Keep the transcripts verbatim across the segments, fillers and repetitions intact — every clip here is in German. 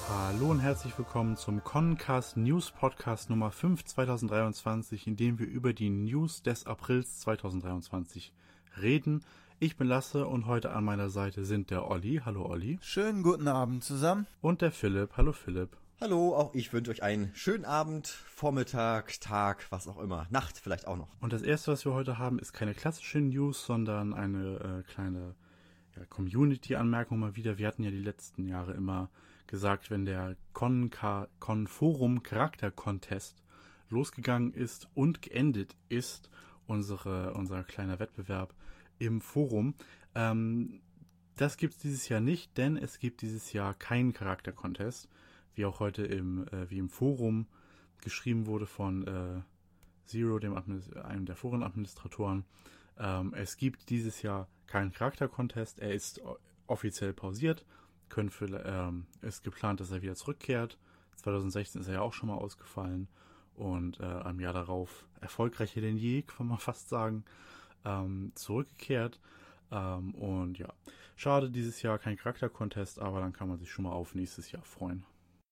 Hallo und herzlich willkommen zum Connencast News Podcast Nummer fünf zweitausenddreiundzwanzig, in dem wir über die News des Aprils zweitausenddreiundzwanzig reden. Ich bin Lasse und heute an meiner Seite sind der Olli. Hallo Olli. Schönen guten Abend zusammen. Und der Philipp. Hallo Philipp. Hallo, auch ich wünsche euch einen schönen Abend, Vormittag, Tag, was auch immer. Nacht vielleicht auch noch. Und das erste, was wir heute haben, ist keine klassische News, sondern eine äh, kleine ja, Community-Anmerkung mal wieder. Wir hatten ja die letzten Jahre immer gesagt, wenn der Con-Forum Charakter-Contest losgegangen ist und geendet ist, unsere, unser kleiner Wettbewerb im Forum. Ähm, das gibt es dieses Jahr nicht, denn es gibt dieses Jahr keinen Charakter-Contest, wie auch heute im, äh, wie im Forum geschrieben wurde von äh, Zero, dem Administ- einem der Forenadministratoren. Ähm, es gibt dieses Jahr keinen Charakter-Contest, er ist offiziell pausiert. Können für, ähm, ist geplant, dass er wieder zurückkehrt. zwanzig sechzehn ist er ja auch schon mal ausgefallen und äh, am Jahr darauf erfolgreicher denn je, kann man fast sagen, ähm, zurückgekehrt. Ähm, und ja, schade, dieses Jahr kein Charakter-Contest, aber dann kann man sich schon mal auf nächstes Jahr freuen.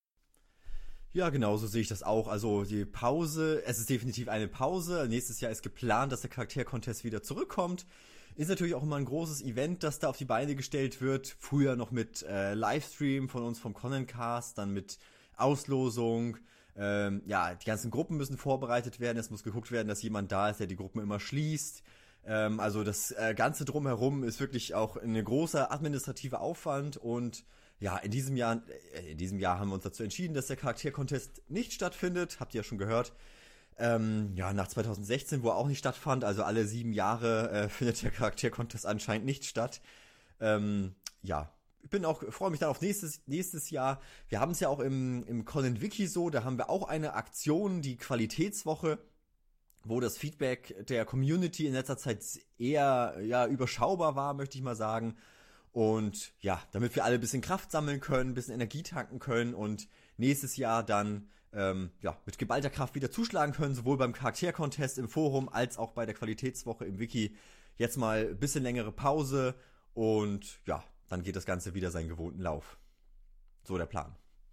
Ja, genau, so sehe ich das auch. Also die Pause, es ist definitiv eine Pause. Nächstes Jahr ist geplant, dass der Charakter-Contest wieder zurückkommt. Ist natürlich auch immer ein großes Event, das da auf die Beine gestellt wird. Früher noch mit äh, Livestream von uns vom Connencast, dann mit Auslosung. Ähm, ja, die ganzen Gruppen müssen vorbereitet werden. Es muss geguckt werden, dass jemand da ist, der die Gruppen immer schließt. Ähm, also das äh, Ganze drumherum ist wirklich auch ein großer administrativer Aufwand. Und ja, in diesem Jahr, äh, in diesem Jahr haben wir uns dazu entschieden, dass der Charakter-Contest nicht stattfindet. Habt ihr ja schon gehört. Ähm, ja, nach zwanzig sechzehn, wo er auch nicht stattfand, also alle sieben Jahre äh, findet der Charakter-Contest anscheinend nicht statt. Ähm, ja, ich bin auch, freue mich dann auf nächstes, nächstes Jahr. Wir haben es ja auch im, im Conan-Wiki so, da haben wir auch eine Aktion, die Qualitätswoche, wo das Feedback der Community in letzter Zeit eher, ja, überschaubar war, möchte ich mal sagen. Und ja, damit wir alle ein bisschen Kraft sammeln können, ein bisschen Energie tanken können und nächstes Jahr dann ähm, ja, mit geballter Kraft wieder zuschlagen können, sowohl beim Charakter-Contest im Forum als auch bei der Qualitätswoche im Wiki. Jetzt mal ein bisschen längere Pause und ja, dann geht das Ganze wieder seinen gewohnten Lauf. So der Plan.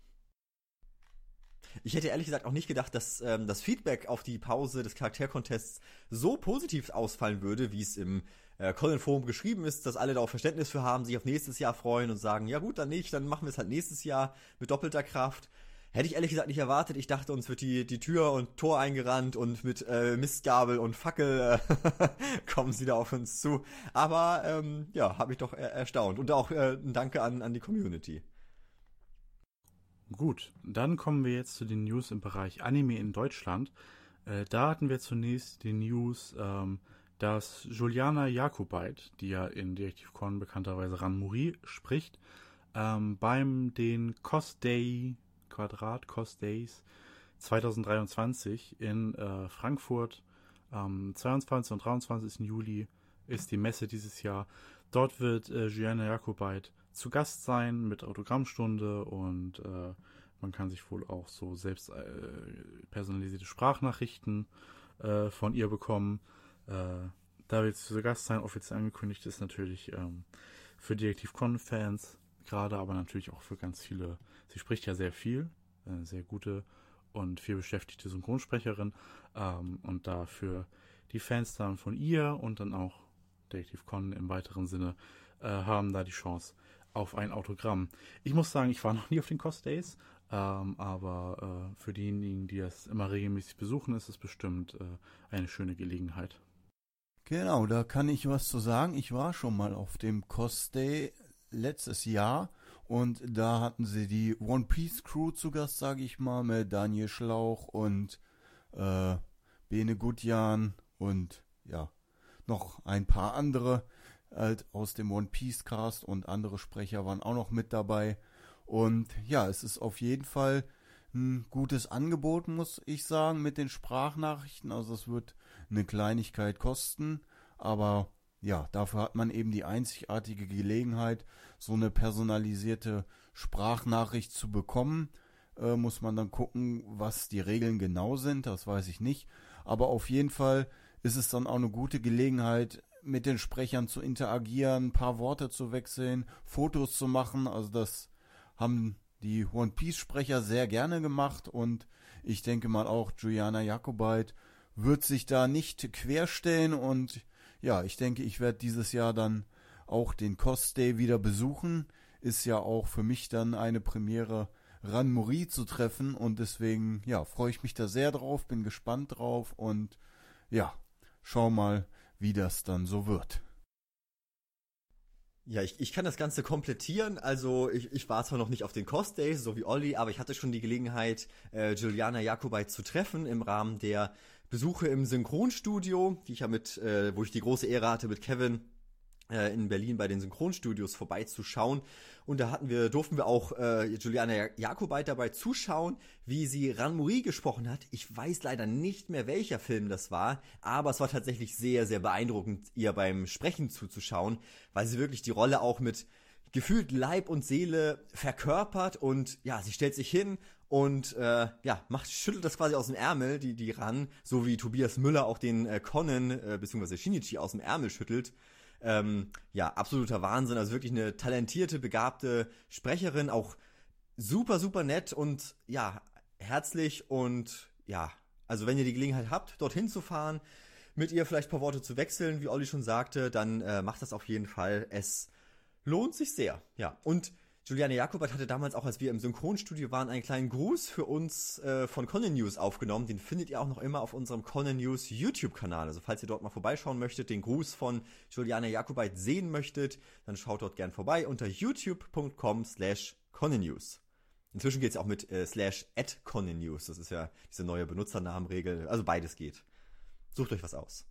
Ich hätte ehrlich gesagt auch nicht gedacht, dass ähm, das Feedback auf die Pause des Charakter-Contests so positiv ausfallen würde, wie es im äh, Colin-Forum geschrieben ist, dass alle da auch Verständnis für haben, sich auf nächstes Jahr freuen und sagen, ja gut, dann nicht, dann machen wir es halt nächstes Jahr mit doppelter Kraft. Hätte ich ehrlich gesagt nicht erwartet. Ich dachte, uns wird die die Tür und Tor eingerannt und mit äh, Mistgabel und Fackel äh, kommen sie da auf uns zu. Aber ähm, ja, habe ich doch er- erstaunt. Und auch äh, ein Danke an an die Community. Gut, dann kommen wir jetzt zu den News im Bereich Anime in Deutschland. Äh, da hatten wir zunächst die News, ähm, dass Juliana Jakobait, die ja in Detektiv Conan bekannterweise Ranmuri spricht, ähm, beim den Cosday Quadrat Cosdays zweitausenddreiundzwanzig in äh, Frankfurt am zweiundzwanzigsten und dreiundzwanzigsten Juli ist die Messe dieses Jahr. Dort wird äh, Juliana Jakobait zu Gast sein mit Autogrammstunde und äh, man kann sich wohl auch so selbst äh, personalisierte Sprachnachrichten äh, von ihr bekommen. Äh, da wird sie zu Gast sein, offiziell angekündigt ist natürlich ähm, für Detektiv Conan-Fans gerade, aber natürlich auch für ganz viele. Sie spricht ja sehr viel, äh, sehr gute und viel beschäftigte Synchronsprecherin ähm, und dafür die Fans dann von ihr und dann auch Detektiv Conan im weiteren Sinne äh, haben da die Chance auf ein Autogramm. Ich muss sagen, ich war noch nie auf den Cosdays, ähm, aber äh, für diejenigen, die das immer regelmäßig besuchen, ist es bestimmt äh, eine schöne Gelegenheit. Genau, da kann ich was zu sagen. Ich war schon mal auf dem Cosday letztes Jahr und da hatten sie die One Piece Crew zu Gast, sage ich mal, mit Daniel Schlauch und äh, Bene Gutjan und ja, noch ein paar andere halt aus dem One Piece Cast und andere Sprecher waren auch noch mit dabei. Und ja, es ist auf jeden Fall ein gutes Angebot, muss ich sagen, mit den Sprachnachrichten. Also es wird eine Kleinigkeit kosten, aber ja, dafür hat man eben die einzigartige Gelegenheit, so eine personalisierte Sprachnachricht zu bekommen. Äh, muss man dann gucken, was die Regeln genau sind, das weiß ich nicht. Aber auf jeden Fall ist es dann auch eine gute Gelegenheit, mit den Sprechern zu interagieren, ein paar Worte zu wechseln, Fotos zu machen. Also das haben die One Piece Sprecher sehr gerne gemacht und ich denke mal auch Juliana Jakobait wird sich da nicht querstellen und ja, ich denke, ich werde dieses Jahr dann auch den Cosday wieder besuchen. Ist ja auch für mich dann eine Premiere, Ran Mori zu treffen und deswegen, ja, freue ich mich da sehr drauf, bin gespannt drauf und ja, schau mal, wie das dann so wird. Ja, ich, ich kann das Ganze komplettieren. Also ich, ich war zwar noch nicht auf den Cosdays, so wie Olli, aber ich hatte schon die Gelegenheit, äh, Juliana Jakobait zu treffen im Rahmen der Besuche im Synchronstudio, die ich ja mit, äh, wo ich die große Ehre hatte, mit Kevin äh, in Berlin bei den Synchronstudios vorbeizuschauen. Und da hatten wir, durften wir auch äh, Juliana Jakobait dabei zuschauen, wie sie Ran Mori gesprochen hat. Ich weiß leider nicht mehr, welcher Film das war, aber es war tatsächlich sehr, sehr beeindruckend, ihr beim Sprechen zuzuschauen, weil sie wirklich die Rolle auch mit gefühlt Leib und Seele verkörpert und ja, sie stellt sich hin und äh, ja, macht, schüttelt das quasi aus dem Ärmel, die, die Ran, so wie Tobias Müller auch den äh, Conan äh, bzw. Shinichi aus dem Ärmel schüttelt. Ähm, ja, absoluter Wahnsinn, also wirklich eine talentierte, begabte Sprecherin, auch super, super nett und ja, herzlich und ja, also wenn ihr die Gelegenheit habt, dorthin zu fahren, mit ihr vielleicht ein paar Worte zu wechseln, wie Olli schon sagte, dann äh, macht das auf jeden Fall. Es lohnt sich sehr, ja. Und Juliana Jakobait hatte damals auch, als wir im Synchronstudio waren, einen kleinen Gruß für uns äh, von Conan News aufgenommen. Den findet ihr auch noch immer auf unserem Conan News YouTube-Kanal. Also falls ihr dort mal vorbeischauen möchtet, den Gruß von Juliana Jakobait sehen möchtet, dann schaut dort gern vorbei unter youtube.com slash Conan News. Inzwischen geht es auch mit äh, slash at Conan News. Das ist ja diese neue Benutzernamenregel. Also beides geht. Sucht euch was aus.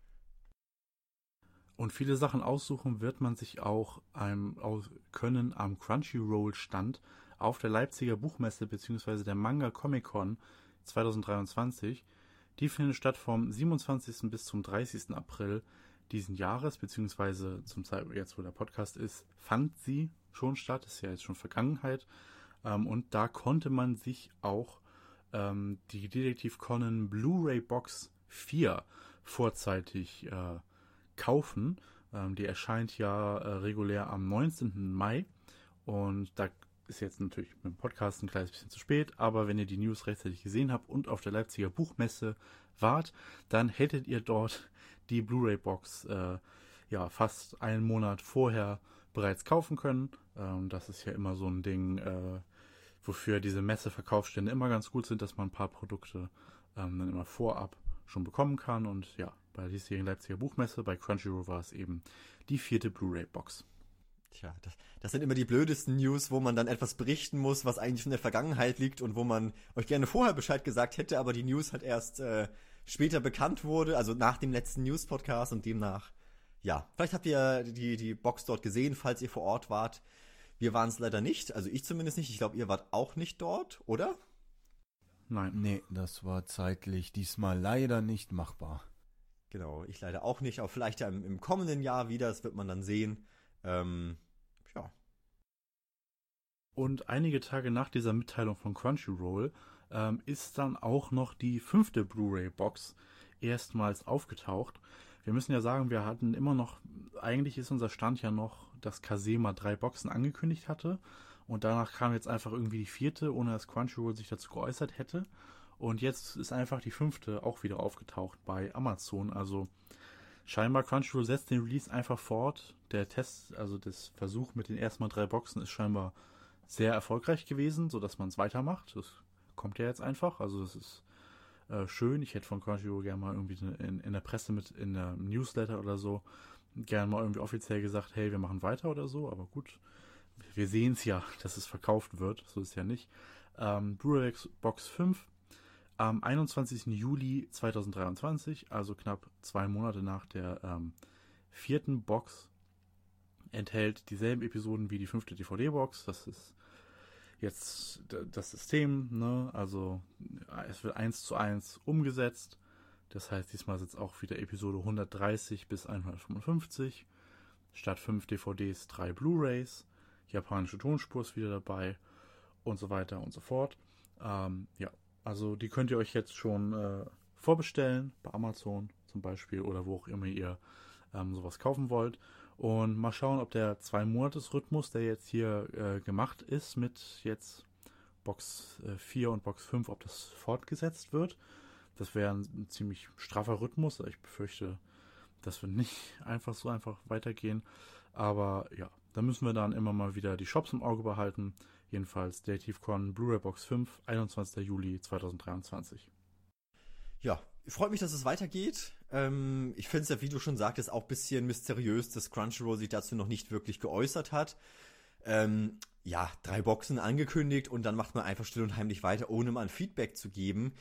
Und viele Sachen aussuchen wird man sich auch ähm, aus können am Crunchyroll-Stand auf der Leipziger Buchmesse bzw. der Manga Comic Con zwanzig dreiundzwanzig. Die findet statt vom siebenundzwanzigsten bis zum dreißigsten April diesen Jahres, beziehungsweise zum Zeitpunkt, jetzt wo der Podcast ist, fand sie schon statt, ist ja jetzt schon Vergangenheit. Ähm, und da konnte man sich auch ähm, die Detektiv Conan Blu-ray Box vier vorzeitig äh, kaufen. Ähm, die erscheint ja äh, regulär am neunzehnten Mai und da ist jetzt natürlich mit dem Podcast ein kleines bisschen zu spät, aber wenn ihr die News rechtzeitig gesehen habt und auf der Leipziger Buchmesse wart, dann hättet ihr dort die Blu-ray-Box äh, ja fast einen Monat vorher bereits kaufen können. Ähm, das ist ja immer so ein Ding, äh, wofür diese Messeverkaufsstände immer ganz gut sind, dass man ein paar Produkte ähm, dann immer vorab schon bekommen kann und ja, bei der diesjährigen Leipziger Buchmesse, bei Crunchyroll war es eben die vierte Blu-ray-Box. Tja, das, das sind immer die blödesten News, wo man dann etwas berichten muss, was eigentlich in der Vergangenheit liegt und wo man euch gerne vorher Bescheid gesagt hätte, aber die News halt erst äh, später bekannt wurde, also nach dem letzten News-Podcast und demnach, ja, vielleicht habt ihr die, die Box dort gesehen, falls ihr vor Ort wart. Wir waren es leider nicht, also ich zumindest nicht, ich glaube, ihr wart auch nicht dort, oder? Nein. Nee, das war zeitlich diesmal leider nicht machbar. Genau, ich leider auch nicht, aber vielleicht ja im, im kommenden Jahr wieder, das wird man dann sehen. Ähm, ja. Und einige Tage nach dieser Mitteilung von Crunchyroll ähm, ist dann auch noch die fünfte Blu-ray-Box erstmals aufgetaucht. Wir müssen ja sagen, wir hatten immer noch, eigentlich ist unser Stand ja noch, dass Kasema drei Boxen angekündigt hatte. Und danach kam jetzt einfach irgendwie die vierte, ohne dass Crunchyroll sich dazu geäußert hätte. Und jetzt ist einfach die fünfte auch wieder aufgetaucht bei Amazon. Also scheinbar Crunchyroll setzt den Release einfach fort. Der Test, also das Versuch mit den ersten Mal drei Boxen ist scheinbar sehr erfolgreich gewesen, sodass man es weitermacht. Das kommt ja jetzt einfach. Also das ist äh, schön. Ich hätte von Crunchyroll gerne mal irgendwie in, in der Presse mit, in der Newsletter oder so, gerne mal irgendwie offiziell gesagt, hey, wir machen weiter oder so. Aber gut, wir sehen es ja, dass es verkauft wird. So ist es ja nicht. Ähm, Blu-ray Box fünf am einundzwanzigsten Juli zweitausenddreiundzwanzig, also knapp zwei Monate nach der ähm, vierten Box, enthält dieselben Episoden wie die fünfte D V D-Box. Das ist jetzt das System, ne? Also es wird eins zu eins umgesetzt. Das heißt, diesmal sind es auch wieder Episode hundertdreißig bis hundertfünfundfünfzig. Statt fünf D V Ds drei Blu-Rays. Japanische Tonspur ist wieder dabei und so weiter und so fort. Ähm, ja, also die könnt ihr euch jetzt schon äh, vorbestellen, bei Amazon zum Beispiel oder wo auch immer ihr ähm, sowas kaufen wollt. Und mal schauen, ob der Zwei-Monats-Rhythmus, der jetzt hier äh, gemacht ist mit jetzt Box äh, vier und Box fünf, ob das fortgesetzt wird. Das wäre ein, ein ziemlich straffer Rhythmus. Ich befürchte, das wird nicht einfach so einfach weitergehen. Aber ja, da müssen wir dann immer mal wieder die Shops im Auge behalten. Jedenfalls DativeCon Blu-ray Box fünf, einundzwanzigster Juli zweitausenddreiundzwanzig. Ja, freut mich, dass es weitergeht. Ähm, ich finde es ja, wie du schon sagtest, auch ein bisschen mysteriös, dass Crunchyroll sich dazu noch nicht wirklich geäußert hat. Ähm, ja, drei Boxen angekündigt und dann macht man einfach still und heimlich weiter, ohne mal ein Feedback zu geben.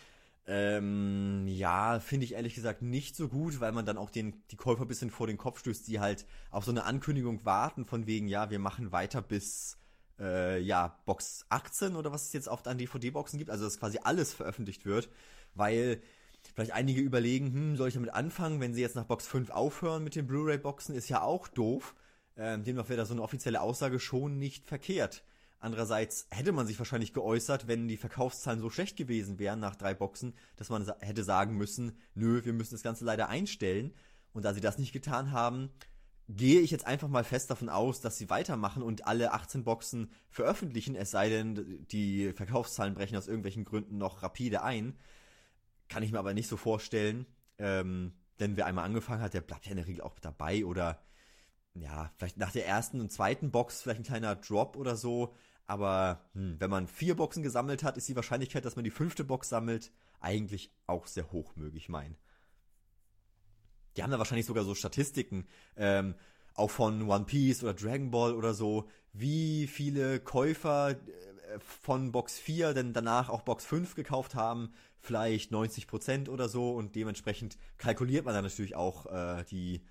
Ähm, ja, finde ich ehrlich gesagt nicht so gut, weil man dann auch den, die Käufer ein bisschen vor den Kopf stößt, die halt auf so eine Ankündigung warten, von wegen, ja, wir machen weiter bis, äh, ja, Box achtzehn oder was es jetzt oft an D V D-Boxen gibt, also dass quasi alles veröffentlicht wird, weil vielleicht einige überlegen, hm, soll ich damit anfangen, wenn sie jetzt nach Box fünf aufhören mit den Blu-ray-Boxen, ist ja auch doof. Ähm, demnach wäre da so eine offizielle Aussage schon nicht verkehrt. Andererseits hätte man sich wahrscheinlich geäußert, wenn die Verkaufszahlen so schlecht gewesen wären nach drei Boxen, dass man sa- hätte sagen müssen, nö, wir müssen das Ganze leider einstellen. Und da sie das nicht getan haben, gehe ich jetzt einfach mal fest davon aus, dass sie weitermachen und alle achtzehn Boxen veröffentlichen, es sei denn, die Verkaufszahlen brechen aus irgendwelchen Gründen noch rapide ein. Kann ich mir aber nicht so vorstellen, ähm, denn wer einmal angefangen hat, der bleibt ja in der Regel auch dabei oder ja, vielleicht nach der ersten und zweiten Box vielleicht ein kleiner Drop oder so, aber hm, wenn man vier Boxen gesammelt hat, ist die Wahrscheinlichkeit, dass man die fünfte Box sammelt, eigentlich auch sehr hoch, möge ich meinen. Die haben da wahrscheinlich sogar so Statistiken, ähm, auch von One Piece oder Dragon Ball oder so, wie viele Käufer äh, von Box vier denn danach auch Box fünf gekauft haben, vielleicht neunzig Prozent oder so und dementsprechend kalkuliert man dann natürlich auch äh, die,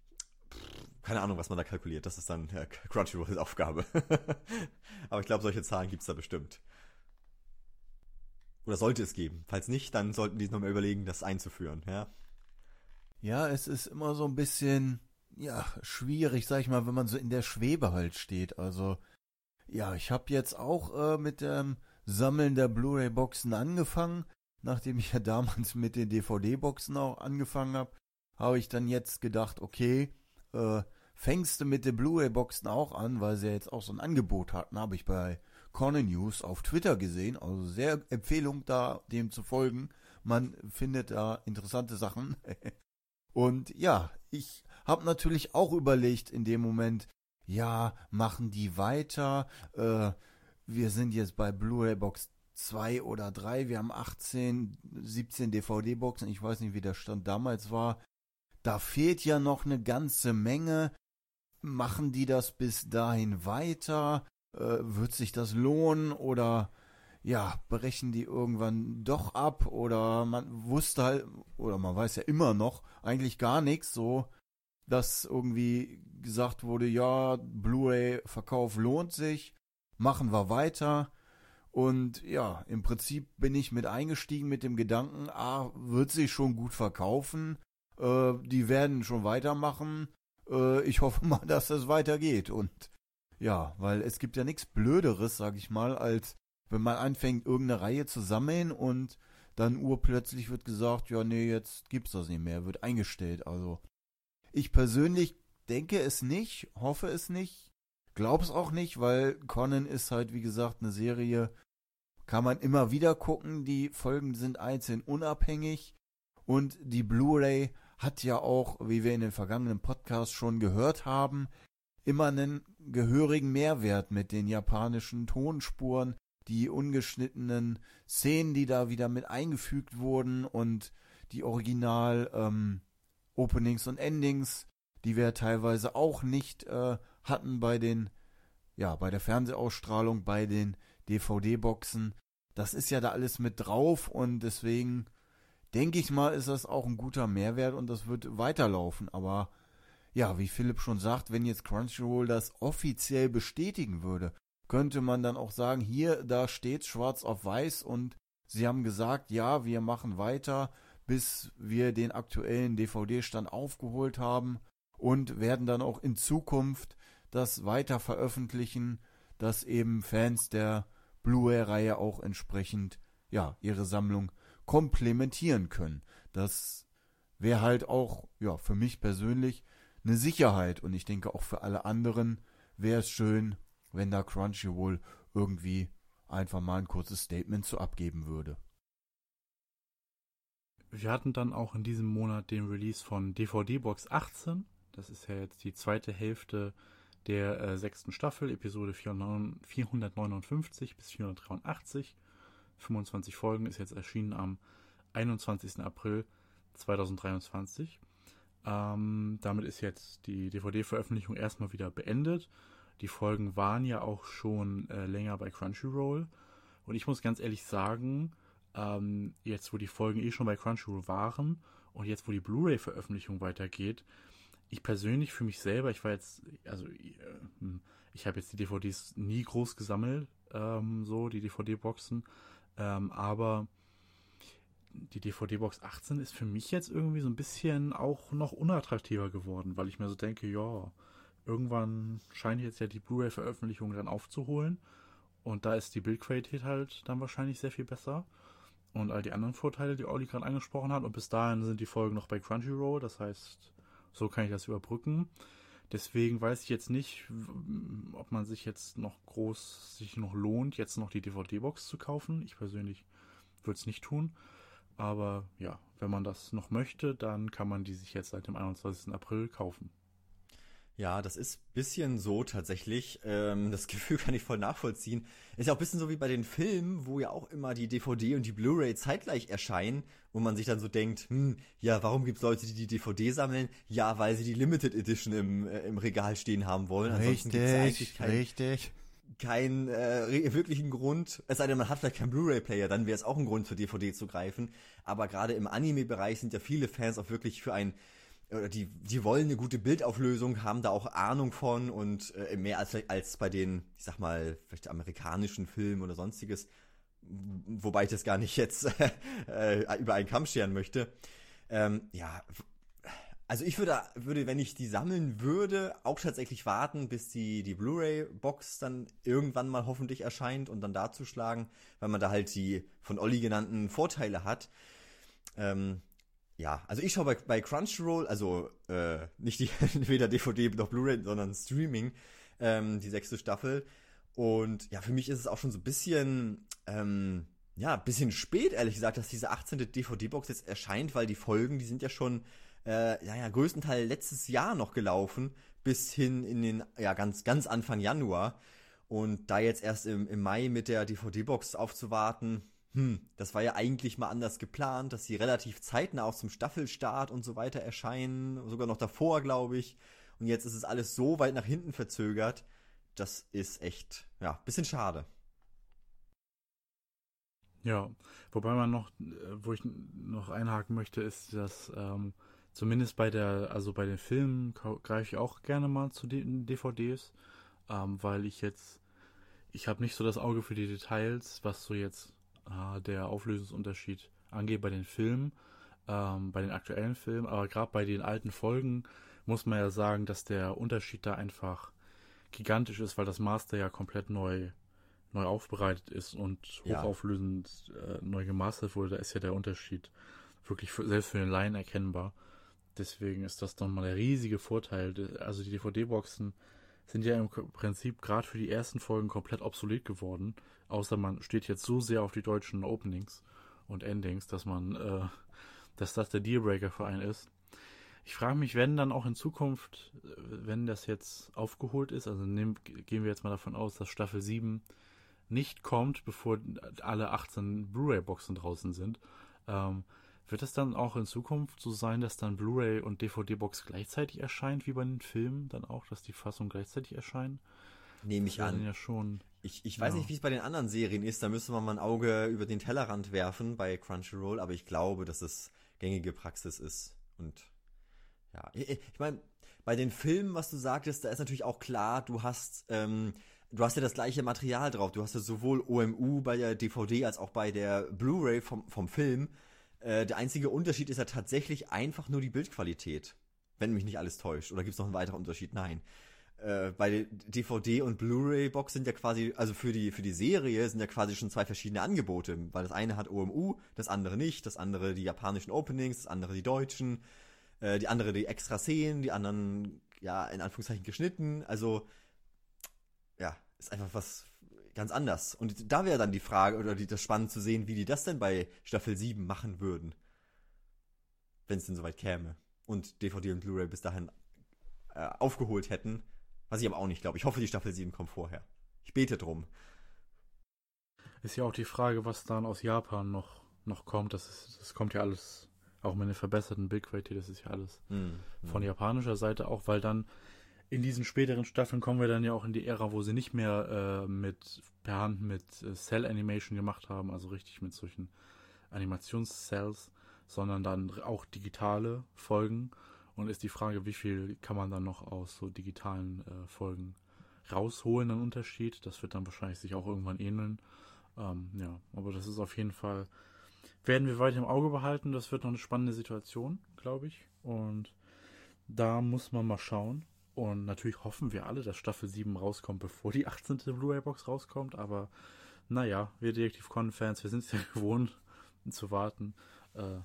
keine Ahnung, was man da kalkuliert, das ist dann äh, Crunchyrolls Aufgabe. Aber ich glaube, solche Zahlen gibt's da bestimmt. Oder sollte es geben. Falls nicht, dann sollten die nochmal überlegen, das einzuführen, ja. Ja, es ist immer so ein bisschen, ja, schwierig, sag ich mal, wenn man so in der Schwebe halt steht. Also, ja, ich habe jetzt auch äh, mit dem Sammeln der Blu-ray-Boxen angefangen. Nachdem ich ja damals mit den D V D-Boxen auch angefangen habe, habe ich dann jetzt gedacht, okay, äh, fängst du mit den Blu-ray-Boxen auch an, weil sie ja jetzt auch so ein Angebot hatten, habe ich bei Corner News auf Twitter gesehen. Also sehr Empfehlung da, dem zu folgen. Man findet da interessante Sachen. Und ja, ich habe natürlich auch überlegt in dem Moment, ja, machen die weiter? Äh, wir sind jetzt bei Blu-ray-Box zwei oder drei, wir haben achtzehn, siebzehn D V D-Boxen, ich weiß nicht, wie der Stand damals war. Da fehlt ja noch eine ganze Menge. Machen die das bis dahin weiter? Äh, wird sich das lohnen? Oder ja, brechen die irgendwann doch ab? Oder man wusste halt, oder man weiß ja immer noch eigentlich gar nichts, so dass irgendwie gesagt wurde, ja, Blu-ray-Verkauf lohnt sich, machen wir weiter. Und ja, im Prinzip bin ich mit eingestiegen mit dem Gedanken, ah, wird sich schon gut verkaufen, äh, die werden schon weitermachen, äh, ich hoffe mal, dass es weitergeht. Und ja, weil es gibt ja nichts Blöderes, sag ich mal, als wenn man anfängt, irgendeine Reihe zu sammeln und dann urplötzlich wird gesagt, ja, nee, jetzt gibt's das nicht mehr, wird eingestellt. Also ich persönlich denke es nicht, hoffe es nicht, glaube es auch nicht, weil Conan ist halt, wie gesagt, eine Serie, kann man immer wieder gucken, die Folgen sind einzeln unabhängig und die Blu-ray hat ja auch, wie wir in den vergangenen Podcasts schon gehört haben, immer einen gehörigen Mehrwert mit den japanischen Tonspuren, die ungeschnittenen Szenen, die da wieder mit eingefügt wurden und die Original ähm, Openings und Endings, die wir teilweise auch nicht äh, hatten bei den, ja, bei der Fernsehausstrahlung, bei den D V D-Boxen. Das ist ja da alles mit drauf und deswegen denke ich mal, ist das auch ein guter Mehrwert und das wird weiterlaufen. Aber ja, wie Philipp schon sagt, wenn jetzt Crunchyroll das offiziell bestätigen würde, könnte man dann auch sagen, hier, da steht schwarz auf weiß und sie haben gesagt, ja, wir machen weiter, bis wir den aktuellen D V D-Stand aufgeholt haben und werden dann auch in Zukunft das weiter veröffentlichen, dass eben Fans der Blu-ray-Reihe auch entsprechend, ja, ihre Sammlung komplementieren können. Das wäre halt auch, ja, für mich persönlich eine Sicherheit. Und ich denke, auch für alle anderen wäre es schön, wenn da Crunchyroll irgendwie einfach mal ein kurzes Statement zu abgeben würde. Wir hatten dann auch in diesem Monat den Release von D V D Box achtzehn. Das ist ja jetzt die zweite Hälfte der äh, sechsten Staffel, Episode vierhundertneunundfünfzig bis vierhundertdreiundachtzig. fünfundzwanzig Folgen, ist jetzt erschienen am einundzwanzigsten April zweitausenddreiundzwanzig. Ähm, damit ist jetzt die D V D-Veröffentlichung erstmal wieder beendet. Die Folgen waren ja auch schon äh, länger bei Crunchyroll. Und ich muss ganz ehrlich sagen, ähm, jetzt wo die Folgen eh schon bei Crunchyroll waren und jetzt wo die Blu-ray-Veröffentlichung weitergeht, ich persönlich für mich selber, ich war jetzt, also äh, ich habe jetzt die D V Ds nie groß gesammelt, ähm, so die D V D-Boxen, ähm, aber die D V D-Box achtzehn ist für mich jetzt irgendwie so ein bisschen auch noch unattraktiver geworden, weil ich mir so denke, ja, irgendwann scheint jetzt ja die Blu-ray-Veröffentlichung dann aufzuholen und da ist die Bildqualität halt dann wahrscheinlich sehr viel besser und all die anderen Vorteile, die Olli gerade angesprochen hat, und bis dahin sind die Folgen noch bei Crunchyroll, das heißt, so kann ich das überbrücken. Deswegen weiß ich jetzt nicht, ob man sich jetzt noch groß, sich noch lohnt, jetzt noch die D V D-Box zu kaufen. Ich persönlich würde es nicht tun. Aber ja, wenn man das noch möchte, dann kann man die sich jetzt seit dem einundzwanzigsten April kaufen. Ja, das ist ein bisschen so tatsächlich. Ähm, das Gefühl kann ich voll nachvollziehen. Ist ja auch ein bisschen so wie bei den Filmen, wo ja auch immer die D V D und die Blu-ray zeitgleich erscheinen und man sich dann so denkt, hm, ja, warum gibt es Leute, die die D V D sammeln? Ja, weil sie die Limited Edition im, äh, im Regal stehen haben wollen. Ansonsten gibt's ja eigentlich kein, richtig. keinen äh, wirklichen Grund. Es sei denn, man hat vielleicht keinen Blu-ray-Player, dann wäre es auch ein Grund für D V D zu greifen. Aber gerade im Anime-Bereich sind ja viele Fans auch wirklich für ein oder die, die wollen eine gute Bildauflösung, haben da auch Ahnung von und äh, mehr als, als bei den, ich sag mal, vielleicht amerikanischen Filmen oder sonstiges, wobei ich das gar nicht jetzt äh, über einen Kamm scheren möchte. Ähm, ja, also ich würde, würde, wenn ich die sammeln würde, auch tatsächlich warten, bis die, die Blu-ray-Box dann irgendwann mal hoffentlich erscheint und dann da zuschlagen, weil man da halt die von Olli genannten Vorteile hat. Ähm, Ja, also ich schaue bei, bei Crunchyroll, also äh, nicht die, weder D V D noch Blu-ray, sondern Streaming, ähm, die sechste Staffel. Und ja, für mich ist es auch schon so ein bisschen, ähm, ja, ein bisschen spät, ehrlich gesagt, dass diese achtzehnte D V D-Box jetzt erscheint, weil die Folgen, die sind ja schon, äh, ja, ja, größtenteils letztes Jahr noch gelaufen, bis hin in den, ja, ganz, ganz Anfang Januar. Und da jetzt erst im, im Mai mit der D V D-Box aufzuwarten, hm, das war ja eigentlich mal anders geplant, dass sie relativ zeitnah auch zum Staffelstart und so weiter erscheinen, sogar noch davor, glaube ich. Und jetzt ist es alles so weit nach hinten verzögert. Das ist echt, ja, bisschen schade. Ja, wobei man noch, wo ich noch einhaken möchte, ist, dass ähm, zumindest bei der, also bei den Filmen greife ich auch gerne mal zu den D V Ds, ähm, weil ich jetzt, ich habe nicht so das Auge für die Details, was so jetzt äh, der Auflösungsunterschied angeht bei den Filmen, ähm, bei den aktuellen Filmen, aber gerade bei den alten Folgen muss man ja sagen, dass der Unterschied da einfach gigantisch ist, weil das Master ja komplett neu neu aufbereitet ist und hochauflösend ja. äh, neu gemastert wurde. Da ist ja der Unterschied wirklich für, selbst für den Laien erkennbar. Deswegen ist das nochmal der riesige Vorteil. Also die D V D-Boxen sind ja im Prinzip gerade für die ersten Folgen komplett obsolet geworden, außer man steht jetzt so sehr auf die deutschen Openings und Endings, dass man, äh, dass das der Dealbreaker für einen ist. Ich frage mich, wenn dann auch in Zukunft, wenn das jetzt aufgeholt ist, also nehmen, gehen wir jetzt mal davon aus, dass Staffel sieben nicht kommt, bevor alle achtzehn Blu-ray-Boxen draußen sind, ähm, wird es dann auch in Zukunft so sein, dass dann Blu-ray und D V D-Box gleichzeitig erscheint, wie bei den Filmen dann auch, dass die Fassungen gleichzeitig erscheinen? Nehme ich an. Ja schon, ich ich weiß ja. nicht, wie es bei den anderen Serien ist, da müsste man mal ein Auge über den Tellerrand werfen bei Crunchyroll, aber ich glaube, dass es gängige Praxis ist. Und ja, ich, ich meine, bei den Filmen, was du sagtest, da ist natürlich auch klar, du hast ähm, Du hast ja das gleiche Material drauf. Du hast ja sowohl O M U bei der D V D als auch bei der Blu-ray vom, vom Film. Äh, der einzige Unterschied ist ja tatsächlich einfach nur die Bildqualität. Wenn mich nicht alles täuscht. Oder gibt es noch einen weiteren Unterschied? Nein. Äh, bei der D V D und Blu-ray-Box sind ja quasi, also für die, für die Serie sind ja quasi schon zwei verschiedene Angebote. Weil das eine hat O M U, das andere nicht. Das andere die japanischen Openings, das andere die deutschen. äh, die andere die extra Szenen, die anderen, ja, in Anführungszeichen geschnitten. Also, ja, ist einfach was ganz anders. Und da wäre dann die Frage, oder die, das spannend zu sehen, wie die das denn bei Staffel sieben machen würden. Wenn es denn soweit käme. Und D V D und Blu-ray bis dahin äh, aufgeholt hätten. Was ich aber auch nicht glaube. Ich hoffe, die Staffel sieben kommt vorher. Ich bete drum. Ist ja auch die Frage, was dann aus Japan noch, noch kommt. Das, ist, das kommt ja alles, auch mit einer verbesserten Bildqualität, das ist ja alles Hm, von hm. japanischer Seite auch, weil dann in diesen späteren Staffeln kommen wir dann ja auch in die Ära, wo sie nicht mehr äh, mit per Hand mit äh, Cell Animation gemacht haben, also richtig mit solchen Animationscells, sondern dann auch digitale Folgen. Und ist die Frage, wie viel kann man dann noch aus so digitalen äh, Folgen rausholen, einen Unterschied. Das wird dann wahrscheinlich sich auch irgendwann ähneln. Ähm, ja, aber das ist auf jeden Fall, werden wir weiter im Auge behalten. Das wird noch eine spannende Situation, glaube ich. Und da muss man mal schauen. Und natürlich hoffen wir alle, dass Staffel sieben rauskommt, bevor die achtzehnte Blu-ray-Box rauskommt. Aber naja, wir Detektiv Conan-Fans, wir sind es ja gewohnt zu warten. Äh,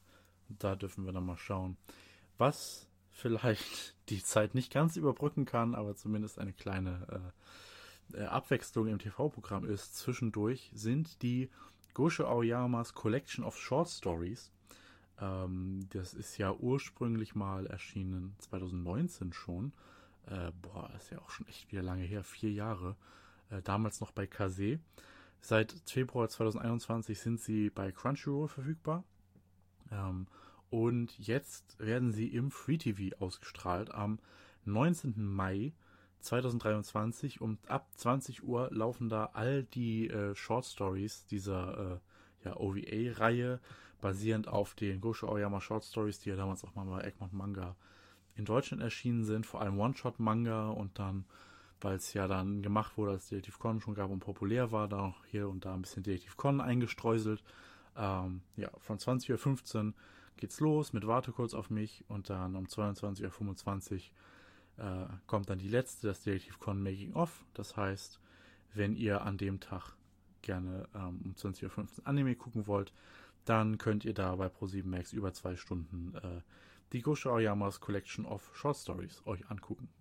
da dürfen wir dann mal schauen. Was vielleicht die Zeit nicht ganz überbrücken kann, aber zumindest eine kleine äh, Abwechslung im T V-Programm ist, zwischendurch, sind die Gosho Aoyamas Collection of Short Stories. Ähm, das ist ja ursprünglich mal erschienen, zwanzig neunzehn schon. Äh, boah, ist ja auch schon echt wieder lange her, vier Jahre. Äh, damals noch bei Kase. Seit Februar zwanzig einundzwanzig sind sie bei Crunchyroll verfügbar. Ähm, und jetzt werden sie im Free T V ausgestrahlt am neunzehnten Mai zweitausenddreiundzwanzig. Und ab zwanzig Uhr laufen da all die äh, Short Stories dieser äh, ja, O V A-Reihe, basierend auf den Gosho Aoyama Short Stories, die ja damals auch mal bei Egmont Manga in Deutschland erschienen sind, vor allem One-Shot-Manga, und dann, weil es ja dann gemacht wurde, als Detektiv Conan schon gab und populär war, da noch hier und da ein bisschen Detektiv Conan eingestreuselt. Ähm, ja, von zwanzig Uhr fünfzehn geht's los mit Warte kurz auf mich, und dann um zweiundzwanzig Uhr fünfundzwanzig äh, kommt dann die letzte, das Detektiv Conan Making of. Das heißt, wenn ihr an dem Tag gerne ähm, um zwanzig Uhr fünfzehn Anime gucken wollt, dann könnt ihr da bei ProSieben Max über zwei Stunden äh, die Gosho Aoyamas Collection of Short Stories euch angucken.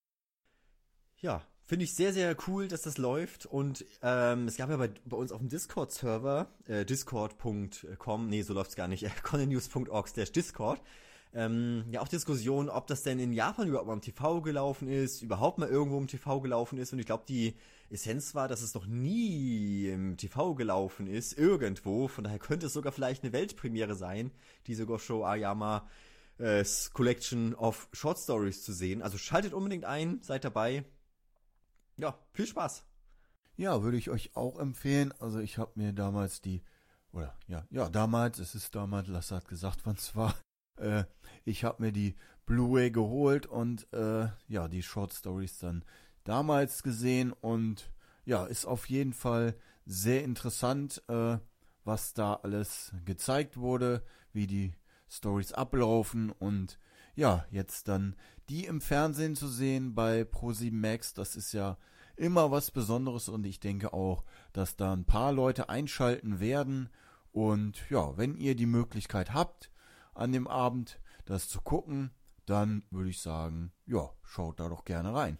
Ja, finde ich sehr, sehr cool, dass das läuft. Und ähm, es gab ja bei, bei uns auf dem Discord-Server, äh, discord punkt com, nee, so läuft's gar nicht, äh, connenews punkt org slash discord, ähm, ja auch Diskussionen, ob das denn in Japan überhaupt mal im T V gelaufen ist, überhaupt mal irgendwo im T V gelaufen ist. Und ich glaube, die Essenz war, dass es noch nie im T V gelaufen ist, irgendwo. Von daher könnte es sogar vielleicht eine Weltpremiere sein, diese Gosho Aoyama äh, Collection of Short Stories zu sehen. Also schaltet unbedingt ein, seid dabei. Ja, viel Spaß. Ja, würde ich euch auch empfehlen. Also ich habe mir damals die, oder ja, ja, damals, es ist damals, Lasse hat gesagt, wann es war. Äh, ich habe mir die Blu-ray geholt und äh, ja, die Short Stories dann damals gesehen, und ja, ist auf jeden Fall sehr interessant, äh, was da alles gezeigt wurde, wie die Stories ablaufen, und ja, jetzt dann die im Fernsehen zu sehen bei ProSieben Max, das ist ja immer was Besonderes, und ich denke auch, dass da ein paar Leute einschalten werden. Und ja, wenn ihr die Möglichkeit habt, an dem Abend das zu gucken, dann würde ich sagen, ja, schaut da doch gerne rein.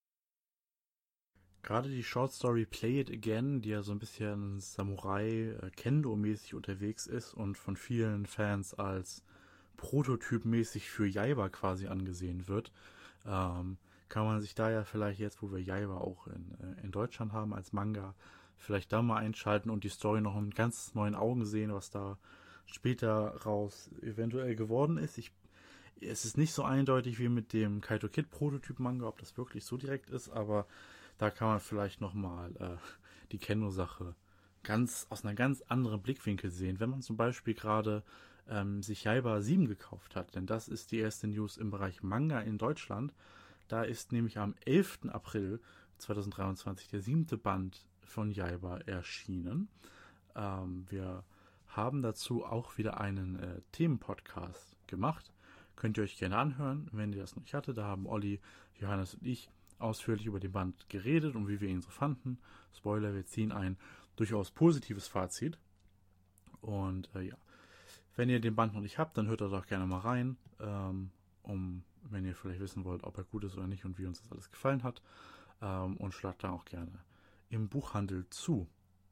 Gerade die Short Story Play It Again, die ja so ein bisschen Samurai-Kendo-mäßig unterwegs ist und von vielen Fans als prototypmäßig für Jaiba quasi angesehen wird, ähm, kann man sich da ja vielleicht jetzt, wo wir Jaiba auch in, äh, in Deutschland haben als Manga, vielleicht da mal einschalten und die Story noch in ganz neuen Augen sehen, was da später raus eventuell geworden ist. Ich, es ist nicht so eindeutig wie mit dem Kaito Kid Prototyp-Manga, ob das wirklich so direkt ist, aber da kann man vielleicht nochmal äh, die Kendo-Sache ganz aus einer ganz anderen Blickwinkel sehen. Wenn man zum Beispiel gerade ähm, sich Jaiba sieben gekauft hat, denn das ist die erste News im Bereich Manga in Deutschland. Da ist nämlich am elften April zweitausenddreiundzwanzig der siebte Band von Jaiba erschienen. Ähm, wir haben dazu auch wieder einen äh, Themenpodcast gemacht. Könnt ihr euch gerne anhören, wenn ihr das noch nicht hattet. Da haben Olli, Johannes und ich ausführlich über den Band geredet und wie wir ihn so fanden. Spoiler, wir ziehen ein durchaus positives Fazit. Und äh, ja, Wenn ihr den Band noch nicht habt, dann hört da doch gerne mal rein, ähm, um, wenn ihr vielleicht wissen wollt, ob er gut ist oder nicht und wie uns das alles gefallen hat. Ähm, und schlagt da auch gerne im Buchhandel zu.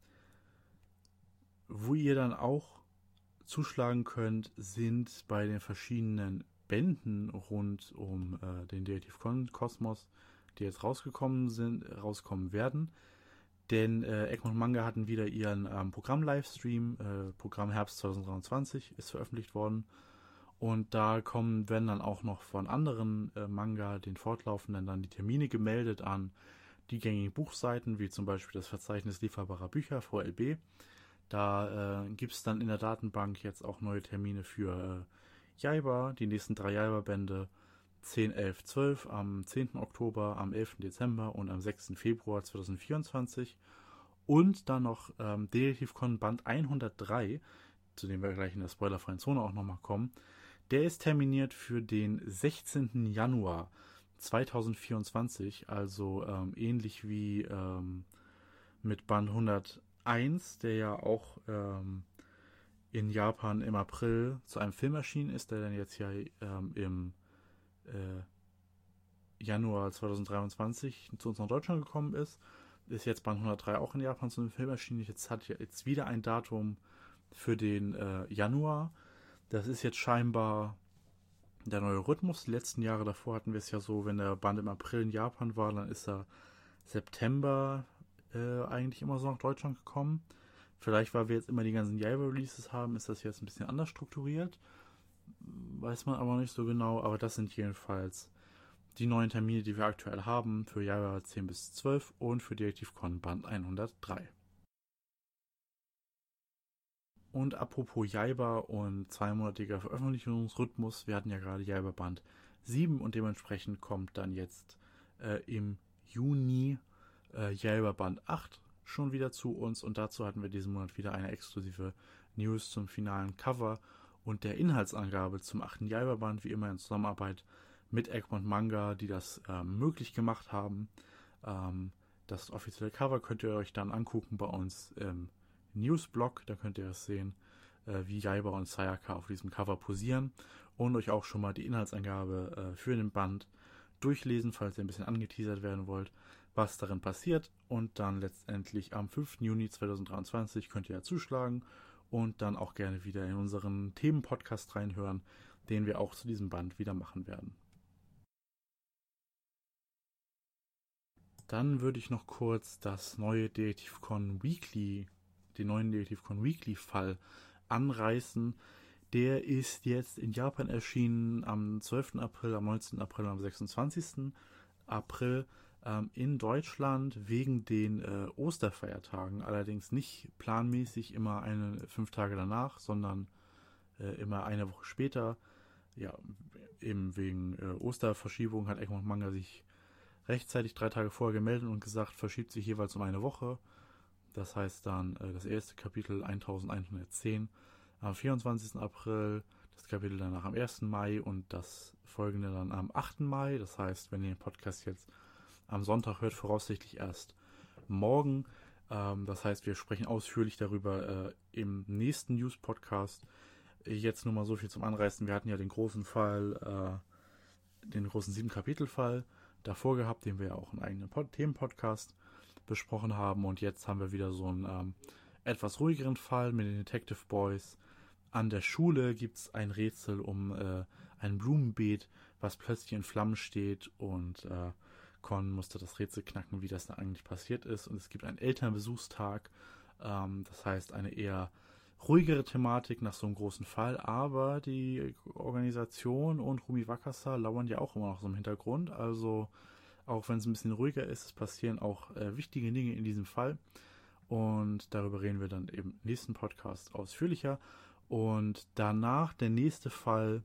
Wo ihr dann auch zuschlagen könnt, sind bei den verschiedenen Bänden rund um äh, den Detektiv-Kosmos, die jetzt rausgekommen sind, rauskommen werden. Denn äh, Egmont Manga hatten wieder ihren ähm, Programm-Livestream, äh, Programm Herbst zwanzig dreiundzwanzig ist veröffentlicht worden. Und da kommen, werden dann auch noch von anderen äh, Manga, den fortlaufenden, dann die Termine gemeldet an die gängigen Buchseiten, wie zum Beispiel das Verzeichnis lieferbarer Bücher, V L B. Da äh, gibt es dann in der Datenbank jetzt auch neue Termine für äh, Jaiba, die nächsten drei Jaiba-Bände, zehn, elf, zwölf am zehnten Oktober, am elften Dezember und am sechsten Februar zweitausendvierundzwanzig. Und dann noch ähm, Detektiv-Con Band hundertdrei, zu dem wir gleich in der spoilerfreien Zone auch nochmal kommen. Der ist terminiert für den sechzehnten Januar zweitausendvierundzwanzig, also ähm, ähnlich wie ähm, mit Band hunderteins, der ja auch ähm, in Japan im April zu einem Film erschienen ist, der dann jetzt ja ähm, im äh, Januar zweitausenddreiundzwanzig zu uns nach Deutschland gekommen ist. Ist jetzt Band hundertdrei auch in Japan zu einem Film erschienen. Jetzt hat jetzt wieder ein Datum für den äh, Januar. Das ist jetzt scheinbar der neue Rhythmus. Die letzten Jahre davor hatten wir es ja so, wenn der Band im April in Japan war, dann ist er September äh, eigentlich immer so nach Deutschland gekommen. Vielleicht, weil wir jetzt immer die ganzen Jaiba-Releases haben, ist das jetzt ein bisschen anders strukturiert. Weiß man aber nicht so genau, aber das sind jedenfalls die neuen Termine, die wir aktuell haben für Jaiba zehn bis zwölf und für Detektiv-Con Band hundertdrei. Und apropos Jaiba und zweimonatiger Veröffentlichungsrhythmus, wir hatten ja gerade Jaiba Band sieben und dementsprechend kommt dann jetzt äh, im Juni äh, Jaiba Band acht schon wieder zu uns und dazu hatten wir diesen Monat wieder eine exklusive News zum finalen Cover und der Inhaltsangabe zum achten Jaiba Band, wie immer in Zusammenarbeit mit Egmont Manga, die das äh, möglich gemacht haben. Ähm, das offizielle Cover könnt ihr euch dann angucken bei uns im Newsblog, da könnt ihr es sehen, äh, wie Jaiba und Sayaka auf diesem Cover posieren und euch auch schon mal die Inhaltsangabe äh, für den Band durchlesen, falls ihr ein bisschen angeteasert werden wollt, was darin passiert. Und dann letztendlich am fünften Juni zweitausenddreiundzwanzig könnt ihr ja zuschlagen und dann auch gerne wieder in unseren Themenpodcast reinhören, den wir auch zu diesem Band wieder machen werden. Dann würde ich noch kurz das neue Detektiv-Con Weekly, den neuen Detektiv-Con Weekly-Fall anreißen. Der ist jetzt in Japan erschienen am zwölften April, am neunzehnten April und am sechsundzwanzigsten April. Ähm, in Deutschland wegen den äh, Osterfeiertagen, allerdings nicht planmäßig immer eine fünf Tage danach, sondern äh, immer eine Woche später. Ja, eben wegen äh, Osterverschiebung hat Egmont Manga sich rechtzeitig drei Tage vorher gemeldet und gesagt, verschiebt sich jeweils um eine Woche. Das heißt dann äh, das erste Kapitel elfhundertzehn am vierundzwanzigsten April, das Kapitel danach am ersten Mai und das folgende dann am achten Mai. Das heißt, wenn ihr den Podcast jetzt am Sonntag hört, voraussichtlich erst morgen. Ähm, das heißt, wir sprechen ausführlich darüber äh, im nächsten News-Podcast. Jetzt nur mal so viel zum Anreißen. Wir hatten ja den großen Fall, äh, den großen sieben-Kapitel-Fall davor gehabt, den wir ja auch in einem eigenen Pod- Themenpodcast besprochen haben. Und jetzt haben wir wieder so einen ähm, etwas ruhigeren Fall mit den Detective Boys. An der Schule gibt es ein Rätsel um äh, ein Blumenbeet, was plötzlich in Flammen steht und äh, Con musste das Rätsel knacken, wie das da eigentlich passiert ist. Und es gibt einen Elternbesuchstag, ähm, das heißt eine eher ruhigere Thematik nach so einem großen Fall, aber die Organisation und Rumi Wakasa lauern ja auch immer noch so im Hintergrund, also auch wenn es ein bisschen ruhiger ist, es passieren auch äh, wichtige Dinge in diesem Fall und darüber reden wir dann im nächsten Podcast ausführlicher und danach der nächste Fall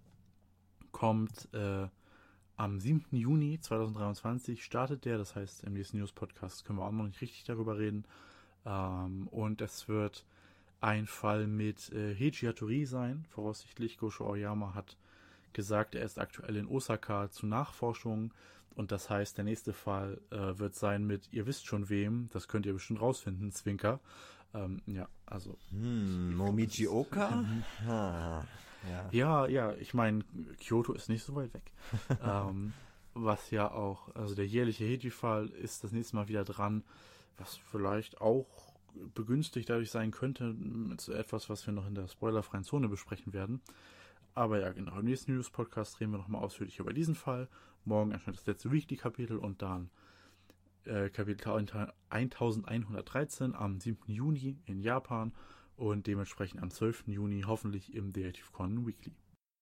kommt äh, am siebten Juni zweitausenddreiundzwanzig startet der, das heißt im nächsten News-Podcast können wir auch noch nicht richtig darüber reden ähm, und es wird ein Fall mit äh, Heiji Hattori sein, voraussichtlich. Gosho Aoyama hat gesagt, er ist aktuell in Osaka zu Nachforschungen und das heißt, der nächste Fall äh, wird sein mit, ihr wisst schon wem, das könnt ihr bestimmt rausfinden, Zwinker. Ähm, ja, also. Hm, Momiji Oka? Ah, ja. Ja, ja, ich meine, Kyoto ist nicht so weit weg. ähm, was ja auch, also der jährliche Heiji-Fall ist das nächste Mal wieder dran, was vielleicht auch begünstigt dadurch sein könnte, mit etwas, was wir noch in der spoilerfreien Zone besprechen werden. Aber ja, genau, im nächsten News-Podcast reden wir nochmal ausführlich über diesen Fall. Morgen erscheint das letzte Weekly-Kapitel und dann äh, Kapitel elfhundertdreizehn am siebten Juni in Japan und dementsprechend am zwölften Juni hoffentlich im Detective Conan Weekly.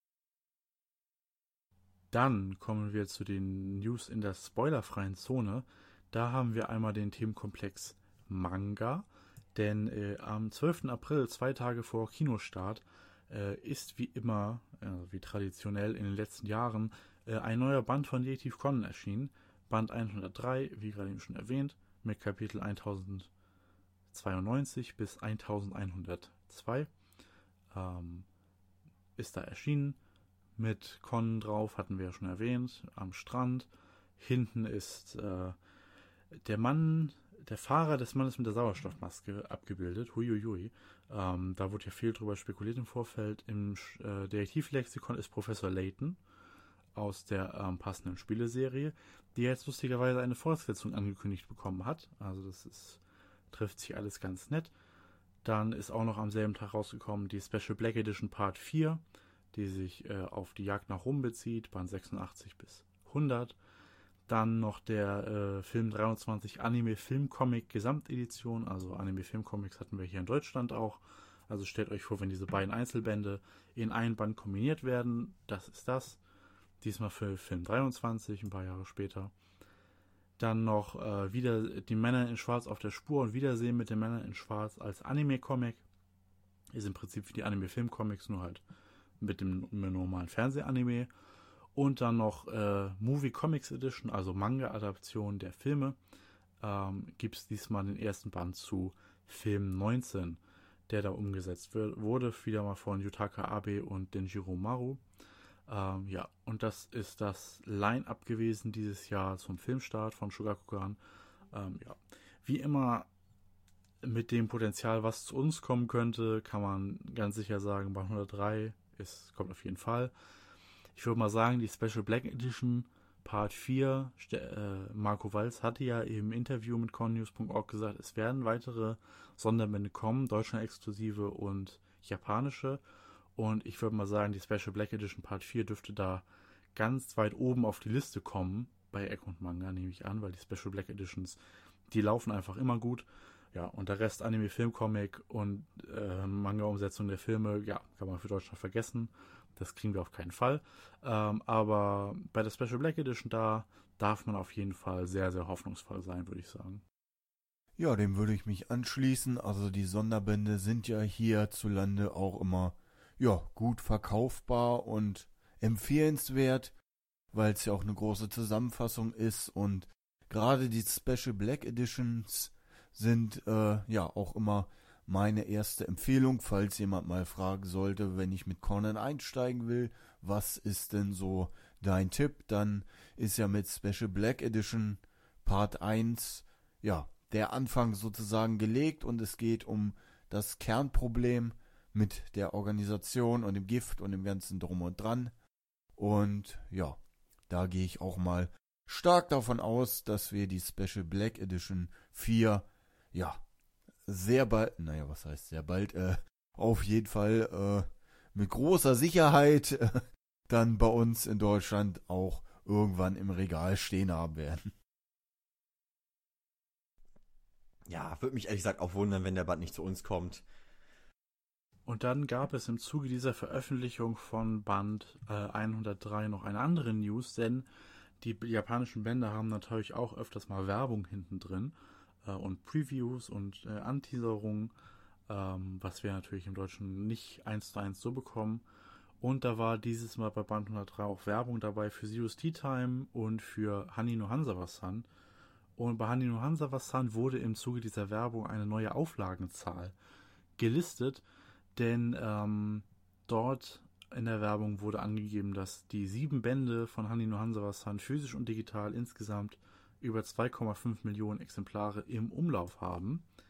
Dann kommen wir zu den News in der spoilerfreien Zone. Da haben wir einmal den Themenkomplex Manga, denn äh, am zwölften April, zwei Tage vor Kinostart, äh, ist wie immer, äh, wie traditionell in den letzten Jahren, äh, ein neuer Band von Detective Conan erschienen. Band hundertdrei, wie gerade eben schon erwähnt, mit Kapitel tausendzweiundneunzig bis elfhundertzwei ähm, ist da erschienen. Mit Conan drauf, hatten wir ja schon erwähnt, am Strand. Hinten ist äh, der Mann, der Fahrer des Mannes mit der Sauerstoffmaske abgebildet. Huiuiui. Ähm, da wurde ja viel drüber spekuliert im Vorfeld. Im äh, Detektivlexikon ist Professor Layton aus der ähm, passenden Spieleserie, die jetzt lustigerweise eine Fortsetzung angekündigt bekommen hat. Also das ist, trifft sich alles ganz nett. Dann ist auch noch am selben Tag rausgekommen die Special Black Edition Part vier, die sich äh, auf die Jagd nach Rum bezieht, Band sechsundachtzig bis hundert. Dann noch der äh, Film dreiundzwanzig Anime Film Comic Gesamtedition, also Anime Film Comics hatten wir hier in Deutschland auch. Also stellt euch vor, wenn diese beiden Einzelbände in einen Band kombiniert werden, das ist das. Diesmal für Film dreiundzwanzig, ein paar Jahre später. Dann noch äh, wieder die Männer in Schwarz auf der Spur und Wiedersehen mit den Männern in Schwarz als Anime-Comic. Ist im Prinzip wie die Anime-Film-Comics, nur halt mit dem, mit dem normalen Fernsehanime. Und dann noch äh, Movie Comics Edition, also Manga-Adaption der Filme. Ähm, gibt es diesmal den ersten Band zu Film neunzehn, der da umgesetzt wird, wurde. Wieder mal von Yutaka Abe und Denjiro Maru. Ähm, ja, und das ist das Line-Up gewesen dieses Jahr zum Filmstart von Shogakukan. Ähm, ja, wie immer mit dem Potenzial, was zu uns kommen könnte, kann man ganz sicher sagen, Band hundertdrei ist, kommt auf jeden Fall. Ich würde mal sagen, die Special Black Edition Part vier, äh, Marco Walz hatte ja im Interview mit connews punkt org gesagt, es werden weitere Sonderbände kommen, Deutschland-exklusive und japanische. Und ich würde mal sagen, die Special Black Edition Part vier dürfte da ganz weit oben auf die Liste kommen, bei Egmont Manga nehme ich an, weil die Special Black Editions, die laufen einfach immer gut. Ja, und der Rest Anime, Film, Comic und äh, Manga-Umsetzung der Filme, ja, kann man für Deutschland vergessen. Das kriegen wir auf keinen Fall. Ähm, aber bei der Special Black Edition, da darf man auf jeden Fall sehr, sehr hoffnungsvoll sein, würde ich sagen. Ja, dem würde ich mich anschließen. Also die Sonderbände sind ja hierzulande auch immer ja, gut verkaufbar und empfehlenswert, weil es ja auch eine große Zusammenfassung ist und gerade die Special Black Editions sind äh, ja auch immer meine erste Empfehlung, falls jemand mal fragen sollte, wenn ich mit Conan einsteigen will, was ist denn so dein Tipp, dann ist ja mit Special Black Edition Part eins ja der Anfang sozusagen gelegt und es geht um das Kernproblem mit der Organisation und dem Gift und dem ganzen Drum und Dran. Und ja, da gehe ich auch mal stark davon aus, dass wir die Special Black Edition vier, ja, sehr bald, naja, was heißt sehr bald, äh, auf jeden Fall äh, mit großer Sicherheit äh, dann bei uns in Deutschland auch irgendwann im Regal stehen haben werden. Ja, würde mich ehrlich gesagt auch wundern, wenn der Band nicht zu uns kommt. Und dann gab es im Zuge dieser Veröffentlichung von Band äh, hundertdrei noch eine andere News, denn die japanischen Bände haben natürlich auch öfters mal Werbung hinten drin äh, und Previews und äh, Anteaserungen, ähm, was wir natürlich im Deutschen nicht eins zu eins so bekommen. Und da war dieses Mal bei Band hundertdrei auch Werbung dabei für Zero's Tea Time und für Hani no Hanzawa-san. Und bei Hani no Hanzawa-san wurde im Zuge dieser Werbung eine neue Auflagenzahl gelistet, denn ähm, dort in der Werbung wurde angegeben, dass die sieben Bände von Hani no Hanzawa-san physisch und digital insgesamt über zwei Komma fünf Millionen Exemplare im Umlauf haben.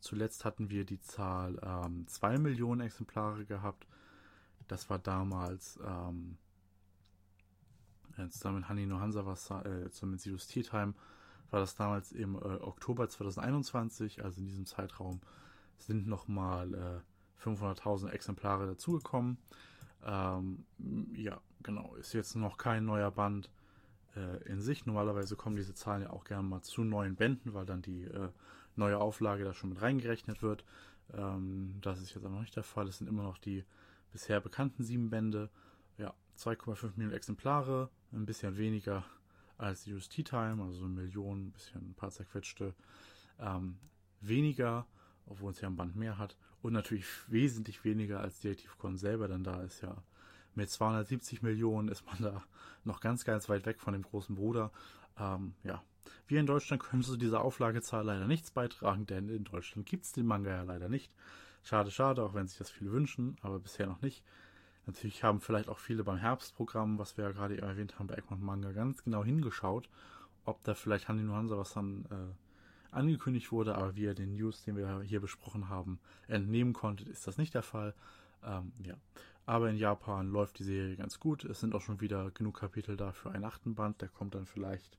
Zuletzt hatten wir die Zahl ähm, zwei Millionen Exemplare gehabt. Das war damals ähm, zusammen mit Honey no Hansa, äh, zusammen mit Zero's Tea Time, war das damals im äh, Oktober zwanzig einundzwanzig, also in diesem Zeitraum sind nochmal äh, fünfhunderttausend Exemplare dazugekommen. Ähm, ja, genau, ist jetzt noch kein neuer Band äh, in sich. Normalerweise kommen diese Zahlen ja auch gerne mal zu neuen Bänden, weil dann die äh, neue Auflage da schon mit reingerechnet wird. Ähm, das ist jetzt aber noch nicht der Fall. Es sind immer noch die bisher bekannten sieben Bände. Ja, zwei Komma fünf Millionen Exemplare, ein bisschen weniger als Zero's Tea Time, also eine Million, ein bisschen, ein paar zerquetschte. Ähm, weniger, obwohl es ja ein Band mehr hat. Und natürlich wesentlich weniger als Detective Conan selber, denn da ist ja mit zweihundertsiebzig Millionen ist man da noch ganz, ganz weit weg von dem großen Bruder. Ähm, ja, wir in Deutschland können zu dieser Auflagezahl leider nichts beitragen, denn in Deutschland gibt es den Manga ja leider nicht. Schade, schade, auch wenn sich das viele wünschen, aber bisher noch nicht. Natürlich haben vielleicht auch viele beim Herbstprogramm, was wir ja gerade eben erwähnt haben, bei Egmont Manga ganz genau hingeschaut, ob da vielleicht Honey no Hansa was dann äh, angekündigt wurde, aber wie ihr den News, den wir hier besprochen haben, entnehmen konntet, ist das nicht der Fall. Ähm, ja. Aber in Japan läuft die Serie ganz gut. Es sind auch schon wieder genug Kapitel da für einen achten Band. Der kommt dann vielleicht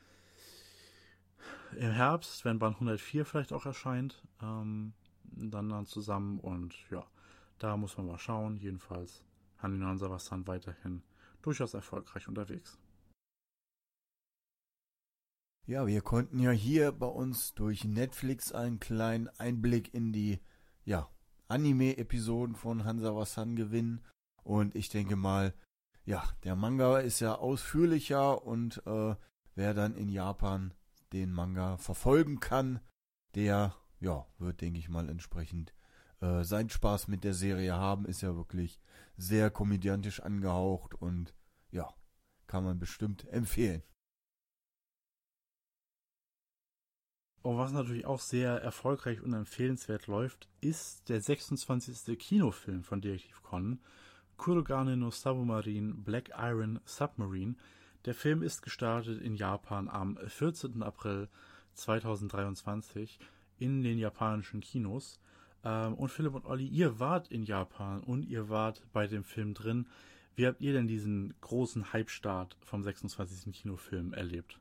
im Herbst, wenn Band hundertvier vielleicht auch erscheint, ähm, dann dann zusammen. Und ja, da muss man mal schauen. Jedenfalls Honey no Hansa was dann weiterhin durchaus erfolgreich unterwegs. Ja, wir konnten ja hier bei uns durch Netflix einen kleinen Einblick in die, ja, Anime-Episoden von Hanzawa-san gewinnen. Und ich denke mal, ja, der Manga ist ja ausführlicher und äh, wer dann in Japan den Manga verfolgen kann, der, ja, wird, denke ich mal, entsprechend äh, seinen Spaß mit der Serie haben. Ist ja wirklich sehr komödiantisch angehaucht und ja, kann man bestimmt empfehlen. Und was natürlich auch sehr erfolgreich und empfehlenswert läuft, ist der sechsundzwanzigste Kinofilm von Detective Conan, Kurogane no Submarine Black Iron Submarine. Der Film ist gestartet in Japan am vierzehnten April zweitausenddreiundzwanzig in den japanischen Kinos. Und Philipp und Olli, ihr wart in Japan und ihr wart bei dem Film drin. Wie habt ihr denn diesen großen Hype-Start vom sechsundzwanzigsten Kinofilm erlebt?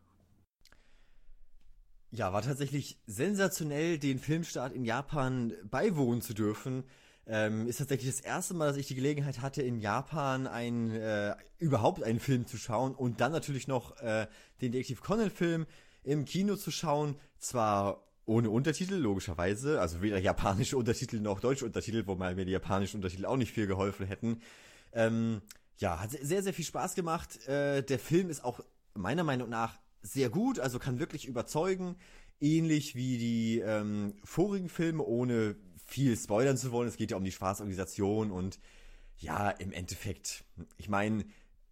Ja, war tatsächlich sensationell, den Filmstart in Japan beiwohnen zu dürfen. Ähm, ist tatsächlich das erste Mal, dass ich die Gelegenheit hatte, in Japan ein, äh, überhaupt einen Film zu schauen und dann natürlich noch äh, den Detective Conan-Film im Kino zu schauen. Zwar ohne Untertitel, logischerweise, also weder japanische Untertitel noch deutsche Untertitel, wobei mir die japanischen Untertitel auch nicht viel geholfen hätten. Ähm, ja, hat sehr, sehr viel Spaß gemacht. Äh, der Film ist auch meiner Meinung nach sehr gut, also kann wirklich überzeugen, ähnlich wie die ähm, vorigen Filme, ohne viel spoilern zu wollen. Es geht ja um die Schwarzorganisation und ja, im Endeffekt, ich meine,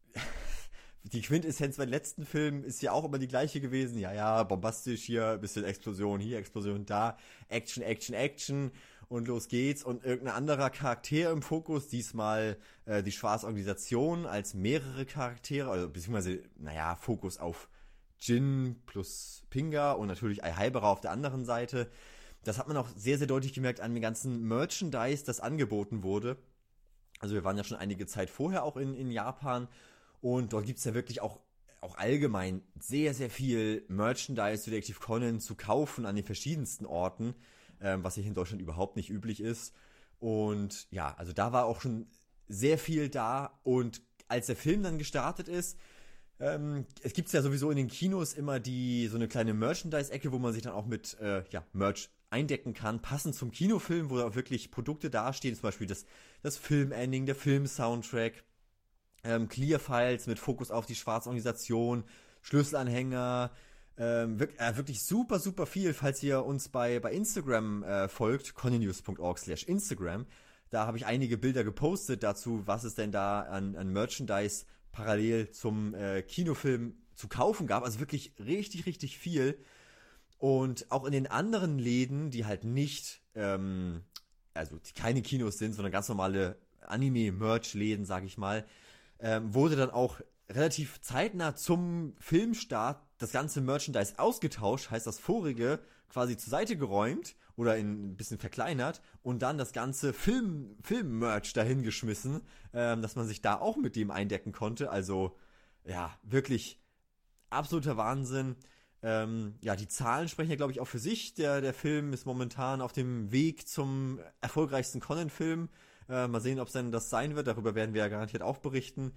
die Quintessenz beim letzten Film ist ja auch immer die gleiche gewesen. Ja, ja, bombastisch hier, bisschen Explosion hier, Explosion da, Action, Action, Action und los geht's. Und irgendein anderer Charakter im Fokus, diesmal äh, die Schwarzorganisation als mehrere Charaktere, also beziehungsweise, naja, Fokus auf Jin plus Pinga und natürlich Aihaibara auf der anderen Seite. Das hat man auch sehr, sehr deutlich gemerkt an dem ganzen Merchandise, das angeboten wurde. Also wir waren ja schon einige Zeit vorher auch in, in Japan und dort gibt es ja wirklich auch, auch allgemein sehr, sehr viel Merchandise zu Detective Conan zu kaufen an den verschiedensten Orten, ähm, was hier in Deutschland überhaupt nicht üblich ist. Und ja, also da war auch schon sehr viel da und als der Film dann gestartet ist, Ähm, es gibt ja sowieso in den Kinos immer die so eine kleine Merchandise-Ecke, wo man sich dann auch mit äh, ja, Merch eindecken kann, passend zum Kinofilm, wo da auch wirklich Produkte dastehen, zum Beispiel das, das Film-Ending, der Film-Soundtrack, ähm, Clear-Files mit Fokus auf die Schwarzorganisation, Schlüsselanhänger, ähm, wirklich, äh, wirklich super, super viel, falls ihr uns bei, bei Instagram äh, folgt, connenews punkt org slash Instagram, da habe ich einige Bilder gepostet dazu, was es denn da an, an Merchandise parallel zum äh, Kinofilm zu kaufen gab, also wirklich richtig, richtig viel. Und auch in den anderen Läden, die halt nicht, ähm, also die keine Kinos sind, sondern ganz normale Anime-Merch-Läden, sag ich mal, ähm, wurde dann auch relativ zeitnah zum Filmstart das ganze Merchandise ausgetauscht, heißt das vorige quasi zur Seite geräumt oder in, ein bisschen verkleinert und dann das ganze Film, Film-Merch dahin geschmissen, ähm, dass man sich da auch mit dem eindecken konnte. Also, ja, wirklich absoluter Wahnsinn. Ähm, ja, die Zahlen sprechen ja, glaube ich, auch für sich. Der, der Film ist momentan auf dem Weg zum erfolgreichsten Conan-Film. Äh, mal sehen, ob es denn das sein wird. Darüber werden wir ja garantiert auch berichten.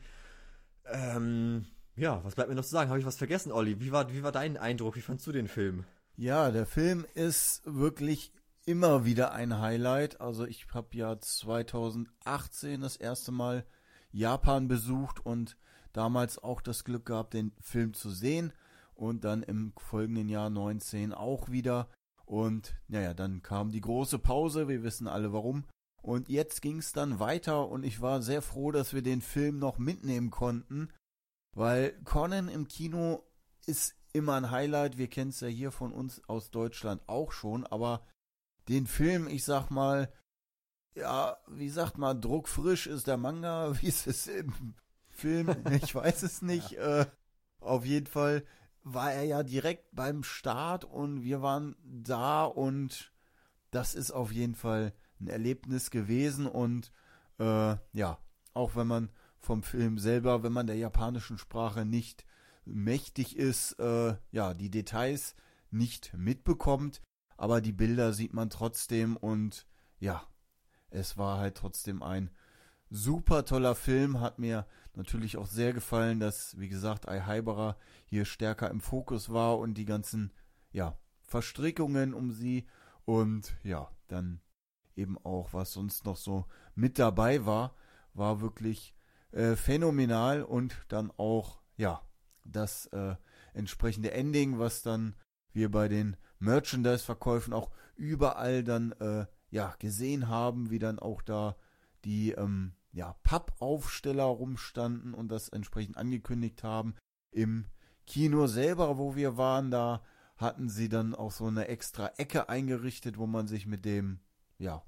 Ähm, ja, was bleibt mir noch zu sagen? Habe ich was vergessen, Olli? Wie war, wie war dein Eindruck? Wie fandst du den Film? Ja, der Film ist wirklich immer wieder ein Highlight. Also ich habe ja zweitausendachtzehn das erste Mal Japan besucht und damals auch das Glück gehabt, den Film zu sehen. Und dann im folgenden Jahr neunzehn auch wieder. Und naja, dann kam die große Pause. Wir wissen alle warum. Und jetzt ging es dann weiter und ich war sehr froh, dass wir den Film noch mitnehmen konnten. Weil Conan im Kino ist immer ein Highlight. Wir kennen es ja hier von uns aus Deutschland auch schon. Aber den Film, ich sag mal, ja, wie sagt man, druckfrisch ist der Manga. Wie ist es im Film? Ich weiß es nicht. Ja. Äh, auf jeden Fall war er ja direkt beim Start und wir waren da und das ist auf jeden Fall ein Erlebnis gewesen und äh, ja, auch wenn man vom Film selber, wenn man der japanischen Sprache nicht mächtig ist, äh, ja, die Details nicht mitbekommt, aber die Bilder sieht man trotzdem und ja, es war halt trotzdem ein super toller Film, hat mir natürlich auch sehr gefallen, dass, wie gesagt, Ai Haibara hier stärker im Fokus war und die ganzen, ja, Verstrickungen um sie und ja, dann eben auch, was sonst noch so mit dabei war, war wirklich äh, phänomenal und dann auch, ja, das äh, entsprechende Ending, was dann wir bei den Merchandise-Verkäufen auch überall dann, äh, ja, gesehen haben, wie dann auch da die, ähm, ja, Pappaufsteller rumstanden und das entsprechend angekündigt haben. Im Kino selber, wo wir waren, da hatten sie dann auch so eine extra Ecke eingerichtet, wo man sich mit dem, ja,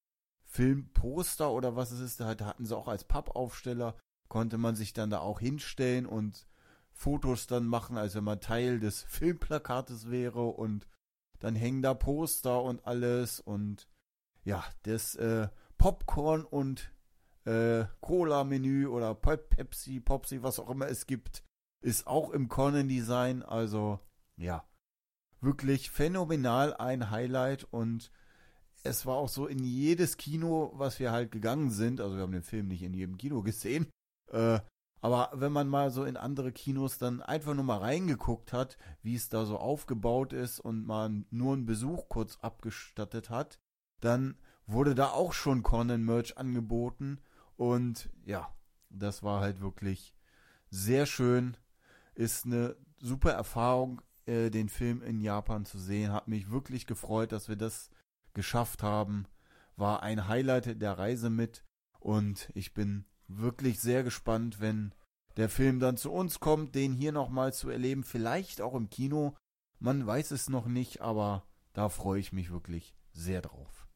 Filmposter oder was es ist, da hatten sie auch als Pappaufsteller, konnte man sich dann da auch hinstellen und Fotos dann machen, als wenn man Teil des Filmplakates wäre und dann hängen da Poster und alles und ja, das äh, Popcorn und äh, Cola-Menü oder Pepsi, Popsi, was auch immer es gibt, ist auch im Conan-Design, also ja, wirklich phänomenal ein Highlight und es war auch so in jedes Kino, was wir halt gegangen sind, also wir haben den Film nicht in jedem Kino gesehen, äh, aber wenn man mal so in andere Kinos dann einfach nur mal reingeguckt hat, wie es da so aufgebaut ist und man nur einen Besuch kurz abgestattet hat, dann wurde da auch schon Conan-Merch angeboten und ja, das war halt wirklich sehr schön, ist eine super Erfahrung, äh, den Film in Japan zu sehen, hat mich wirklich gefreut, dass wir das geschafft haben, war ein Highlight der Reise mit und ich bin wirklich sehr gespannt, wenn der Film dann zu uns kommt, den hier nochmal zu erleben, vielleicht auch im Kino, man weiß es noch nicht, aber da freue ich mich wirklich sehr drauf.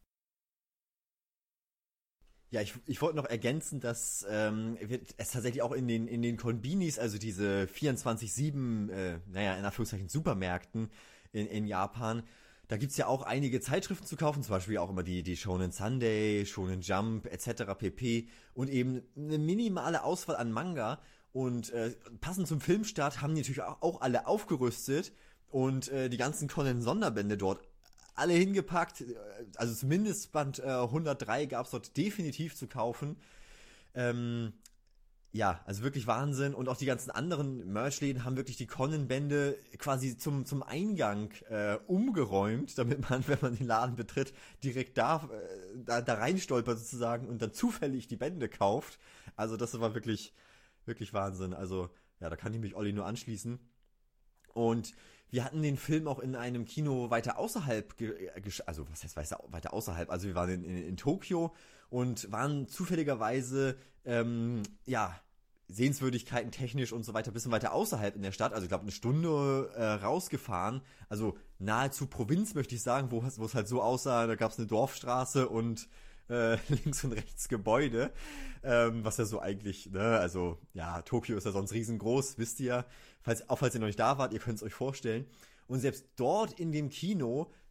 Ja, ich, ich wollte noch ergänzen, dass ähm, es tatsächlich auch in den in den Konbinis, also diese vierundzwanzig sieben, äh, naja, in Anführungszeichen Supermärkten in, in Japan, da gibt's ja auch einige Zeitschriften zu kaufen, zum Beispiel auch immer die, die Shonen Sunday, Shonen Jump et cetera pp. Und eben eine minimale Auswahl an Manga. Und äh, passend zum Filmstart haben die natürlich auch, auch alle aufgerüstet und äh, die ganzen Conan-Sonderbände dort alle hingepackt. Also zumindest Band äh, hundertdrei gab's dort definitiv zu kaufen. Ähm, Ja, also wirklich Wahnsinn. Und auch die ganzen anderen Merch-Läden haben wirklich die Conan-Bände quasi zum, zum Eingang äh, umgeräumt, damit man, wenn man den Laden betritt, direkt da, äh, da, da reinstolpert sozusagen und dann zufällig die Bände kauft. Also das war wirklich, wirklich Wahnsinn. Also ja, da kann ich mich Olli nur anschließen. Und wir hatten den Film auch in einem Kino weiter außerhalb, ge- gesch- also was heißt weiter außerhalb, also wir waren in, in, in Tokio und waren zufälligerweise, ähm, ja, Sehenswürdigkeiten technisch und so weiter, ein bisschen weiter außerhalb in der Stadt, also ich glaube eine Stunde äh, rausgefahren, also nahezu Provinz möchte ich sagen, wo es halt so aussah, da gab es eine Dorfstraße und äh, links und rechts Gebäude, ähm, was ja so eigentlich, ne, also ja, Tokio ist ja sonst riesengroß, wisst ihr, falls, auch falls ihr noch nicht da wart, ihr könnt es euch vorstellen. Und selbst dort in dem Kino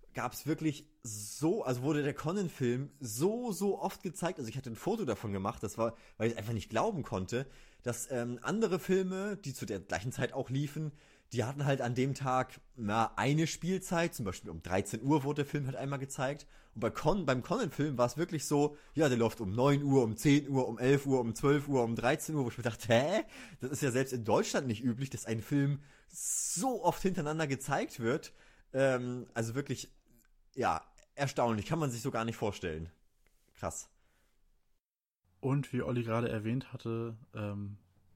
gab es wirklich so, also wurde der Conan-Film so, so oft gezeigt, also ich hatte ein Foto davon gemacht, das war, weil ich einfach nicht glauben konnte, dass ähm, andere Filme, die zu der gleichen Zeit auch liefen, die hatten halt an dem Tag na, eine Spielzeit, zum Beispiel um dreizehn Uhr wurde der Film halt einmal gezeigt. Und bei Con, beim Conan-Film war es wirklich so, ja, der läuft um neun Uhr, um zehn Uhr, um elf Uhr, um zwölf Uhr, um dreizehn Uhr, wo ich mir dachte, hä? Das ist ja selbst in Deutschland nicht üblich, dass ein Film so oft hintereinander gezeigt wird. Ähm, also wirklich, ja, erstaunlich, kann man sich so gar nicht vorstellen. Krass. Und wie Olli gerade erwähnt hatte, ähm,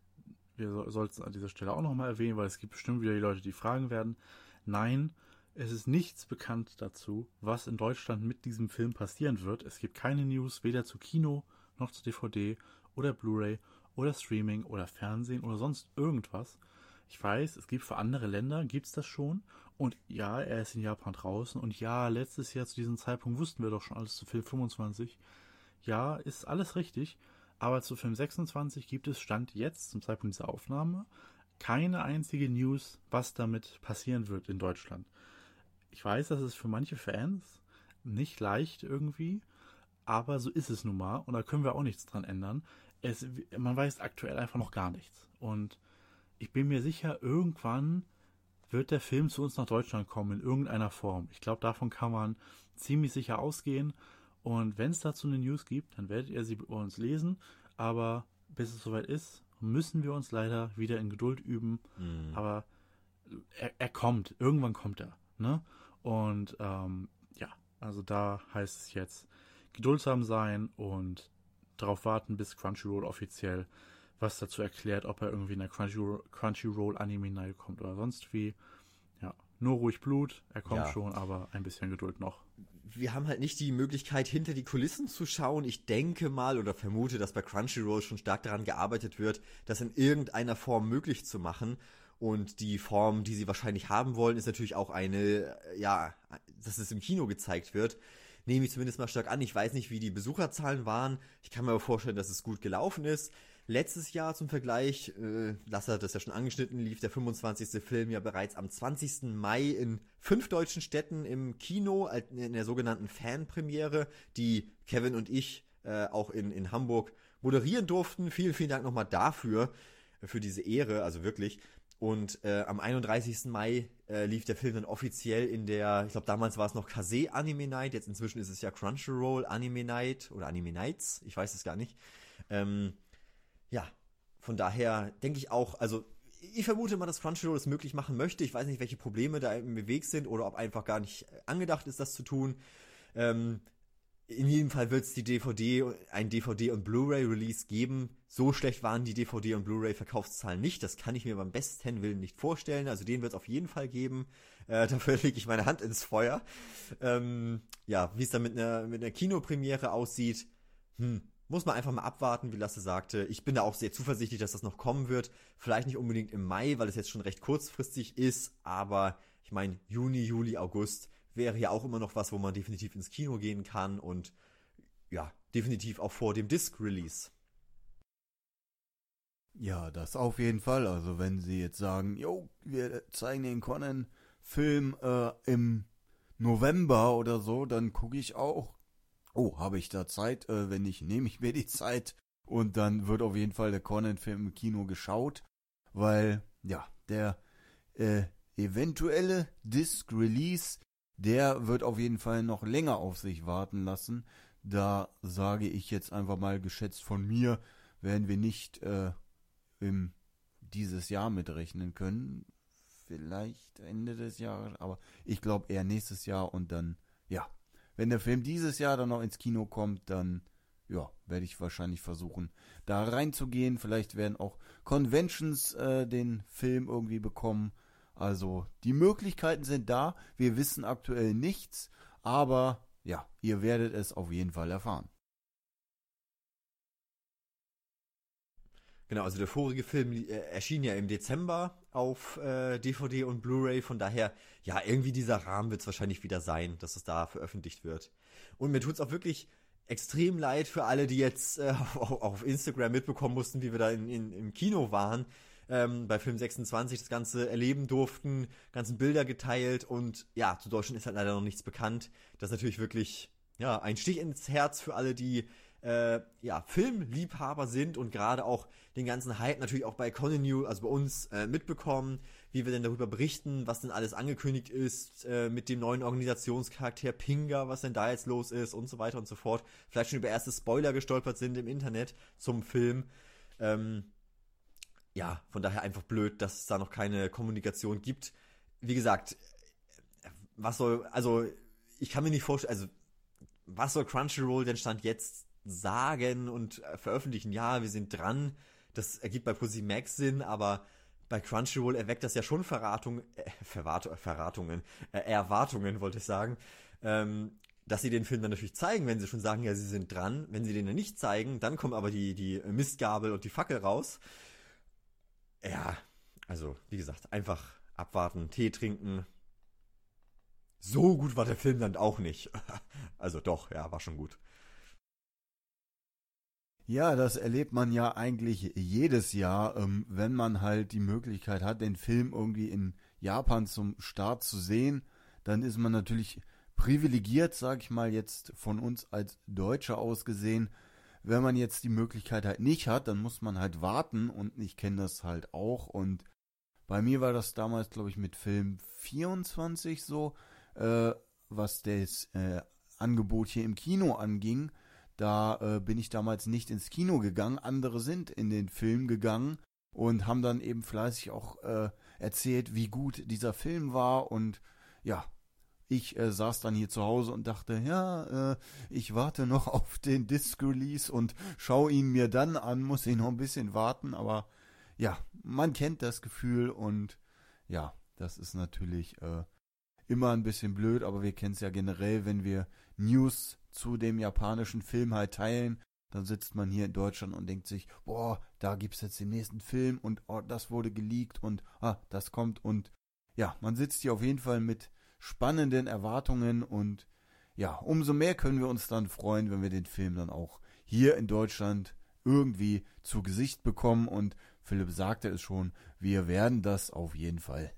wir so, sollten es an dieser Stelle auch nochmal erwähnen, weil es gibt bestimmt wieder die Leute, die fragen werden. Nein, es ist nichts bekannt dazu, was in Deutschland mit diesem Film passieren wird. Es gibt keine News, weder zu Kino, noch zu D V D oder Blu-ray oder Streaming oder Fernsehen oder sonst irgendwas. Ich weiß, es gibt für andere Länder, gibt es das schon. Und ja, er ist in Japan draußen. Und ja, letztes Jahr zu diesem Zeitpunkt wussten wir doch schon alles zu Film fünfundzwanzig. Ja, ist alles richtig. Aber zu Film sechsundzwanzig gibt es Stand jetzt, zum Zeitpunkt dieser Aufnahme, keine einzige News, was damit passieren wird in Deutschland. Ich weiß, das ist für manche Fans nicht leicht irgendwie, aber so ist es nun mal und da können wir auch nichts dran ändern. Es, man weiß aktuell einfach noch gar nichts. Und ich bin mir sicher, irgendwann wird der Film zu uns nach Deutschland kommen, in irgendeiner Form. Ich glaube, davon kann man ziemlich sicher ausgehen. Und wenn es dazu eine News gibt, dann werdet ihr sie bei uns lesen. Aber bis es soweit ist, müssen wir uns leider wieder in Geduld üben. Mhm. Aber er, er kommt. Irgendwann kommt er. Ne? Und ähm, ja, also da heißt es jetzt geduldsam sein und darauf warten, bis Crunchyroll offiziell was dazu erklärt, ob er irgendwie in der Crunchyroll, Crunchyroll Anime Night kommt oder sonst wie. Ja, nur ruhig Blut. Er kommt ja. schon, aber ein bisschen Geduld noch. Wir haben halt nicht die Möglichkeit, hinter die Kulissen zu schauen. Ich denke mal oder vermute, dass bei Crunchyroll schon stark daran gearbeitet wird, das in irgendeiner Form möglich zu machen. Und die Form, die sie wahrscheinlich haben wollen, ist natürlich auch eine, ja, dass es im Kino gezeigt wird. Nehme ich zumindest mal stark an. Ich weiß nicht, wie die Besucherzahlen waren. Ich kann mir aber vorstellen, dass es gut gelaufen ist. Letztes Jahr zum Vergleich, äh, Lasse hat das ja schon angeschnitten, lief der fünfundzwanzigste Film ja bereits am zwanzigsten Mai in fünf deutschen Städten im Kino, in der sogenannten Fanpremiere, die Kevin und ich äh, auch in, in Hamburg moderieren durften. Vielen, vielen Dank nochmal dafür, für diese Ehre, also wirklich. Und äh, am einunddreißigsten Mai äh, lief der Film dann offiziell in der, ich glaube damals war es noch Kase Anime Night, jetzt inzwischen ist es ja Crunchyroll Anime Night oder Anime Nights, ich weiß es gar nicht. Ähm, ja, von daher denke ich auch, also ich vermute mal, dass Crunchyroll es möglich machen möchte. Ich weiß nicht, welche Probleme da im Weg sind oder ob einfach gar nicht angedacht ist, das zu tun. Ähm, in jedem Fall wird es die D V D, ein D V D- und Blu-ray-Release geben. So schlecht waren die D V D- und Blu-ray-Verkaufszahlen nicht. Das kann ich mir beim besten Willen nicht vorstellen. Also den wird es auf jeden Fall geben. Äh, dafür lege ich meine Hand ins Feuer. Ähm, ja, wie es dann mit einer mit einer Kinopremiere aussieht, hm, muss man einfach mal abwarten, wie Lasse sagte. Ich bin da auch sehr zuversichtlich, dass das noch kommen wird. Vielleicht nicht unbedingt im Mai, weil es jetzt schon recht kurzfristig ist. Aber ich meine, Juni, Juli, August wäre ja auch immer noch was, wo man definitiv ins Kino gehen kann. Und ja, definitiv auch vor dem Disc-Release. Ja, das auf jeden Fall. Also wenn sie jetzt sagen, jo, wir zeigen den Conan-Film äh, im November oder so, dann gucke ich auch. Oh, habe ich da Zeit? Äh, wenn nicht, nehme ich mir die Zeit. Und dann wird auf jeden Fall der Conan-Film im Kino geschaut. Weil, ja, der äh, eventuelle Disc-Release, der wird auf jeden Fall noch länger auf sich warten lassen. Da sage ich jetzt einfach mal geschätzt von mir, werden wir nicht äh, im, dieses Jahr mitrechnen können. Vielleicht Ende des Jahres, aber ich glaube eher nächstes Jahr und dann, ja. Wenn der Film dieses Jahr dann noch ins Kino kommt, dann ja, werde ich wahrscheinlich versuchen, da reinzugehen. Vielleicht werden auch Conventions äh, den Film irgendwie bekommen. Also die Möglichkeiten sind da. Wir wissen aktuell nichts, aber ja, ihr werdet es auf jeden Fall erfahren. Genau, also der vorige Film äh, erschien ja im Dezember auf äh, D V D und Blu-ray, von daher, ja, irgendwie dieser Rahmen wird es wahrscheinlich wieder sein, dass es da veröffentlicht wird. Und mir tut es auch wirklich extrem leid für alle, die jetzt äh, auch auf Instagram mitbekommen mussten, wie wir da in, in, im Kino waren. ähm, bei Film sechsundzwanzig das Ganze erleben durften, ganzen Bilder geteilt und ja, zu Deutschland ist halt leider noch nichts bekannt. Das ist natürlich wirklich, ja, ein Stich ins Herz für alle, die äh, ja, Filmliebhaber sind und gerade auch den ganzen Hype natürlich auch bei Connew, also bei uns, äh, mitbekommen, wie wir denn darüber berichten, was denn alles angekündigt ist äh, mit dem neuen Organisationscharakter Pinga, was denn da jetzt los ist und so weiter und so fort. Vielleicht schon über erste Spoiler gestolpert sind im Internet zum Film. Ähm, ja, von daher einfach blöd, dass es da noch keine Kommunikation gibt. Wie gesagt, was soll, also ich kann mir nicht vorstellen, also was soll Crunchyroll denn Stand jetzt sagen und äh, veröffentlichen? Ja, wir sind dran. Das ergibt bei ProSieben Max Sinn, aber bei Crunchyroll erweckt das ja schon Verratung, äh, Verrat, Verratungen, äh, Erwartungen, wollte ich sagen, ähm, dass sie den Film dann natürlich zeigen, wenn sie schon sagen, ja, sie sind dran. Wenn sie den dann nicht zeigen, dann kommen aber die, die Mistgabel und die Fackel raus. Ja, also, wie gesagt, einfach abwarten, Tee trinken. So gut war der Film dann auch nicht. Also doch, ja, war schon gut. Ja, das erlebt man ja eigentlich jedes Jahr, ähm, wenn man halt die Möglichkeit hat, den Film irgendwie in Japan zum Start zu sehen, dann ist man natürlich privilegiert, sag ich mal jetzt von uns als Deutscher aus gesehen. Wenn man jetzt die Möglichkeit halt nicht hat, dann muss man halt warten und ich kenne das halt auch und bei mir war das damals, glaube ich, mit Film vierundzwanzig so, äh, was das äh, Angebot hier im Kino anging. Da äh, bin ich damals nicht ins Kino gegangen, andere sind in den Film gegangen und haben dann eben fleißig auch äh, erzählt, wie gut dieser Film war und ja, ich äh, saß dann hier zu Hause und dachte, ja, äh, ich warte noch auf den Disc-Release und schaue ihn mir dann an, muss ich noch ein bisschen warten, aber ja, man kennt das Gefühl und ja, das ist natürlich äh, immer ein bisschen blöd, aber wir kennen es ja generell, wenn wir News zu dem japanischen Film halt teilen, dann sitzt man hier in Deutschland und denkt sich, boah, da gibt's jetzt den nächsten Film und oh, das wurde geleakt und ah, das kommt und ja, man sitzt hier auf jeden Fall mit spannenden Erwartungen und ja, umso mehr können wir uns dann freuen, wenn wir den Film dann auch hier in Deutschland irgendwie zu Gesicht bekommen und Philipp sagte es schon, wir werden das auf jeden Fall.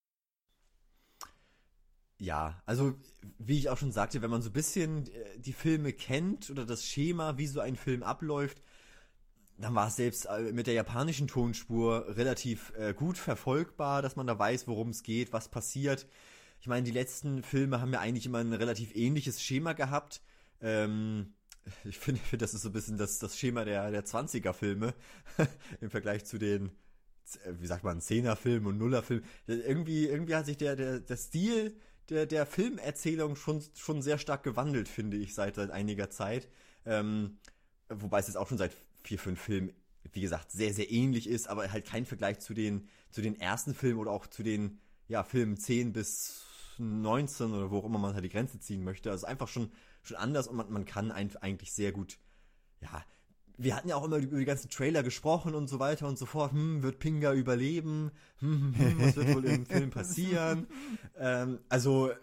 Ja, also wie ich auch schon sagte, wenn man so ein bisschen die Filme kennt oder das Schema, wie so ein Film abläuft, dann war es selbst mit der japanischen Tonspur relativ äh, gut verfolgbar, dass man da weiß, worum es geht, was passiert. Ich meine, die letzten Filme haben ja eigentlich immer ein relativ ähnliches Schema gehabt. Ähm, ich finde, find, das ist so ein bisschen das, das Schema der, der zwanziger-Filme im Vergleich zu den, wie sagt man, Zehner-Filmen und Nuller-Filmen. Irgendwie, irgendwie hat sich der, der, der Stil der, der Filmerzählung schon, schon sehr stark gewandelt, finde ich, seit, seit einiger Zeit. Ähm, wobei es jetzt auch schon seit vier, fünf Filmen, wie gesagt, sehr, sehr ähnlich ist, aber halt kein Vergleich zu den, zu den ersten Filmen oder auch zu den ja, Filmen zehn bis neunzehn oder wo auch immer man halt die Grenze ziehen möchte. Also einfach schon, schon anders und man, man kann eigentlich sehr gut, ja, wir hatten ja auch immer über die ganzen Trailer gesprochen und so weiter und so fort. Hm, wird Pinga überleben? Hm, hm, hm, was wird wohl im Film passieren? Ähm, also, äh,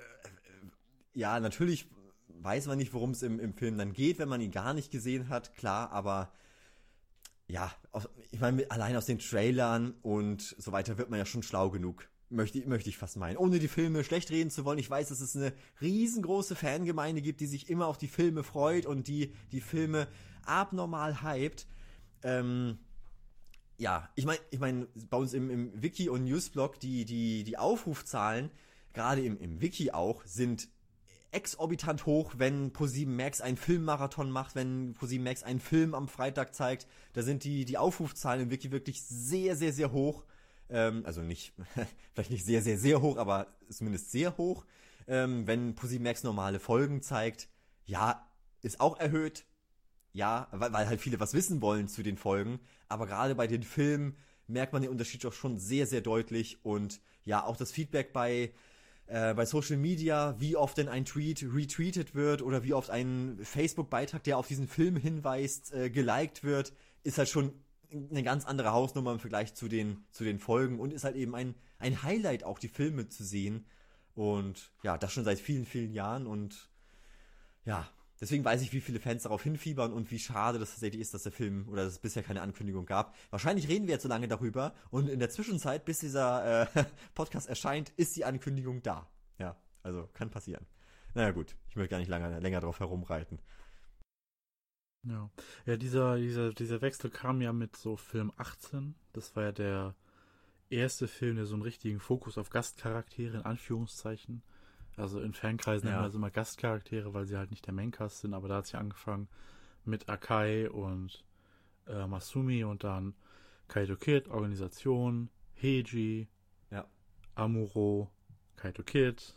ja, natürlich weiß man nicht, worum es im, im Film dann geht, wenn man ihn gar nicht gesehen hat, klar, aber ja, aus, ich meine, allein aus den Trailern und so weiter wird man ja schon schlau genug. Möchte, möchte ich fast meinen. Ohne die Filme schlecht reden zu wollen. Ich weiß, dass es eine riesengroße Fangemeinde gibt, die sich immer auf die Filme freut und die die Filme abnormal hypt. Ähm, ja, ich meine, ich mein, bei uns im, im Wiki und Newsblog, die, die, die Aufrufzahlen, gerade im, im Wiki auch, sind exorbitant hoch, wenn ProSieben Max einen Filmmarathon macht, wenn ProSieben Max einen Film am Freitag zeigt. Da sind die, die Aufrufzahlen im Wiki wirklich sehr, sehr, sehr hoch. Ähm, also nicht, vielleicht nicht sehr, sehr, sehr hoch, aber zumindest sehr hoch. Ähm, wenn ProSieben Max normale Folgen zeigt, ja, ist auch erhöht. Ja, weil, weil halt viele was wissen wollen zu den Folgen. Aber gerade bei den Filmen merkt man den Unterschied doch schon sehr, sehr deutlich. Und ja, auch das Feedback bei, äh, bei Social Media, wie oft denn ein Tweet retweetet wird oder wie oft ein Facebook-Beitrag, der auf diesen Film hinweist, äh, geliked wird, ist halt schon eine ganz andere Hausnummer im Vergleich zu den, zu den Folgen und ist halt eben ein, ein Highlight, auch die Filme zu sehen. Und ja, das schon seit vielen, vielen Jahren und ja, deswegen weiß ich, wie viele Fans darauf hinfiebern und wie schade das tatsächlich ist, dass der Film oder dass es bisher keine Ankündigung gab. Wahrscheinlich reden wir jetzt so lange darüber und in der Zwischenzeit, bis dieser äh, Podcast erscheint, ist die Ankündigung da. Ja, also kann passieren. Naja gut, ich möchte gar nicht lange, länger drauf herumreiten. Ja, ja dieser, dieser, dieser Wechsel kam ja mit so Film achtzehn. Das war ja der erste Film, der so einen richtigen Fokus auf Gastcharaktere in Anführungszeichen. Also in Fankreisen Ja. nennen wir sie immer Gastcharaktere, weil sie halt nicht der Maincast sind, aber da hat es ja angefangen mit Akai und äh, Masumi und dann Kaito Kid, Organisation, Heiji, Ja. Amuro, Kaito Kid,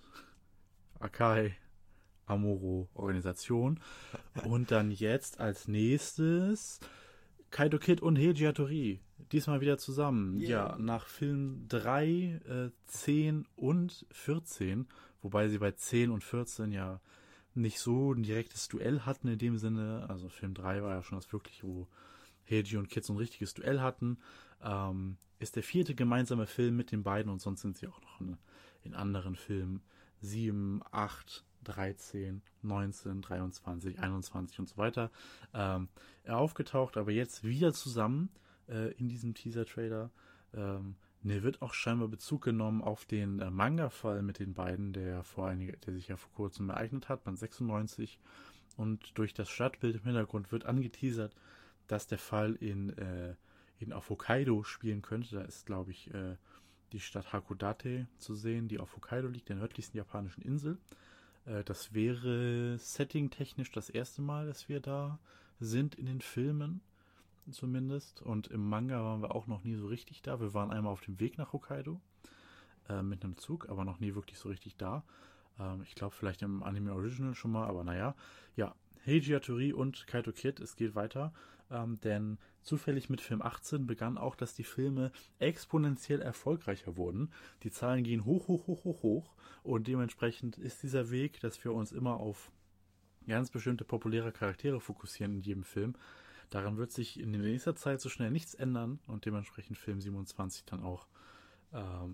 Akai, Amuro, Organisation. Und dann jetzt als nächstes Kaito Kid und Heiji Hattori. Diesmal wieder zusammen. Yeah. Ja, nach Film drei, äh, zehn und vierzehn. Wobei sie bei zehn und vierzehn ja nicht so ein direktes Duell hatten in dem Sinne. Also Film drei war ja schon das wirklich, wo Heiji und Kid so ein richtiges Duell hatten. Ähm, ist der vierte gemeinsame Film mit den beiden und sonst sind sie auch noch in, in anderen Filmen sieben, acht, dreizehn, neunzehn, dreiundzwanzig, einundzwanzig und so weiter ähm, aufgetaucht, aber jetzt wieder zusammen äh, in diesem Teaser-Trailer. Ähm, ne, wird auch scheinbar Bezug genommen auf den äh, Manga-Fall mit den beiden, der vor einige, der sich ja vor kurzem ereignet hat, Band sechsundneunzig. Und durch das Stadtbild im Hintergrund wird angeteasert, dass der Fall in, äh, in auf Hokkaido spielen könnte. Da ist, glaube ich, äh, die Stadt Hakodate zu sehen, die auf Hokkaido liegt, der nördlichsten japanischen Insel. Äh, das wäre setting-technisch das erste Mal, dass wir da sind in den Filmen zumindest. Und im Manga waren wir auch noch nie so richtig da. Wir waren einmal auf dem Weg nach Hokkaido äh, mit einem Zug, aber noch nie wirklich so richtig da. Ähm, ich glaube vielleicht im Anime Original schon mal, aber naja. Ja, Heiji Hattori und Kaito Kid, es geht weiter. Ähm, denn zufällig mit Film achtzehn begann auch, dass die Filme exponentiell erfolgreicher wurden. Die Zahlen gehen hoch, hoch, hoch, hoch, hoch. Und dementsprechend ist dieser Weg, dass wir uns immer auf ganz bestimmte populäre Charaktere fokussieren in jedem Film. Daran wird sich in nächster Zeit so schnell nichts ändern und dementsprechend Film siebenundzwanzig dann auch ähm,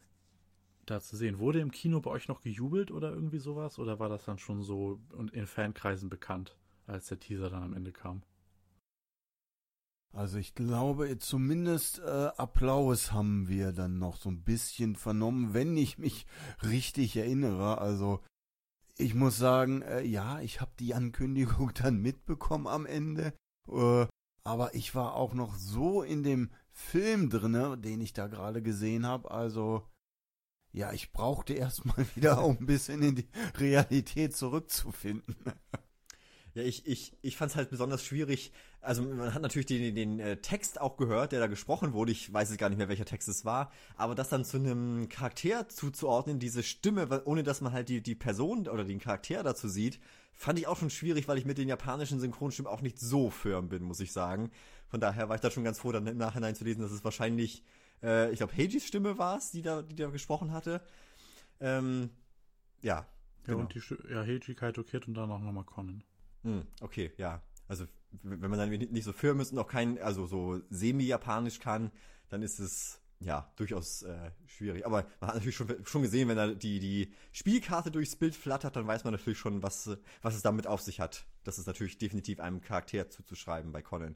da zu sehen. Wurde im Kino bei euch noch gejubelt oder irgendwie sowas? Oder war das dann schon so und in Fankreisen bekannt, als der Teaser dann am Ende kam? Also ich glaube, zumindest äh, Applaus haben wir dann noch so ein bisschen vernommen, wenn ich mich richtig erinnere. Also ich muss sagen, äh, ja, ich habe die Ankündigung dann mitbekommen am Ende. Äh, aber ich war auch noch so in dem Film drinne, den ich da gerade gesehen habe. Also ja, ich brauchte erstmal wieder, um ein bisschen in die Realität zurückzufinden. Ja, ich, ich, ich fand es halt besonders schwierig. Also man hat natürlich den, den äh, Text auch gehört, der da gesprochen wurde. Ich weiß jetzt gar nicht mehr, welcher Text es war. Aber das dann zu einem Charakter zuzuordnen, diese Stimme, ohne dass man halt die, die Person oder den Charakter dazu sieht, fand ich auch schon schwierig, weil ich mit den japanischen Synchronstimmen auch nicht so firm bin, muss ich sagen. Von daher war ich da schon ganz froh, dann im Nachhinein zu lesen, dass es wahrscheinlich, äh, ich glaube, Heijis Stimme war es, die da, die da gesprochen hatte. Ähm, ja. Ja, genau. und die Sti- ja, Heiji, Kaito Kid und dann auch nochmal Conan. Hm, okay, ja. Also w- wenn man dann nicht so firm ist und auch kein, also so semi-japanisch kann, dann ist es ja durchaus äh, schwierig. Aber man hat natürlich schon, schon gesehen, wenn da die, die Spielkarte durchs Bild flattert, dann weiß man natürlich schon, was, was es damit auf sich hat. Das ist natürlich definitiv einem Charakter zuzuschreiben bei Conan.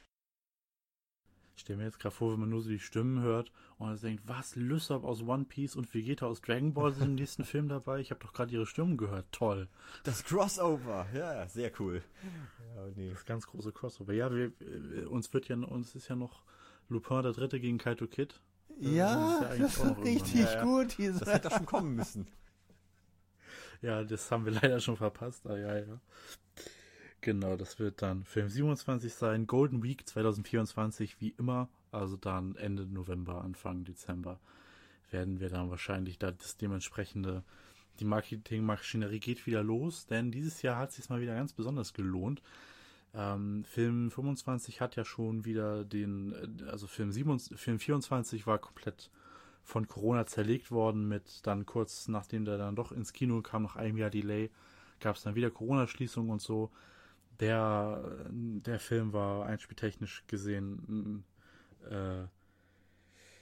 Ich stelle mir jetzt gerade vor, wenn man nur so die Stimmen hört und dann denkt, was, Lysop aus One Piece und Vegeta aus Dragon Ball sind im nächsten Film dabei? Ich habe doch gerade ihre Stimmen gehört. Toll. Das Crossover, ja, sehr cool. Ja, nee. Das ganz große Crossover. Ja, wir, äh, uns wird ja, uns ist ja noch Lupin der Dritte gegen Kaito Kid. Ja, das ist ja eigentlich das auch war noch irgendwann. richtig Ja, ja. gut. Diese Das hätte doch schon kommen müssen. Ja, das haben wir leider schon verpasst. Ah, ja, ja. Genau, das wird dann Film siebenundzwanzig sein. Golden Week zwanzig vierundzwanzig, wie immer. Also dann Ende November, Anfang Dezember werden wir dann wahrscheinlich da das dementsprechende, die Marketingmaschinerie geht wieder los, denn dieses Jahr hat es sich mal wieder ganz besonders gelohnt. Ähm, Film fünfundzwanzig hat ja schon wieder den, also Film, siebenundzwanzig, Film vierundzwanzig war komplett von Corona zerlegt worden mit dann kurz nachdem der dann doch ins Kino kam, nach einem Jahr Delay, gab es dann wieder Corona-Schließung und so. Der, der Film war einspieltechnisch gesehen äh,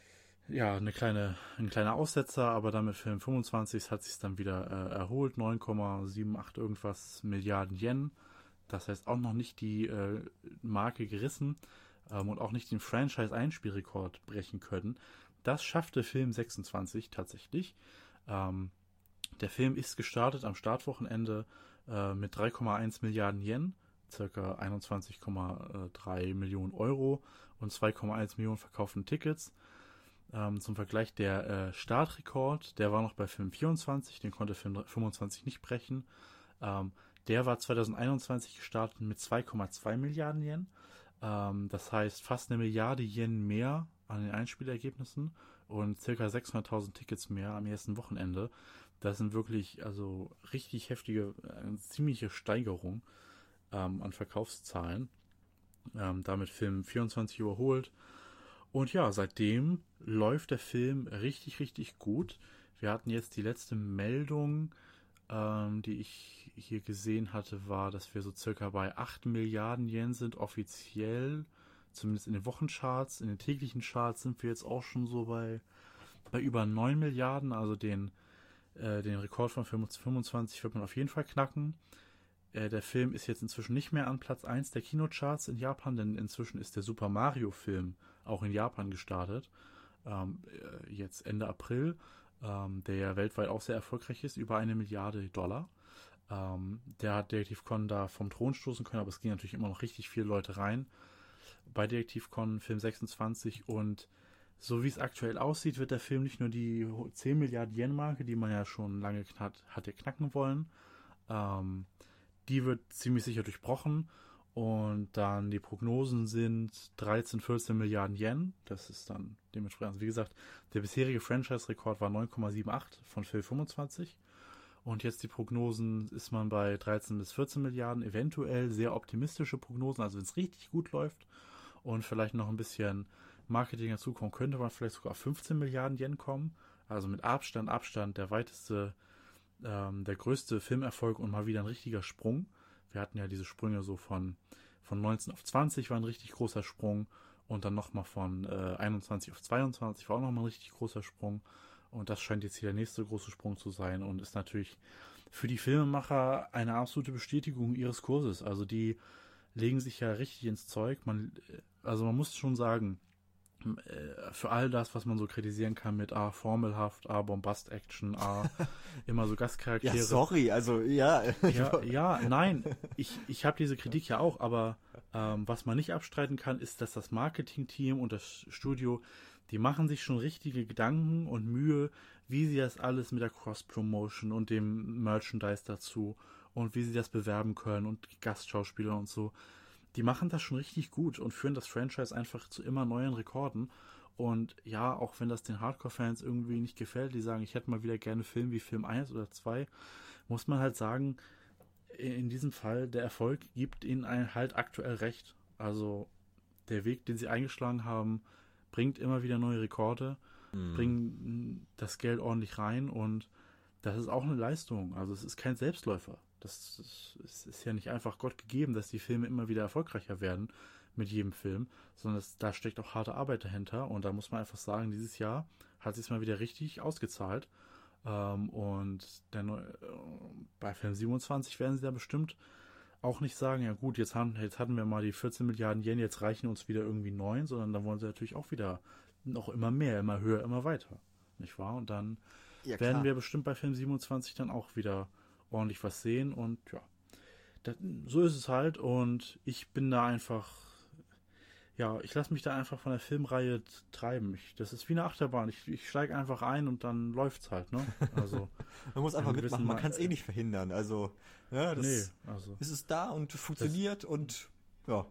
ja, eine kleine, ein kleiner Aussetzer, aber dann mit Film fünfundzwanzig hat sich dann wieder äh, erholt, neun Komma achtundsiebzig irgendwas Milliarden Yen. Das heißt auch noch nicht die äh, Marke gerissen ähm, und auch nicht den Franchise-Einspielrekord brechen können. Das schaffte Film sechsundzwanzig tatsächlich. Ähm, der Film ist gestartet am Startwochenende äh, mit drei Komma eins Milliarden Yen, circa einundzwanzig Komma drei Millionen Euro und zwei Komma eins Millionen verkauften Tickets. Ähm, zum Vergleich, der äh, Startrekord, der war noch bei Film vierundzwanzig, den konnte Film fünfundzwanzig nicht brechen. Ähm, der war zwanzig einundzwanzig gestartet mit zwei Komma zwei Milliarden Yen. Ähm, das heißt fast eine Milliarde Yen mehr an den Einspielergebnissen und circa sechshunderttausend Tickets mehr am ersten Wochenende. Das sind wirklich also richtig heftige, eine ziemliche Steigerung ähm, an Verkaufszahlen. Ähm, damit Film vierundzwanzig überholt. Und ja, seitdem läuft der Film richtig, richtig gut. Wir hatten jetzt die letzte Meldung, ähm, die ich hier gesehen hatte, war, dass wir so circa bei acht Milliarden Yen sind, offiziell. Zumindest in den Wochencharts. In den täglichen Charts sind wir jetzt auch schon so bei, bei über neun Milliarden. Also den, äh, den Rekord von fünfundzwanzig wird man auf jeden Fall knacken. Äh, der Film ist jetzt inzwischen nicht mehr an Platz eins der Kinocharts in Japan, denn inzwischen ist der Super Mario-Film auch in Japan gestartet. Ähm, jetzt Ende April, ähm, der ja weltweit auch sehr erfolgreich ist, über eine Milliarde Dollar. Ähm, der hat Detective Con da vom Thron stoßen können, aber es gehen natürlich immer noch richtig viele Leute rein bei Detective Con Film sechsundzwanzig, und so wie es aktuell aussieht, wird der Film nicht nur die zehn Milliarden Yen-Marke, die man ja schon lange knack, hatte knacken wollen, ähm, die wird ziemlich sicher durchbrochen. Und dann die Prognosen sind dreizehn, vierzehn Milliarden Yen. Das ist dann dementsprechend, also wie gesagt, der bisherige Franchise-Rekord war neun Komma achtundsiebzig von Film fünfundzwanzig. Und jetzt die Prognosen ist man bei dreizehn bis vierzehn Milliarden. Eventuell sehr optimistische Prognosen. Also wenn es richtig gut läuft und vielleicht noch ein bisschen Marketing dazu kommen, könnte man vielleicht sogar auf fünfzehn Milliarden Yen kommen. Also mit Abstand, Abstand der weiteste, ähm, der größte Filmerfolg und mal wieder ein richtiger Sprung. Wir hatten ja diese Sprünge so von, von neunzehn auf zwanzig war ein richtig großer Sprung und dann nochmal von äh, einundzwanzig auf zweiundzwanzig war auch nochmal ein richtig großer Sprung, und das scheint jetzt hier der nächste große Sprung zu sein und ist natürlich für die Filmemacher eine absolute Bestätigung ihres Kurses. Also die legen sich ja richtig ins Zeug. Man, also man muss schon sagen, für all das, was man so kritisieren kann mit A, formelhaft, A, Bombast-Action, A, immer so Gastcharaktere. Ja, sorry, also ja. Ja, ja, nein, ich, ich habe diese Kritik ja auch, aber ähm, was man nicht abstreiten kann, ist, dass das Marketing-Team und das Studio, die machen sich schon richtige Gedanken und Mühe, wie sie das alles mit der Cross-Promotion und dem Merchandise dazu und wie sie das bewerben können und Gastschauspieler und so. Die machen das schon richtig gut und führen das Franchise einfach zu immer neuen Rekorden. Und ja, auch wenn das den Hardcore-Fans irgendwie nicht gefällt, die sagen, ich hätte mal wieder gerne Film wie Film eins oder zwei, muss man halt sagen, in diesem Fall, der Erfolg gibt ihnen halt aktuell recht. Also der Weg, den sie eingeschlagen haben, bringt immer wieder neue Rekorde, mhm. bringt das Geld ordentlich rein, und das ist auch eine Leistung. Also es ist kein Selbstläufer. Das ist, es ist ja nicht einfach Gott gegeben, dass die Filme immer wieder erfolgreicher werden mit jedem Film, sondern es, da steckt auch harte Arbeit dahinter, und da muss man einfach sagen, dieses Jahr hat es sich mal wieder richtig ausgezahlt, ähm, und der Neu- äh, bei Film siebenundzwanzig werden sie da bestimmt auch nicht sagen, ja gut, jetzt, haben, jetzt hatten wir mal die vierzehn Milliarden Yen, jetzt reichen uns wieder irgendwie neun, sondern dann wollen sie natürlich auch wieder noch immer mehr, immer höher, immer weiter, nicht wahr? Und dann ja, werden wir bestimmt bei Film siebenundzwanzig dann auch wieder ordentlich was sehen, und ja, das, so ist es halt, und ich bin da einfach, ja, ich lasse mich da einfach von der Filmreihe treiben. Ich, das ist wie eine Achterbahn. Ich, ich steige einfach ein und dann läuft's halt, ne? Also man muss einfach mitmachen, man kann es eh nicht verhindern. Also, ja, das nee, also, ist es da und funktioniert das, und ja.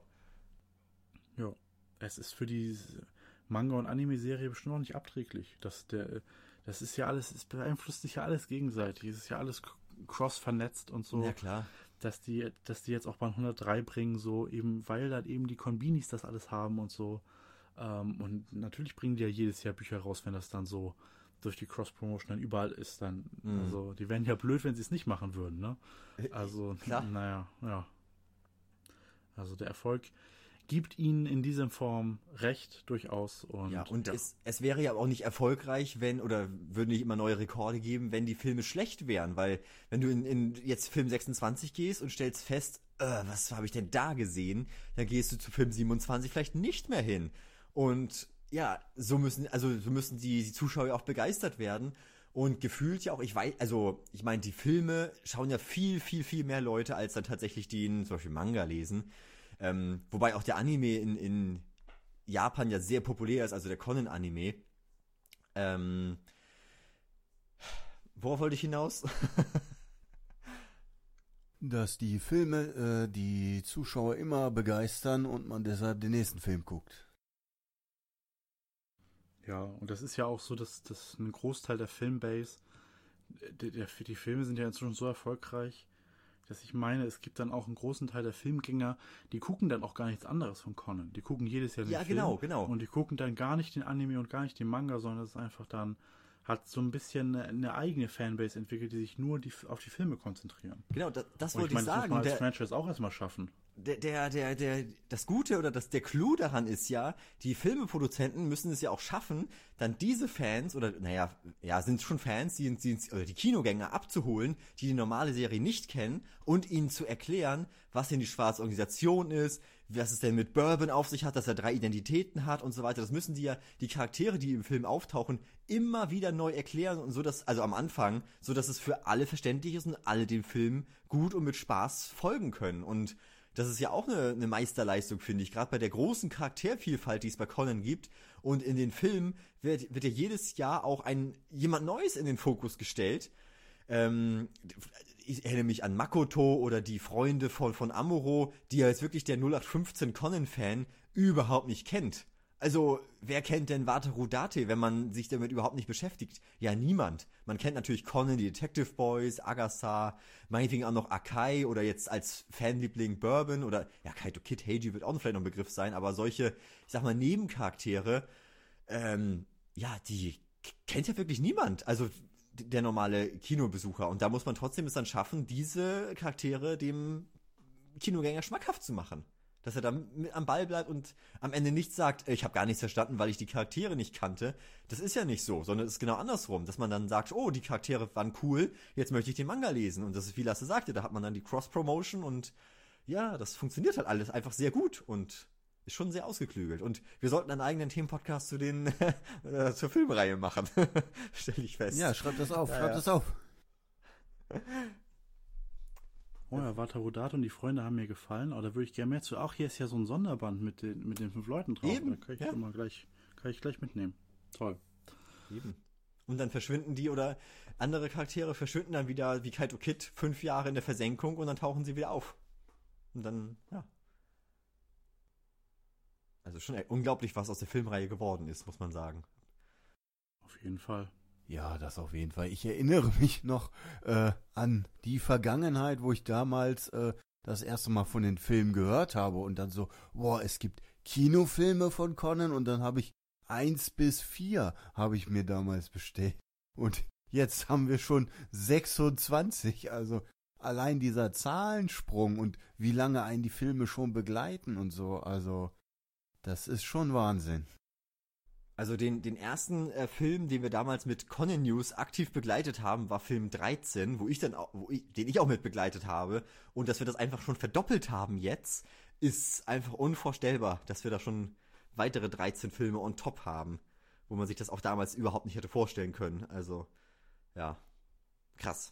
Ja, es ist für die Manga- und Anime-Serie bestimmt auch nicht abträglich. Das, der, das ist ja alles, es beeinflusst sich ja alles gegenseitig. Es ist ja alles cross vernetzt und so. Ja, klar. Dass die, dass die jetzt auch Band hundertdrei bringen, so eben, weil dann eben die Konbinis das alles haben und so. Ähm, und natürlich bringen die ja jedes Jahr Bücher raus, wenn das dann so durch die Cross-Promotion dann überall ist, dann, mhm. also, die wären ja blöd, wenn sie es nicht machen würden, ne? Also, Klar. naja, ja. Also, der Erfolg gibt ihnen in dieser Form recht durchaus. Und, ja, und ja. Es, es wäre ja auch nicht erfolgreich, wenn, oder würden nicht immer neue Rekorde geben, wenn die Filme schlecht wären, weil wenn du in, in jetzt Film sechsundzwanzig gehst und stellst fest, äh, was habe ich denn da gesehen, dann gehst du zu Film siebenundzwanzig vielleicht nicht mehr hin. Und ja, so müssen, also so müssen die, die Zuschauer auch begeistert werden. Und gefühlt ja auch, ich weiß, also ich meine, die Filme schauen ja viel, viel, viel mehr Leute, als dann tatsächlich den, zum Beispiel Manga lesen. Ähm, wobei auch der Anime in, in Japan ja sehr populär ist, also der Conan-Anime. Ähm, worauf wollte ich hinaus? Dass die Filme äh, die Zuschauer immer begeistern und man deshalb den nächsten Film guckt. Ja, und das ist ja auch so, dass, dass ein Großteil der Filmbase, der, der, die Filme sind ja inzwischen so erfolgreich, dass ich meine, es gibt dann auch einen großen Teil der Filmgänger, die gucken dann auch gar nichts anderes von Conan. Die gucken jedes Jahr den Ja, Film. genau, genau. Und die gucken dann gar nicht den Anime und gar nicht den Manga, sondern es ist einfach dann, hat so ein bisschen eine, eine eigene Fanbase entwickelt, die sich nur die, auf die Filme konzentrieren. Genau, das, das Und wollte ich ich, meine, das muss sagen. man als Der, Franchise auch erstmal schaffen. der, der, der, der, das Gute oder das, der Clou daran ist ja, die Filmeproduzenten müssen es ja auch schaffen, dann diese Fans oder, naja, ja, sind schon Fans, die, die, oder die Kinogänger abzuholen, die die normale Serie nicht kennen und ihnen zu erklären, was denn die schwarze Organisation ist, was es denn mit Bourbon auf sich hat, dass er drei Identitäten hat und so weiter. Das müssen die ja, die Charaktere, die im Film auftauchen, immer wieder neu erklären und so, dass, also am Anfang, so dass es für alle verständlich ist und alle dem Film gut und mit Spaß folgen können. Und das ist ja auch eine, eine Meisterleistung, finde ich, gerade bei der großen Charaktervielfalt, die es bei Conan gibt. Und in den Filmen wird, wird ja jedes Jahr auch ein jemand Neues in den Fokus gestellt. Ähm, ich erinnere mich an Makoto oder die Freunde von, von Amuro, die ja jetzt wirklich der null acht fünfzehn Conan-Fan überhaupt nicht kennt. Also, wer kennt denn Wataru Date, wenn man sich damit überhaupt nicht beschäftigt? Ja, niemand. Man kennt natürlich Conan, die Detective Boys, Agatha, meinetwegen auch noch Akai oder jetzt als Fanliebling Bourbon oder, ja, Kaito Kid Heiji wird auch vielleicht noch ein Begriff sein, aber solche, ich sag mal, Nebencharaktere, ähm, ja, die kennt ja wirklich niemand. Also, der normale Kinobesucher. Und da muss man trotzdem es dann schaffen, diese Charaktere dem Kinogänger schmackhaft zu machen. Dass er dann mit am Ball bleibt und am Ende nicht sagt, ich habe gar nichts verstanden, weil ich die Charaktere nicht kannte. Das ist ja nicht so, sondern es ist genau andersrum, dass man dann sagt, oh, die Charaktere waren cool, jetzt möchte ich den Manga lesen. Und das ist, wie Lasse sagte, da hat man dann die Cross-Promotion und ja, das funktioniert halt alles einfach sehr gut und ist schon sehr ausgeklügelt. Und wir sollten einen eigenen Themenpodcast zu den äh, zur Filmreihe machen. Stell ich fest. Ja, schreib das auf, Ja, schreib ja. das auf. Oh ja, Wataru Date und die Freunde haben mir gefallen, aber da würde ich gerne mehr zu. Auch hier ist ja so ein Sonderband mit den, mit den fünf Leuten drauf. Eben, Da kann ich ja. immer gleich, kann ich gleich mitnehmen. Toll. Eben. Und dann verschwinden die oder andere Charaktere verschwinden dann wieder wie Kaito Kid fünf Jahre in der Versenkung und dann tauchen sie wieder auf. Und dann, ja. Also schon unglaublich, was aus der Filmreihe geworden ist, muss man sagen. Auf jeden Fall. Ja, das auf jeden Fall. Ich erinnere mich noch äh, an die Vergangenheit, wo ich damals äh, das erste Mal von den Filmen gehört habe und dann so, boah, es gibt Kinofilme von Conan und dann habe ich eins bis vier habe ich mir damals bestellt. Und jetzt haben wir schon sechsundzwanzig, also allein dieser Zahlensprung und wie lange einen die Filme schon begleiten und so, also das ist schon Wahnsinn. Also den, den ersten äh, Film, den wir damals mit Conan News aktiv begleitet haben, war Film dreizehn, wo ich dann auch, wo ich, den ich auch mit begleitet habe. Und dass wir das einfach schon verdoppelt haben jetzt, ist einfach unvorstellbar, dass wir da schon weitere dreizehn Filme on top haben, wo man sich das auch damals überhaupt nicht hätte vorstellen können. Also, ja, krass.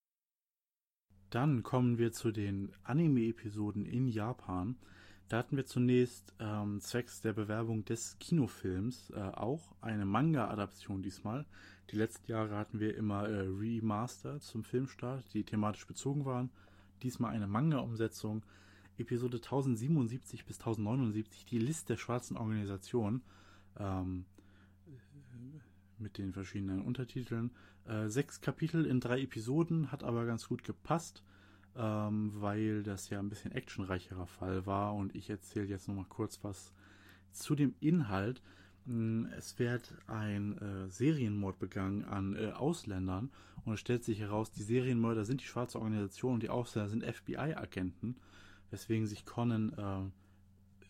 Dann kommen wir zu den Anime-Episoden in Japan. Da hatten wir zunächst ähm, zwecks der Bewerbung des Kinofilms äh, auch eine Manga-Adaption diesmal. Die letzten Jahre hatten wir immer äh, Remaster zum Filmstart, die thematisch bezogen waren. Diesmal eine Manga-Umsetzung. Episode tausendsiebenundsiebzig bis tausendneunundsiebzig, die List der schwarzen Organisationen ähm, mit den verschiedenen Untertiteln. Äh, sechs Kapitel in drei Episoden, hat aber ganz gut gepasst. Ähm, weil das ja ein bisschen actionreicherer Fall war und ich erzähle jetzt nochmal kurz was zu dem Inhalt. Es wird ein äh, Serienmord begangen an äh, Ausländern und es stellt sich heraus, die Serienmörder sind die schwarze Organisation und die Ausländer sind F B I-Agenten, weswegen sich Conan äh,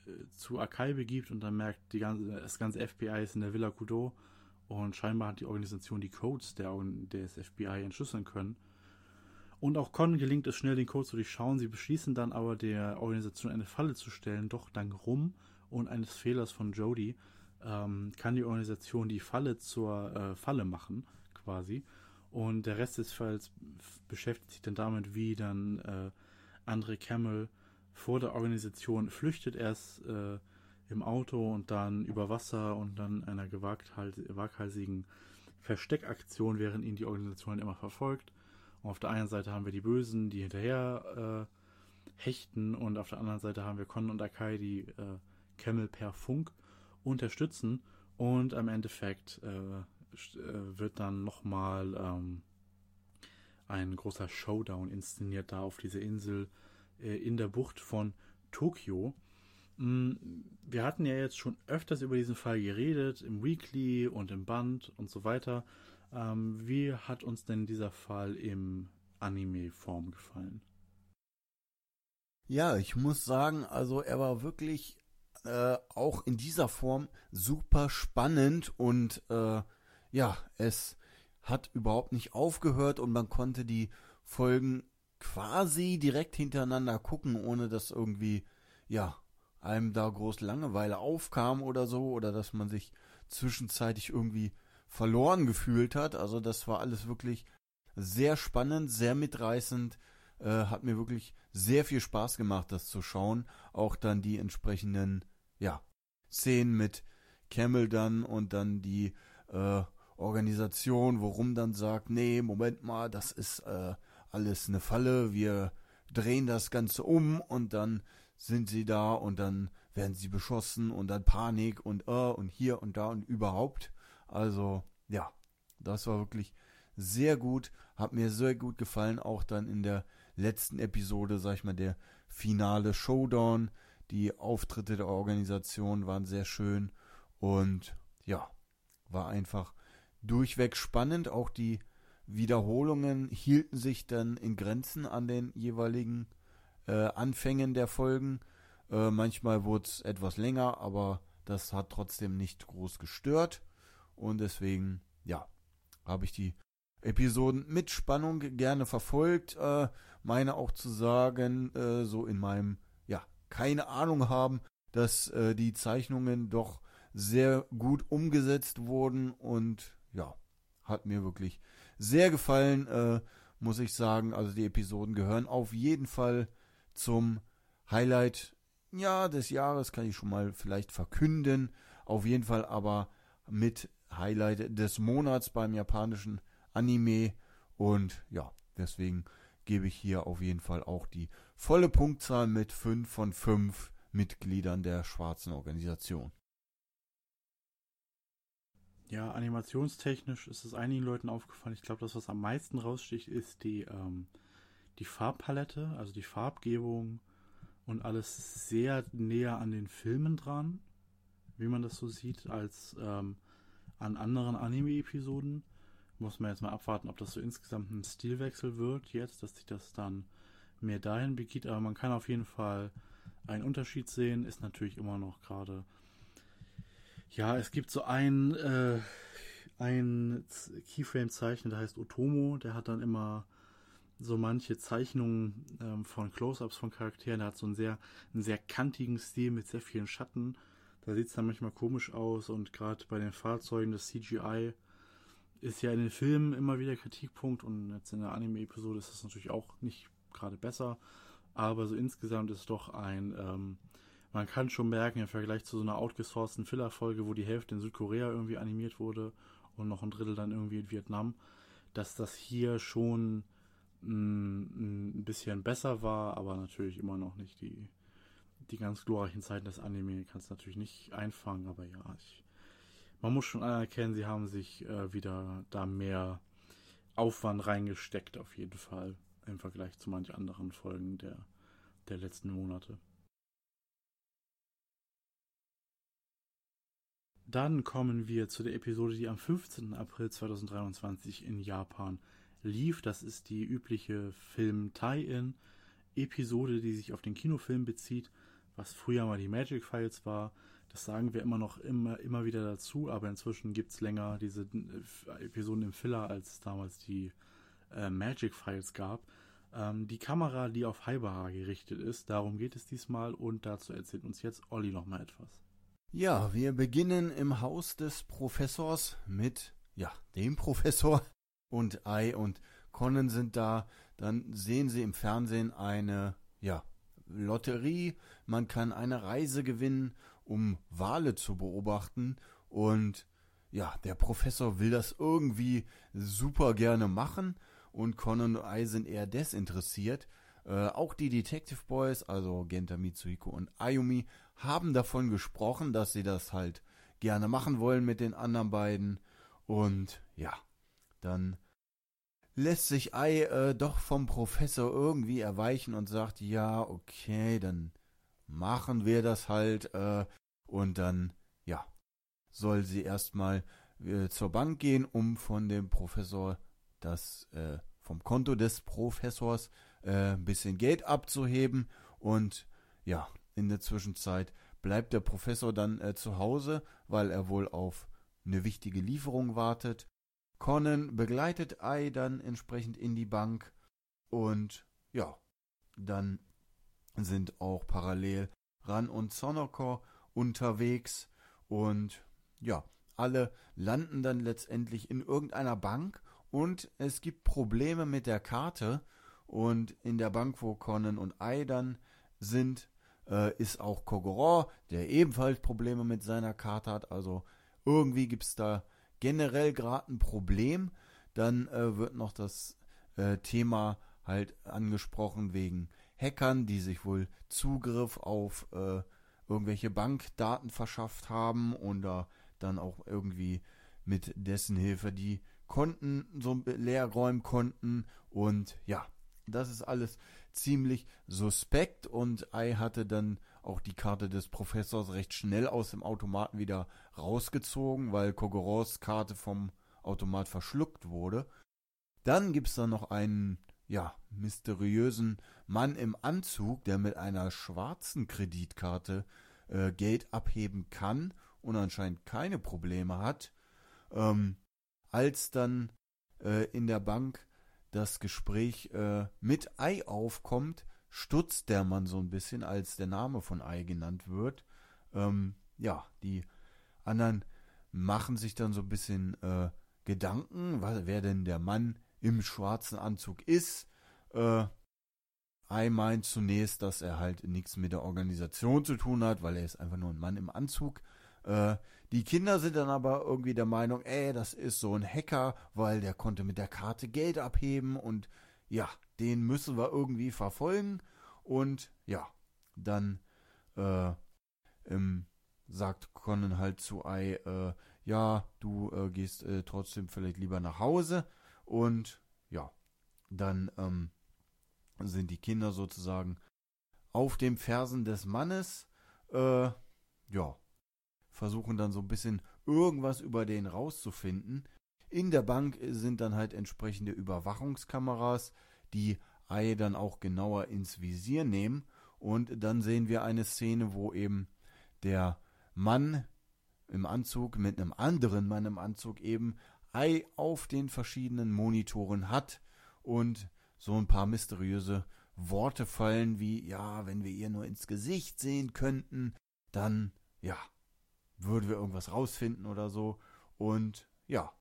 zu Akai begibt und dann merkt, die ganze, das ganze F B I ist in der Villa Coudeau und scheinbar hat die Organisation die Codes der, des F B I entschlüsseln können. Und auch Con gelingt es schnell, den Code zu durchschauen. Sie beschließen dann aber, der Organisation eine Falle zu stellen, doch dank Rum und eines Fehlers von Jodie ähm, kann die Organisation die Falle zur äh, Falle machen, quasi. Und der Rest des Falls beschäftigt sich dann damit, wie dann äh, Andre Cammell vor der Organisation flüchtet, erst äh, im Auto und dann über Wasser und dann einer gewaghalsigen Versteckaktion, während ihn die Organisation immer verfolgt. Und auf der einen Seite haben wir die Bösen, die hinterher äh, hechten, und auf der anderen Seite haben wir Con und Akai, die äh, Cammell per Funk unterstützen, und am Endeffekt äh, wird dann nochmal ähm, ein großer Showdown inszeniert da auf dieser Insel äh, in der Bucht von Tokio. Wir hatten ja jetzt schon öfters über diesen Fall geredet, im Weekly und im Band und so weiter. Ähm, wie hat uns denn dieser Fall im Anime-Form gefallen? Ja, ich muss sagen, also er war wirklich äh, auch in dieser Form super spannend und äh, ja, es hat überhaupt nicht aufgehört und man konnte die Folgen quasi direkt hintereinander gucken, ohne dass irgendwie, ja, einem da groß Langeweile aufkam oder so, oder dass man sich zwischenzeitlich irgendwie verloren gefühlt hat. Also das war alles wirklich sehr spannend, sehr mitreißend, äh, hat mir wirklich sehr viel Spaß gemacht, das zu schauen. Auch dann die entsprechenden, ja, Szenen mit Cammell dann und dann die äh, Organisation, worum dann sagt, nee, Moment mal, das ist äh, alles eine Falle, wir drehen das Ganze um, und dann sind sie da und dann werden sie beschossen und dann Panik und äh, und hier und da und überhaupt. Also ja, das war wirklich sehr gut, hat mir sehr gut gefallen, auch dann in der letzten Episode, sag ich mal, der finale Showdown. Die Auftritte der Organisation waren sehr schön und ja, war einfach durchweg spannend. Auch die Wiederholungen hielten sich dann in Grenzen an den jeweiligen äh, Anfängen der Folgen. Äh, manchmal wurde es etwas länger, aber das hat trotzdem nicht groß gestört. Und deswegen, ja, habe ich die Episoden mit Spannung gerne verfolgt. Äh, meine auch zu sagen, äh, so in meinem, ja, keine Ahnung haben, dass äh, die Zeichnungen doch sehr gut umgesetzt wurden und ja, hat mir wirklich sehr gefallen, äh, muss ich sagen. Also die Episoden gehören auf jeden Fall zum Highlight, ja, des Jahres, kann ich schon mal vielleicht verkünden. Auf jeden Fall aber mit Highlight des Monats beim japanischen Anime. Und ja, deswegen gebe ich hier auf jeden Fall auch die volle Punktzahl mit fünf von fünf Mitgliedern der schwarzen Organisation. Ja, animationstechnisch ist es einigen Leuten aufgefallen. Ich glaube, das, was am meisten raussticht, ist die, ähm, die Farbpalette, also die Farbgebung und alles sehr näher an den Filmen dran, wie man das so sieht, als ähm, an anderen Anime-Episoden. Muss man jetzt mal abwarten, ob das so insgesamt ein Stilwechsel wird jetzt, dass sich das dann mehr dahin begibt. Aber man kann auf jeden Fall einen Unterschied sehen. Ist natürlich immer noch gerade... Ja, es gibt so einen, äh, einen Keyframe-Zeichner, der heißt Otomo. Der hat dann immer so manche Zeichnungen ähm, von Close-Ups von Charakteren. Der hat so einen sehr, einen sehr kantigen Stil mit sehr vielen Schatten. Da sieht es dann manchmal komisch aus. Und gerade bei den Fahrzeugen, das C G I ist ja in den Filmen immer wieder Kritikpunkt. Und jetzt in der Anime-Episode ist das natürlich auch nicht gerade besser. Aber so insgesamt ist es doch ein... Ähm, Man kann schon merken, im Vergleich zu so einer outgesourcten Filler-Folge, wo die Hälfte in Südkorea irgendwie animiert wurde und noch ein Drittel dann irgendwie in Vietnam, dass das hier schon mh, ein bisschen besser war, aber natürlich immer noch nicht die, die ganz glorreichen Zeiten des Anime. Kannst du natürlich nicht einfangen, aber ja, ich, man muss schon anerkennen, sie haben sich äh, wieder da mehr Aufwand reingesteckt, auf jeden Fall, im Vergleich zu manchen anderen Folgen der, der letzten Monate. Dann kommen wir zu der Episode, die am fünfzehnten April zweitausenddreiundzwanzig in Japan lief. Das ist die übliche Film-Tie-In-Episode, die sich auf den Kinofilm bezieht, was früher mal die Magic Files war. Das sagen wir immer noch immer, immer wieder dazu, aber inzwischen gibt es länger diese äh, Episoden im Filler, als es damals die äh, Magic Files gab. Ähm, die Kamera, die auf Haibara gerichtet ist, darum geht es diesmal und dazu erzählt uns jetzt Olli nochmal etwas. Ja, wir beginnen im Haus des Professors mit, ja, dem Professor und Ai und Conan sind da. Dann sehen sie im Fernsehen eine, ja, Lotterie. Man kann eine Reise gewinnen, um Wale zu beobachten. Und ja, der Professor will das irgendwie super gerne machen. Und Conan und Ai sind eher desinteressiert. Äh, auch die Detective Boys, also Genta, Mitsuhiko und Ayumi, haben davon gesprochen, dass sie das halt gerne machen wollen mit den anderen beiden. Und ja, dann lässt sich Ai äh, doch vom Professor irgendwie erweichen und sagt, ja, okay, dann machen wir das halt. Äh, und dann, ja, soll sie erstmal äh, zur Bank gehen, um von dem Professor das, äh, vom Konto des Professors äh, ein bisschen Geld abzuheben. Und ja, in der Zwischenzeit bleibt der Professor dann äh, zu Hause, weil er wohl auf eine wichtige Lieferung wartet. Conan begleitet Ai dann entsprechend in die Bank und ja, dann sind auch parallel Ran und Sonoko unterwegs und ja, alle landen dann letztendlich in irgendeiner Bank und es gibt Probleme mit der Karte und in der Bank, wo Conan und Ai dann sind, äh, ist auch Kogoro, der ebenfalls Probleme mit seiner Karte hat, also irgendwie gibt es da generell gerade ein Problem. Dann äh, wird noch das äh, Thema halt angesprochen wegen Hackern, die sich wohl Zugriff auf äh, irgendwelche Bankdaten verschafft haben und da dann auch irgendwie mit dessen Hilfe die Konten so leer räumen konnten. Und ja, das ist alles ziemlich suspekt und Ai hatte dann auch die Karte des Professors recht schnell aus dem Automaten wieder rausgezogen, weil Kogoros Karte vom Automat verschluckt wurde. Dann gibt es da noch einen, ja, mysteriösen Mann im Anzug, der mit einer schwarzen Kreditkarte äh, Geld abheben kann und anscheinend keine Probleme hat. Ähm, als dann äh, in der Bank das Gespräch äh, mit Ai aufkommt, stutzt der Mann so ein bisschen, als der Name von Ai genannt wird. Ähm, ja, die anderen machen sich dann so ein bisschen äh, Gedanken, was, wer denn der Mann im schwarzen Anzug ist. Äh, Ai meint zunächst, dass er halt nichts mit der Organisation zu tun hat, weil er ist einfach nur ein Mann im Anzug. Äh, die Kinder sind dann aber irgendwie der Meinung, ey, das ist so ein Hacker, weil der konnte mit der Karte Geld abheben und ja, den müssen wir irgendwie verfolgen. Und ja, dann äh, ähm, sagt Conan halt zu Ai, äh, ja, du äh, gehst äh, trotzdem vielleicht lieber nach Hause. Und ja, dann ähm, sind die Kinder sozusagen auf den Fersen des Mannes, äh, ja, versuchen dann so ein bisschen irgendwas über den rauszufinden. In der Bank sind dann halt entsprechende Überwachungskameras, die Ai dann auch genauer ins Visier nehmen. Und dann sehen wir eine Szene, wo eben der Mann im Anzug mit einem anderen Mann im Anzug eben Ai auf den verschiedenen Monitoren hat und so ein paar mysteriöse Worte fallen wie, ja, wenn wir ihr nur ins Gesicht sehen könnten, dann, ja, würden wir irgendwas rausfinden oder so. Und ja,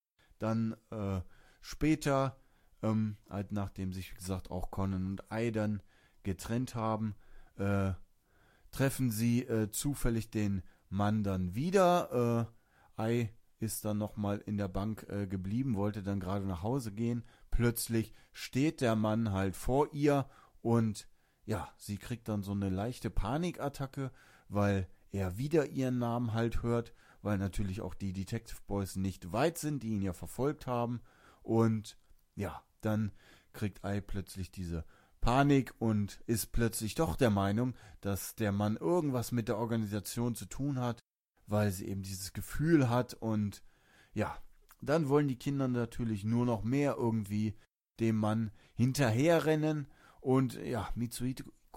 dann äh, später, ähm, halt nachdem sich, wie gesagt, auch Conan und Ai dann getrennt haben, äh, treffen sie äh, zufällig den Mann dann wieder. Äh, Ai ist dann nochmal in der Bank äh, geblieben, wollte dann gerade nach Hause gehen. Plötzlich steht der Mann halt vor ihr und ja, sie kriegt dann so eine leichte Panikattacke, weil er wieder ihren Namen halt hört, weil natürlich auch die Detective Boys nicht weit sind, die ihn ja verfolgt haben. Und ja, dann kriegt Ai plötzlich diese Panik und ist plötzlich doch der Meinung, dass der Mann irgendwas mit der Organisation zu tun hat, weil sie eben dieses Gefühl hat. Und ja, dann wollen die Kinder natürlich nur noch mehr irgendwie dem Mann hinterherrennen. Und ja, Mitsuhiko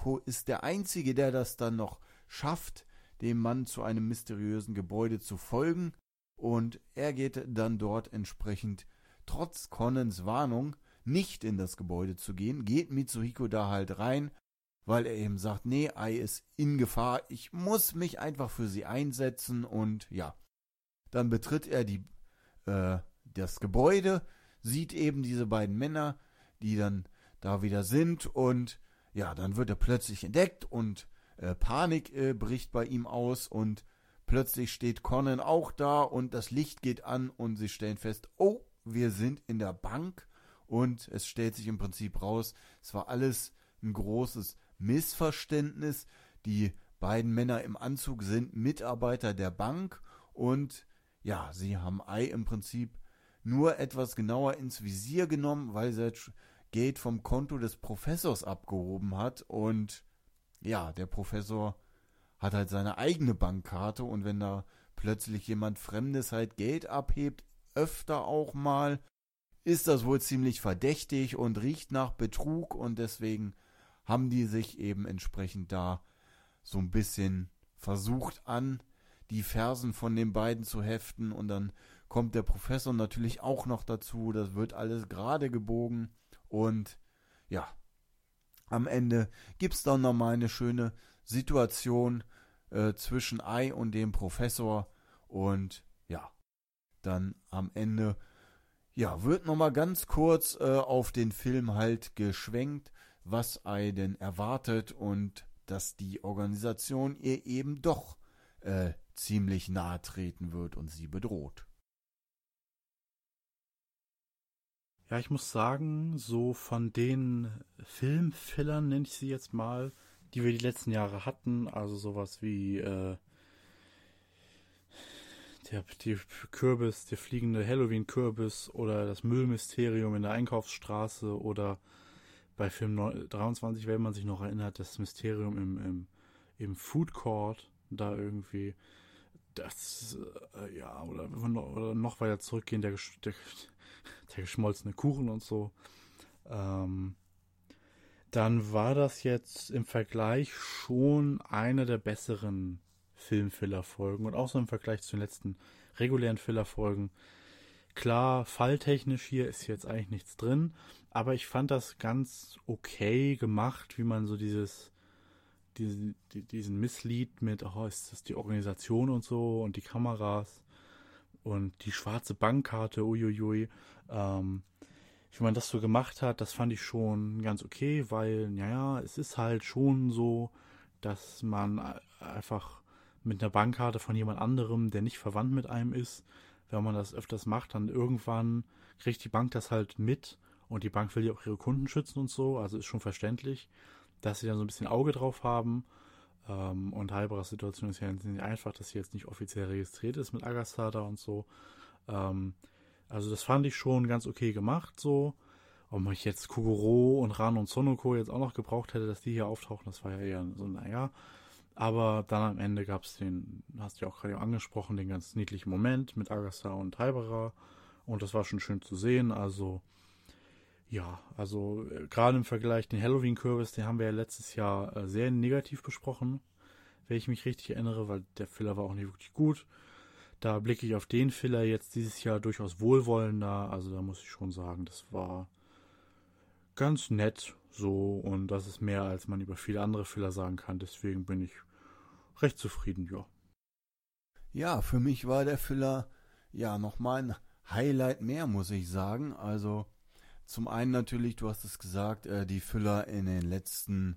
Sonoko ist der Einzige, der das dann noch schafft, dem Mann zu einem mysteriösen Gebäude zu folgen. Und er geht dann dort entsprechend, trotz Conans Warnung, nicht in das Gebäude zu gehen, geht Mitsuhiko da halt rein, weil er eben sagt, nee, Ai ist in Gefahr, ich muss mich einfach für sie einsetzen. Und ja, dann betritt er die, äh, das Gebäude, sieht eben diese beiden Männer, die dann da wieder sind, und ja, dann wird er plötzlich entdeckt und äh, Panik äh, bricht bei ihm aus und plötzlich steht Conan auch da und das Licht geht an und sie stellen fest, oh, wir sind in der Bank, und es stellt sich im Prinzip raus, es war alles ein großes Missverständnis. Die beiden Männer im Anzug sind Mitarbeiter der Bank und ja, sie haben Ai im Prinzip nur etwas genauer ins Visier genommen, weil sie das Geld vom Konto des Professors abgehoben hat, und ja, der Professor hat halt seine eigene Bankkarte, und wenn da plötzlich jemand Fremdes halt Geld abhebt, öfter auch mal, ist das wohl ziemlich verdächtig und riecht nach Betrug, und deswegen haben die sich eben entsprechend da so ein bisschen versucht, an die Fersen von den beiden zu heften, und dann kommt der Professor natürlich auch noch dazu, das wird alles gerade gebogen, und ja, am Ende gibt es dann nochmal eine schöne Situation äh, zwischen Ai und dem Professor, und ja, dann am Ende ja, wird nochmal ganz kurz äh, auf den Film halt geschwenkt, was Ai denn erwartet und dass die Organisation ihr eben doch äh, ziemlich nahe treten wird und sie bedroht. Ja, ich muss sagen, so von den Filmfillern, nenne ich sie jetzt mal, die wir die letzten Jahre hatten, also sowas wie äh, der, die Kürbis, der fliegende Halloween-Kürbis oder das Müllmysterium in der Einkaufsstraße oder bei Film dreiundzwanzig, wenn man sich noch erinnert, das Mysterium im, im, im Food Court, da irgendwie, das, äh, ja, oder, oder noch weiter zurückgehen, der, der, der geschmolzene Kuchen und so. Ähm, dann war das jetzt im Vergleich schon eine der besseren Film-Filler-Folgen und auch so im Vergleich zu den letzten regulären Filler-Folgen. Klar, falltechnisch hier ist jetzt eigentlich nichts drin, aber ich fand das ganz okay gemacht, wie man so dieses, diesen, diesen Misslead mit, oh, ist das die Organisation und so und die Kameras und die schwarze Bankkarte, uiuiui, ähm, wie man das so gemacht hat, das fand ich schon ganz okay, weil, naja, es ist halt schon so, dass man einfach mit einer Bankkarte von jemand anderem, der nicht verwandt mit einem ist, wenn man das öfters macht, dann irgendwann kriegt die Bank das halt mit und die Bank will ja auch ihre Kunden schützen und so, also ist schon verständlich, dass sie da so ein bisschen Auge drauf haben. Ähm, und Hyperas Situation ist ja nicht einfach, dass sie jetzt nicht offiziell registriert ist mit Agastada und so. Ähm, also das fand ich schon ganz okay gemacht so. Ob ich jetzt Kogoro und Ran und Sonoko jetzt auch noch gebraucht hätte, dass die hier auftauchen, das war ja eher so, naja. Aber dann am Ende gab es den, hast du ja auch gerade angesprochen, den ganz niedlichen Moment mit Agasa und Hypera. Und das war schon schön zu sehen. Also, ja, also äh, gerade im Vergleich den Halloween-Kürbis, den haben wir ja letztes Jahr äh, sehr negativ besprochen, wenn ich mich richtig erinnere, weil der Filler war auch nicht wirklich gut. Da blicke ich auf den Filler jetzt dieses Jahr durchaus wohlwollender. Also da muss ich schon sagen, das war ganz nett so, und das ist mehr, als man über viele andere Filler sagen kann. Deswegen bin ich recht zufrieden, ja. Ja, für mich war der Filler ja nochmal ein Highlight mehr, muss ich sagen. Also zum einen natürlich, du hast es gesagt, äh, die Filler in den letzten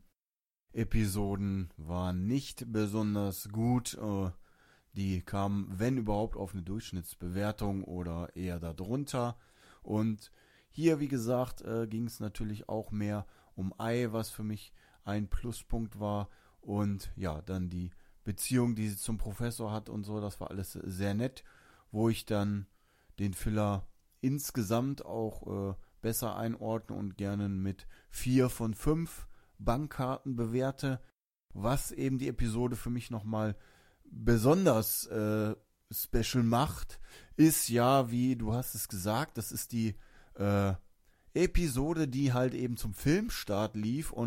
Episoden waren nicht besonders gut. Äh, die kamen, wenn überhaupt, auf eine Durchschnittsbewertung oder eher darunter. Und hier, wie gesagt, äh, ging es natürlich auch mehr um Ai, was für mich ein Pluspunkt war. Und ja, dann die Beziehung, die sie zum Professor hat und so, das war alles sehr nett, wo ich dann den Filler insgesamt auch äh, besser einordne und gerne mit vier von fünf Bankkarten bewerte, was eben die Episode für mich nochmal besonders äh, special macht, ist ja, wie du hast es gesagt, das ist die äh, Episode, die halt eben zum Filmstart lief, und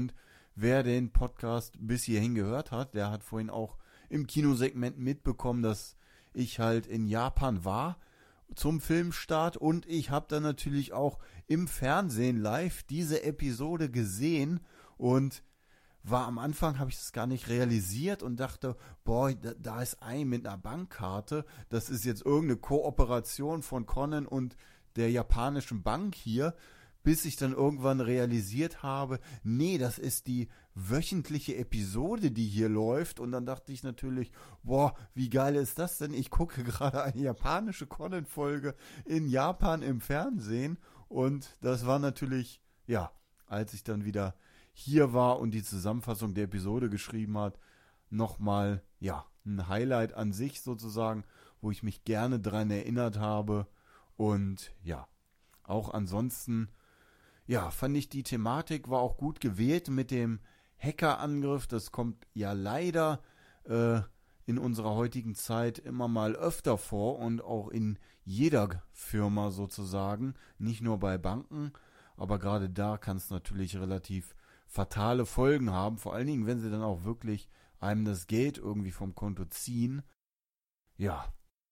wer den Podcast bis hierhin gehört hat, der hat vorhin auch im Kinosegment mitbekommen, dass ich halt in Japan war zum Filmstart und ich habe dann natürlich auch im Fernsehen live diese Episode gesehen und war am Anfang, habe ich das gar nicht realisiert und dachte, boah, da, da ist ein mit einer Bankkarte, das ist jetzt irgendeine Kooperation von Conan und der japanischen Bank hier, bis ich dann irgendwann realisiert habe, nee, das ist die wöchentliche Episode, die hier läuft. Und dann dachte ich natürlich, boah, wie geil ist das denn? Ich gucke gerade eine japanische Conan-Folge in Japan im Fernsehen. Und das war natürlich, ja, als ich dann wieder hier war und die Zusammenfassung der Episode geschrieben hat, nochmal, ja, ein Highlight an sich sozusagen, wo ich mich gerne dran erinnert habe. Und ja, auch ansonsten, ja, fand ich die Thematik war auch gut gewählt mit dem Hackerangriff. Das kommt ja leider äh, in unserer heutigen Zeit immer mal öfter vor und auch in jeder Firma sozusagen, nicht nur bei Banken, aber gerade da kann es natürlich relativ fatale Folgen haben, vor allen Dingen, wenn sie dann auch wirklich einem das Geld irgendwie vom Konto ziehen. Ja,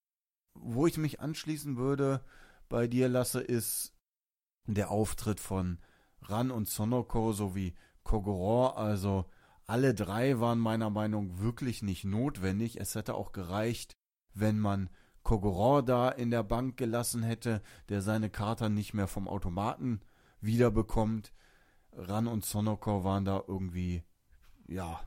wo ich mich anschließen würde bei dir, Lasse, ist der Auftritt von Ran und Sonoko sowie Kogoro, also alle drei waren meiner Meinung nach wirklich nicht notwendig. Es hätte auch gereicht, wenn man Kogoro da in der Bank gelassen hätte, der seine Karte nicht mehr vom Automaten wiederbekommt. Ran und Sonoko waren da irgendwie, ja,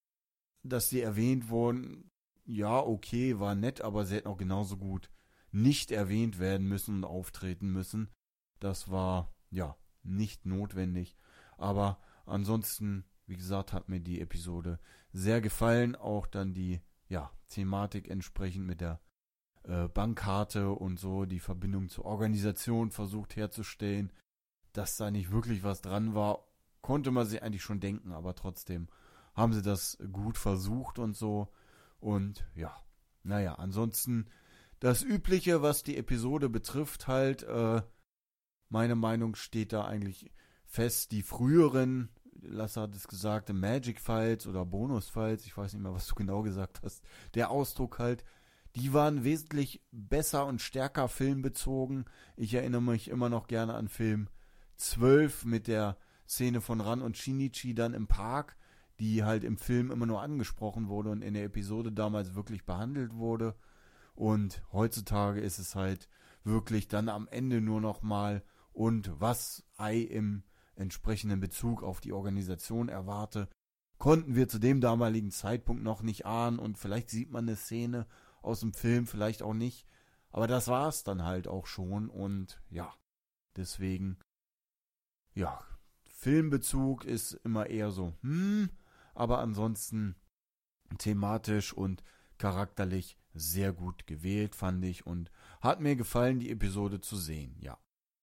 dass die erwähnt wurden, ja, okay, war nett, aber sie hätten auch genauso gut nicht erwähnt werden müssen und auftreten müssen. Das war, ja, nicht notwendig. Aber ansonsten, wie gesagt, hat mir die Episode sehr gefallen. Auch dann die, ja, Thematik entsprechend mit der äh, Bankkarte und so, die Verbindung zur Organisation versucht herzustellen. Dass da nicht wirklich was dran war, konnte man sich eigentlich schon denken, aber trotzdem haben sie das gut versucht und so. Und ja, naja, ansonsten das Übliche, was die Episode betrifft, halt, äh, meine Meinung steht da eigentlich fest. Die früheren, Lasse hat es gesagt, Magic-Files oder Bonus-Files, ich weiß nicht mehr, was du genau gesagt hast, der Ausdruck halt, die waren wesentlich besser und stärker filmbezogen. Ich erinnere mich immer noch gerne an Film zwölf mit der Szene von Ran und Shinichi dann im Park, die halt im Film immer nur angesprochen wurde und in der Episode damals wirklich behandelt wurde. Und heutzutage ist es halt wirklich dann am Ende nur noch mal und was Ei im entsprechenden Bezug auf die Organisation erwarte, konnten wir zu dem damaligen Zeitpunkt noch nicht ahnen und vielleicht sieht man eine Szene aus dem Film, vielleicht auch nicht. Aber das war es dann halt auch schon und ja, deswegen, ja, Filmbezug ist immer eher so, hm, aber ansonsten thematisch und charakterlich sehr gut gewählt, fand ich, und hat mir gefallen, die Episode zu sehen, ja.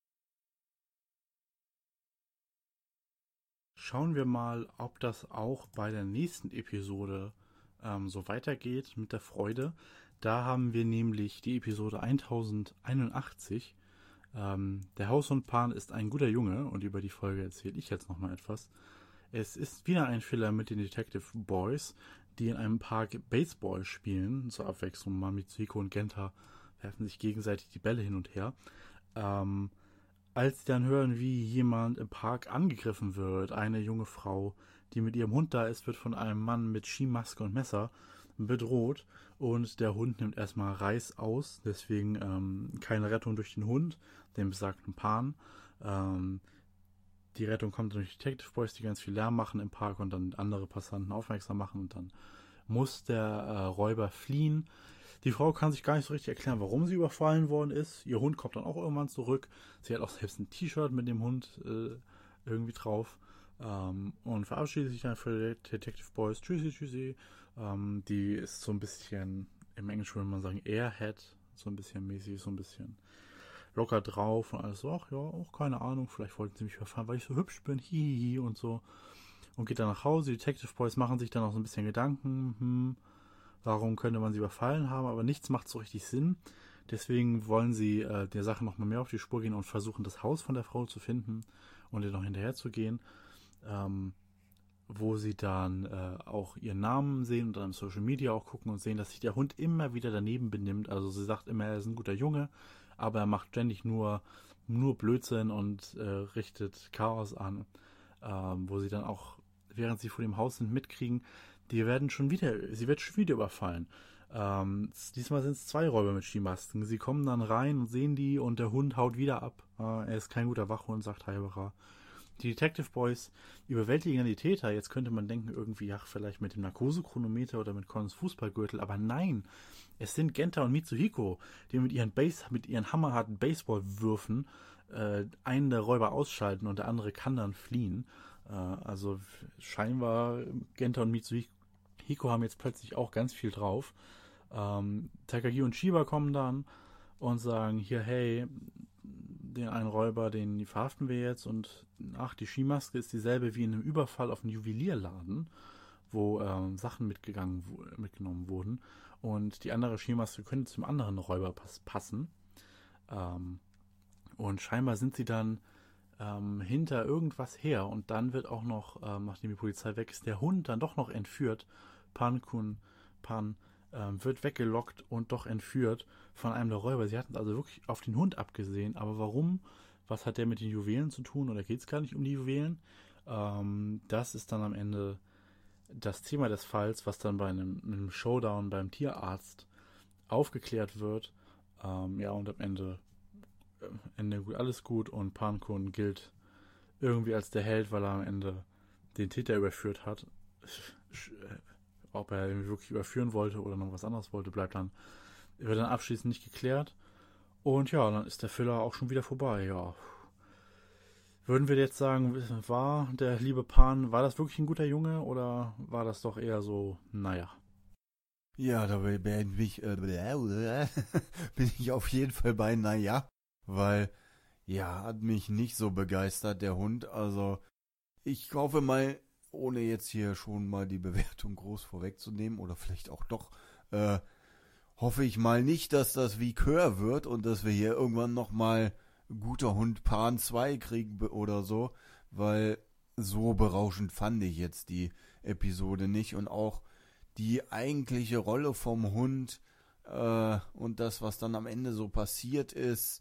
Schauen wir mal, ob das auch bei der nächsten Episode ähm, so weitergeht mit der Freude. Da haben wir nämlich die Episode tausendeinundachtzig. Ähm, der Haushund Pan ist ein guter Junge und über die Folge erzähle ich jetzt nochmal etwas. Es ist wieder ein Filler mit den Detective Boys, die in einem Park Baseball spielen. Zur Abwechslung mal Mitsuhiko und Genta werfen sich gegenseitig die Bälle hin und her. Ähm, als sie dann hören, wie jemand im Park angegriffen wird, eine junge Frau, die mit ihrem Hund da ist, wird von einem Mann mit Skimaske und Messer bedroht und der Hund nimmt erstmal Reiß aus, deswegen ähm, keine Rettung durch den Hund, den besagten Pan. Ähm, die Rettung kommt durch Detective Boys, die ganz viel Lärm machen im Park und dann andere Passanten aufmerksam machen und dann muss der äh, Räuber fliehen. Die Frau kann sich gar nicht so richtig erklären, warum sie überfallen worden ist. Ihr Hund kommt dann auch irgendwann zurück. Sie hat auch selbst ein T-Shirt mit dem Hund äh, irgendwie drauf ähm, und verabschiedet sich dann für Detective Boys. Tschüssi, tschüssi. Ähm, die ist so ein bisschen, im Englischen würde man sagen, Airhead, so ein bisschen mäßig, so ein bisschen locker drauf und alles so, ach ja, auch keine Ahnung, vielleicht wollten sie mich überfallen, weil ich so hübsch bin, hihihi und so. Und geht dann nach Hause. Die Detective Boys machen sich dann auch so ein bisschen Gedanken, hm, warum könnte man sie überfallen haben, aber nichts macht so richtig Sinn. Deswegen wollen sie äh, der Sache nochmal mehr auf die Spur gehen und versuchen, das Haus von der Frau zu finden und ihr noch hinterher zu gehen. Ähm, wo sie dann äh, auch ihren Namen sehen und dann im Social Media auch gucken und sehen, dass sich der Hund immer wieder daneben benimmt. Also sie sagt immer, er ist ein guter Junge, aber er macht ständig nur, nur Blödsinn und äh, richtet Chaos an, ähm, wo sie dann auch, während sie vor dem Haus sind, mitkriegen, die werden schon wieder, sie wird schon wieder überfallen. Ähm, diesmal sind es zwei Räuber mit Skimasken. Sie kommen dann rein und sehen die und der Hund haut wieder ab. Äh, er ist kein guter Wachhund, sagt Haibara. Die Detective Boys überwältigen die Täter. Jetzt könnte man denken, irgendwie, ach, vielleicht mit dem Narkosechronometer oder mit Connors Fußballgürtel. Aber nein, es sind Genta und Mitsuhiko, die mit ihren, Base, mit ihren hammerharten Baseballwürfen äh, einen der Räuber ausschalten und der andere kann dann fliehen. Äh, also scheinbar Genta und Mitsuhiko haben jetzt plötzlich auch ganz viel drauf. Ähm, Takagi und Shiba kommen dann und sagen hier, hey, den einen Räuber, den verhaften wir jetzt und ach, die Skimaske ist dieselbe wie in einem Überfall auf einen Juwelierladen, wo ähm, Sachen mitgegangen, mitgenommen wurden und die andere Skimaske könnte zum anderen Räuber pass- passen. Ähm, und scheinbar sind sie dann ähm, hinter irgendwas her und dann wird auch noch, ähm, nachdem die Polizei weg ist, der Hund dann doch noch entführt. Pan-kun, Pan, ähm, wird weggelockt und doch entführt von einem der Räuber. Sie hatten also wirklich auf den Hund abgesehen, aber warum? Was hat der mit den Juwelen zu tun? Oder geht es gar nicht um die Juwelen? Ähm, das ist dann am Ende das Thema des Falls, was dann bei einem, einem Showdown beim Tierarzt aufgeklärt wird. Ähm, ja, und am Ende, äh, Ende gut, alles gut und Pan-kun gilt irgendwie als der Held, weil er am Ende den Täter überführt hat. Ob er ihn wirklich überführen wollte oder noch was anderes wollte, bleibt dann, wird dann abschließend nicht geklärt. Und ja, dann ist der Filler auch schon wieder vorbei, ja. Würden wir jetzt sagen, war der liebe Pan, war das wirklich ein guter Junge oder war das doch eher so, naja? Ja, da bin ich, äh, bin ich auf jeden Fall bei naja, weil, ja, hat mich nicht so begeistert, der Hund. Also, ich hoffe mal, ohne jetzt hier schon mal die Bewertung groß vorwegzunehmen oder vielleicht auch doch, äh, hoffe ich mal nicht, dass das wie Kör wird und dass wir hier irgendwann nochmal guter Hund Pan zwei kriegen oder so, weil so berauschend fand ich jetzt die Episode nicht und auch die eigentliche Rolle vom Hund äh, und das, was dann am Ende so passiert ist,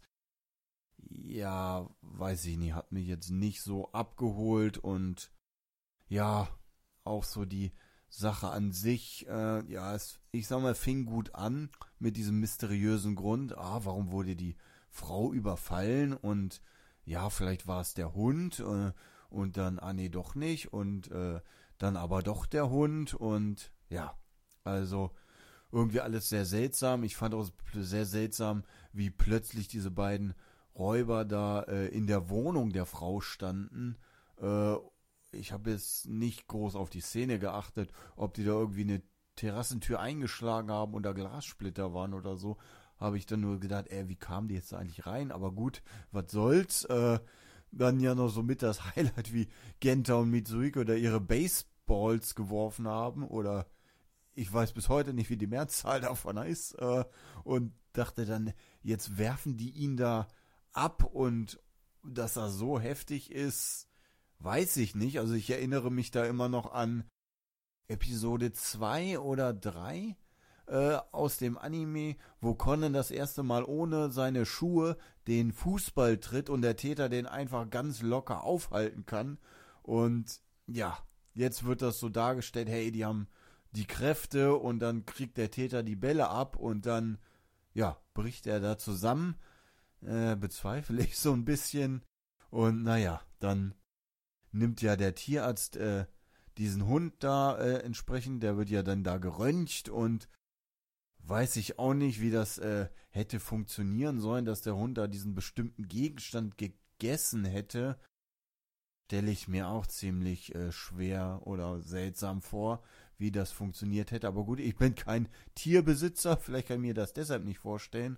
ja, weiß ich nicht, hat mich jetzt nicht so abgeholt und ja, auch so die Sache an sich, äh, ja, es, ich sag mal, fing gut an mit diesem mysteriösen Grund, ah, warum wurde die Frau überfallen und ja, vielleicht war es der Hund äh, und dann, ah nee, doch nicht und äh, dann aber doch der Hund und ja, also irgendwie alles sehr seltsam. Ich fand auch sehr seltsam, wie plötzlich diese beiden Räuber da äh, in der Wohnung der Frau standen. Äh, ich habe jetzt nicht groß auf die Szene geachtet, ob die da irgendwie eine Terrassentür eingeschlagen haben und da Glassplitter waren oder so. Habe ich dann nur gedacht, ey, wie kamen die jetzt da eigentlich rein? Aber gut, was soll's. Äh, dann ja noch so mit das Highlight, wie Genta und Mitsuhiko da ihre Baseballs geworfen haben. Oder ich weiß bis heute nicht, wie die Mehrzahl davon ist. Äh, und dachte dann, jetzt werfen die ihn da ab und dass er so heftig ist, weiß ich nicht. Also ich erinnere mich da immer noch an Episode zwei oder drei äh, aus dem Anime, wo Conan das erste Mal ohne seine Schuhe den Fußball tritt und der Täter den einfach ganz locker aufhalten kann. Und ja, jetzt wird das so dargestellt, hey, die haben die Kräfte und dann kriegt der Täter die Bälle ab und dann, ja, bricht er da zusammen. Äh, bezweifle ich so ein bisschen. Und naja, dann nimmt ja der Tierarzt äh, diesen Hund da äh, entsprechend, der wird ja dann da geröntgt und weiß ich auch nicht, wie das äh, hätte funktionieren sollen, dass der Hund da diesen bestimmten Gegenstand gegessen hätte. Stelle ich mir auch ziemlich äh, schwer oder seltsam vor, wie das funktioniert hätte. Aber gut, ich bin kein Tierbesitzer, vielleicht kann ich mir das deshalb nicht vorstellen.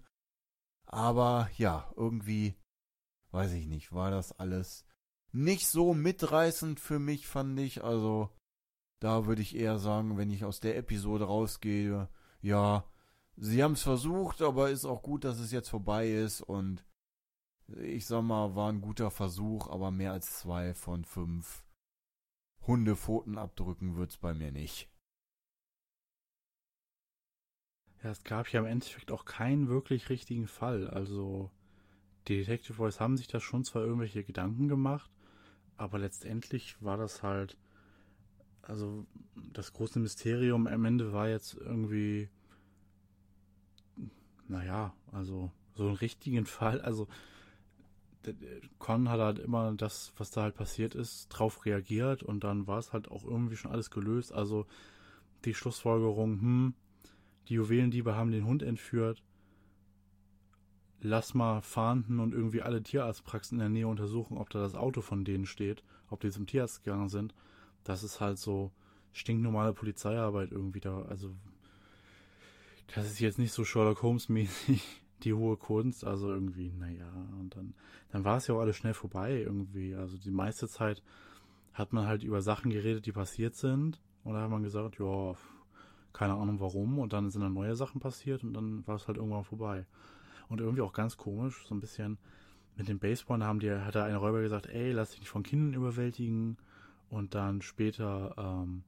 Aber ja, irgendwie, weiß ich nicht, war das alles nicht so mitreißend für mich, fand ich. Also da würde ich eher sagen, wenn ich aus der Episode rausgehe, ja, sie haben es versucht, aber ist auch gut, dass es jetzt vorbei ist. Und ich sag mal, war ein guter Versuch, aber mehr als zwei von fünf Hundepfoten abdrücken wird's bei mir nicht. Ja, es gab ja im Endeffekt auch keinen wirklich richtigen Fall. Also die Detective Boys haben sich da schon zwar irgendwelche Gedanken gemacht, aber letztendlich war das halt, also das große Mysterium am Ende war jetzt irgendwie, naja, also so einen richtigen Fall, also Con hat halt immer das, was da halt passiert ist, drauf reagiert und dann war es halt auch irgendwie schon alles gelöst. Also die Schlussfolgerung, hm, die Juwelendiebe haben den Hund entführt, lass mal fahnden und irgendwie alle Tierarztpraxen in der Nähe untersuchen, ob da das Auto von denen steht, ob die zum Tierarzt gegangen sind. Das ist halt so stinknormale Polizeiarbeit irgendwie da. Also das ist jetzt nicht so Sherlock Holmes-mäßig die hohe Kunst, also irgendwie, naja, und dann, dann war es ja auch alles schnell vorbei irgendwie. Also die meiste Zeit hat man halt über Sachen geredet, die passiert sind und da hat man gesagt, ja, keine Ahnung warum und dann sind dann neue Sachen passiert und dann war es halt irgendwann vorbei. Und irgendwie auch ganz komisch, so ein bisschen mit dem Baseball haben die, hat der eine Räuber gesagt, ey, lass dich nicht von Kindern überwältigen und dann später, ähm,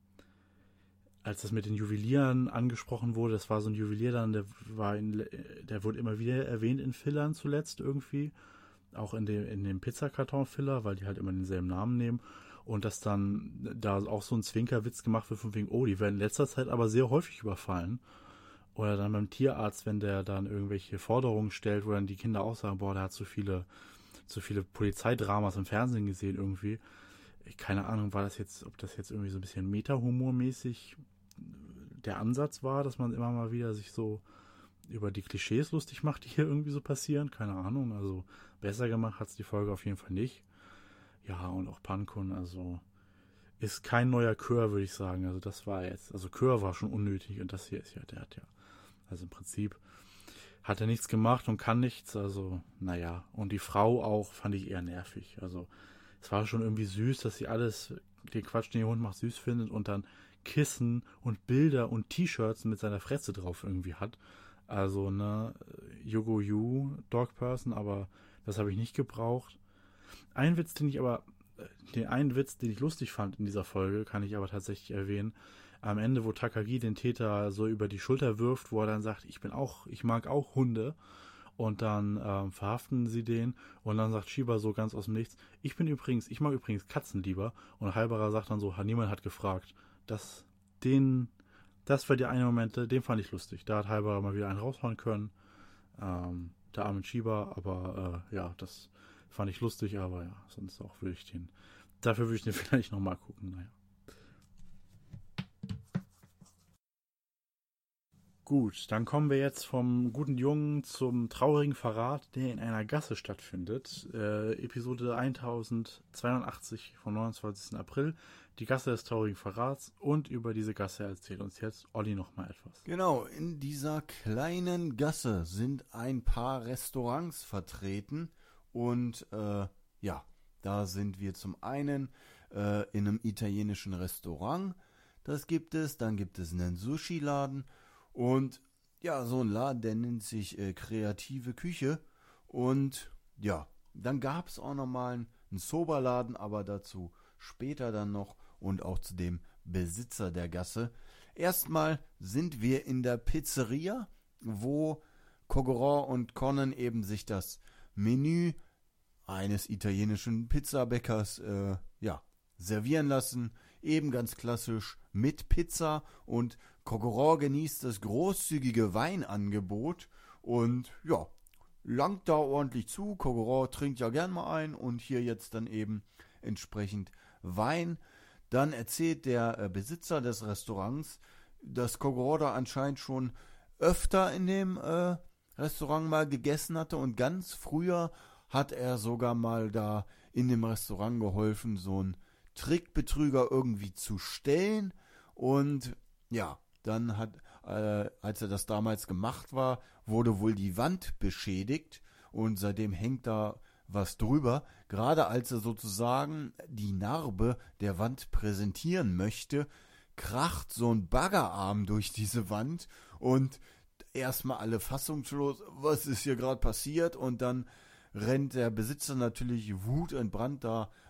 als das mit den Juwelieren angesprochen wurde, das war so ein Juwelier dann, der war in, der wurde immer wieder erwähnt in Fillern zuletzt irgendwie, auch in dem, in dem Pizzakarton-Filler, weil die halt immer denselben Namen nehmen und dass dann da auch so ein Zwinkerwitz gemacht wird von wegen, oh, die werden in letzter Zeit aber sehr häufig überfallen. Oder dann beim Tierarzt, wenn der dann irgendwelche Forderungen stellt, wo dann die Kinder auch sagen, boah, der hat so viele, so viele Polizeidramas im Fernsehen gesehen irgendwie. Keine Ahnung, war das jetzt, ob das jetzt irgendwie so ein bisschen Meta-Humor-mäßig der Ansatz war, dass man immer mal wieder sich so über die Klischees lustig macht, die hier irgendwie so passieren. Keine Ahnung, also besser gemacht hat es die Folge auf jeden Fall nicht. Ja, und auch Pankun, also ist kein neuer Chör, würde ich sagen. Also das war jetzt, also Chör war schon unnötig und das hier ist ja, der hat ja, also im Prinzip hat er nichts gemacht und kann nichts, also naja. Und die Frau auch, fand ich eher nervig. Also es war schon irgendwie süß, dass sie alles, den Quatsch, den der Hund macht, süß findet und dann Kissen und Bilder und T-Shirts mit seiner Fresse drauf irgendwie hat. Also, ne, Yogo You, Dog Person, aber das habe ich nicht gebraucht. Ein Witz, den ich aber, den einen Witz, den ich lustig fand in dieser Folge, kann ich aber tatsächlich erwähnen. Am Ende, wo Takagi den Täter so über die Schulter wirft, wo er dann sagt, ich bin auch, ich mag auch Hunde. Und dann ähm, verhaften sie den und dann sagt Shiba so ganz aus dem Nichts, ich bin übrigens, ich mag übrigens Katzen lieber. Und Halberer sagt dann so, niemand hat gefragt. Das, den, das war die eine Momente, den fand ich lustig. Da hat Halberer mal wieder einen raushauen können. Ähm, der arme Shiba, aber äh, ja, das fand ich lustig, aber ja, sonst auch würde ich den, dafür würde ich den vielleicht nochmal gucken, naja. Gut, dann kommen wir jetzt vom guten Jungen zum traurigen Verrat, der in einer Gasse stattfindet. Äh, Episode tausendzweiundachtzig vom neunundzwanzigsten April. Die Gasse des traurigen Verrats. Und über diese Gasse erzählt uns jetzt Olli nochmal etwas. Genau, in dieser kleinen Gasse sind ein paar Restaurants vertreten. Und äh, ja, da sind wir zum einen äh, in einem italienischen Restaurant. Das gibt es. Dann gibt es einen Sushi-Laden. Und ja, so ein Laden, der nennt sich äh, Kreative Küche. Und ja, dann gab es auch nochmal einen, einen Soba-Laden, aber dazu später dann noch und auch zu dem Besitzer der Gasse. Erstmal sind wir in der Pizzeria, wo Kogoro und Conan eben sich das Menü eines italienischen Pizzabäckers äh, ja, servieren lassen. Eben ganz klassisch mit Pizza und Kogoro genießt das großzügige Weinangebot und ja, langt da ordentlich zu. Kogoro trinkt ja gern mal ein und hier jetzt dann eben entsprechend Wein. Dann erzählt der äh, Besitzer des Restaurants, dass Kogoro da anscheinend schon öfter in dem äh, Restaurant mal gegessen hatte und ganz früher hat er sogar mal da in dem Restaurant geholfen, so einen Trickbetrüger irgendwie zu stellen und ja, dann hat, äh, als er das damals gemacht war, wurde wohl die Wand beschädigt und seitdem hängt da was drüber. Gerade als er sozusagen die Narbe der Wand präsentieren möchte, kracht so ein Baggerarm durch diese Wand und erstmal alle fassungslos, was ist hier gerade passiert? Und dann rennt der Besitzer natürlich wutentbrannt da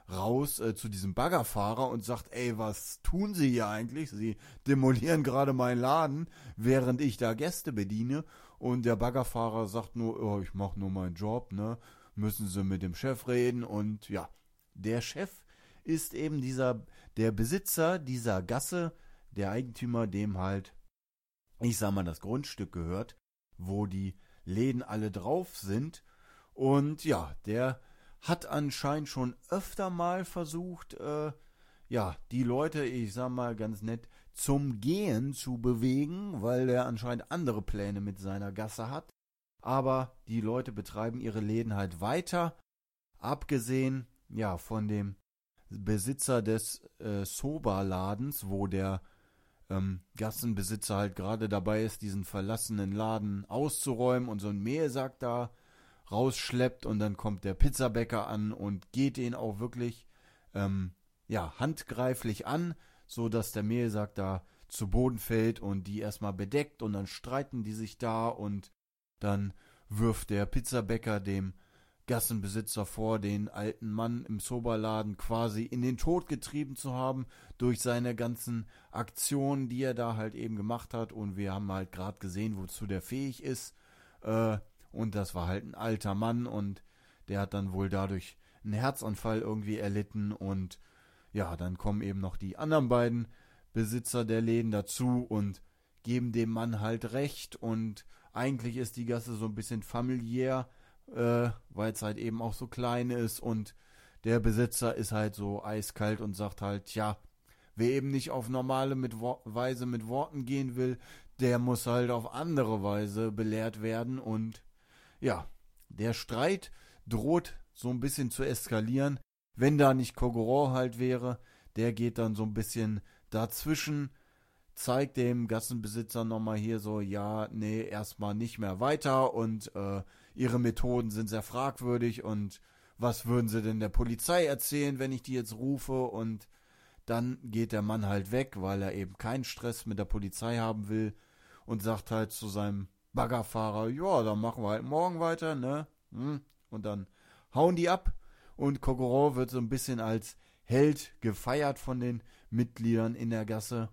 raus äh, zu diesem Baggerfahrer und sagt, ey, was tun Sie hier eigentlich? Sie demolieren gerade meinen Laden, während ich da Gäste bediene. Und der Baggerfahrer sagt nur, oh, ich mache nur meinen Job, ne? Müssen Sie mit dem Chef reden. Und ja, der Chef ist eben dieser, der Besitzer dieser Gasse, der Eigentümer, dem halt, ich sag mal, das Grundstück gehört, wo die Läden alle drauf sind. Und ja, der hat anscheinend schon öfter mal versucht, äh, ja, die Leute, ich sag mal ganz nett, zum Gehen zu bewegen, weil er anscheinend andere Pläne mit seiner Gasse hat. Aber die Leute betreiben ihre Läden halt weiter, abgesehen, ja, von dem Besitzer des äh, Soba-Ladens, wo der ähm, Gassenbesitzer halt gerade dabei ist, diesen verlassenen Laden auszuräumen und so einen Mehlsack da rausschleppt, und dann kommt der Pizzabäcker an und geht ihn auch wirklich ähm, ja, handgreiflich an, so dass der Mehlsack da zu Boden fällt und die erstmal bedeckt, und dann streiten die sich da, und dann wirft der Pizzabäcker dem Gassenbesitzer vor, den alten Mann im Soba-Laden quasi in den Tod getrieben zu haben durch seine ganzen Aktionen, die er da halt eben gemacht hat, und wir haben halt gerade gesehen, wozu der fähig ist, äh, und das war halt ein alter Mann, und der hat dann wohl dadurch einen Herzanfall irgendwie erlitten, und ja, dann kommen eben noch die anderen beiden Besitzer der Läden dazu und geben dem Mann halt recht, und eigentlich ist die Gasse so ein bisschen familiär, äh, weil es halt eben auch so klein ist, und der Besitzer ist halt so eiskalt und sagt halt, tja, wer eben nicht auf normale mit Wo- Weise mit Worten gehen will, der muss halt auf andere Weise belehrt werden, und ja, der Streit droht so ein bisschen zu eskalieren, wenn da nicht Kogoron halt wäre. Der geht dann so ein bisschen dazwischen, zeigt dem Gassenbesitzer nochmal hier so, ja, nee, erstmal nicht mehr weiter, und äh, ihre Methoden sind sehr fragwürdig, und was würden sie denn der Polizei erzählen, wenn ich die jetzt rufe? Und dann geht der Mann halt weg, weil er eben keinen Stress mit der Polizei haben will, und sagt halt zu seinem Baggerfahrer, ja, dann machen wir halt morgen weiter, ne? Hm? Und dann hauen die ab, und Kogoron wird so ein bisschen als Held gefeiert von den Mitgliedern in der Gasse.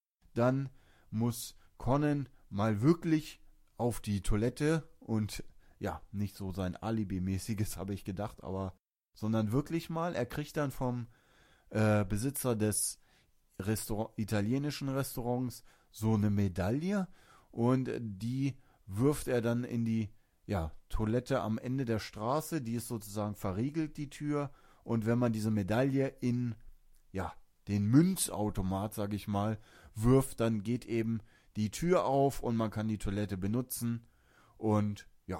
Dann muss Conan mal wirklich auf die Toilette, und ja, nicht so sein Alibi-mäßiges, habe ich gedacht, aber sondern wirklich mal, er kriegt dann vom äh, Besitzer des Restaurant, italienischen Restaurants so eine Medaille, und die wirft er dann in die ja, Toilette am Ende der Straße, die ist sozusagen verriegelt, die Tür, und wenn man diese Medaille in ja, den Münzautomat, sage ich mal, wirft, dann geht eben die Tür auf und man kann die Toilette benutzen, und ja,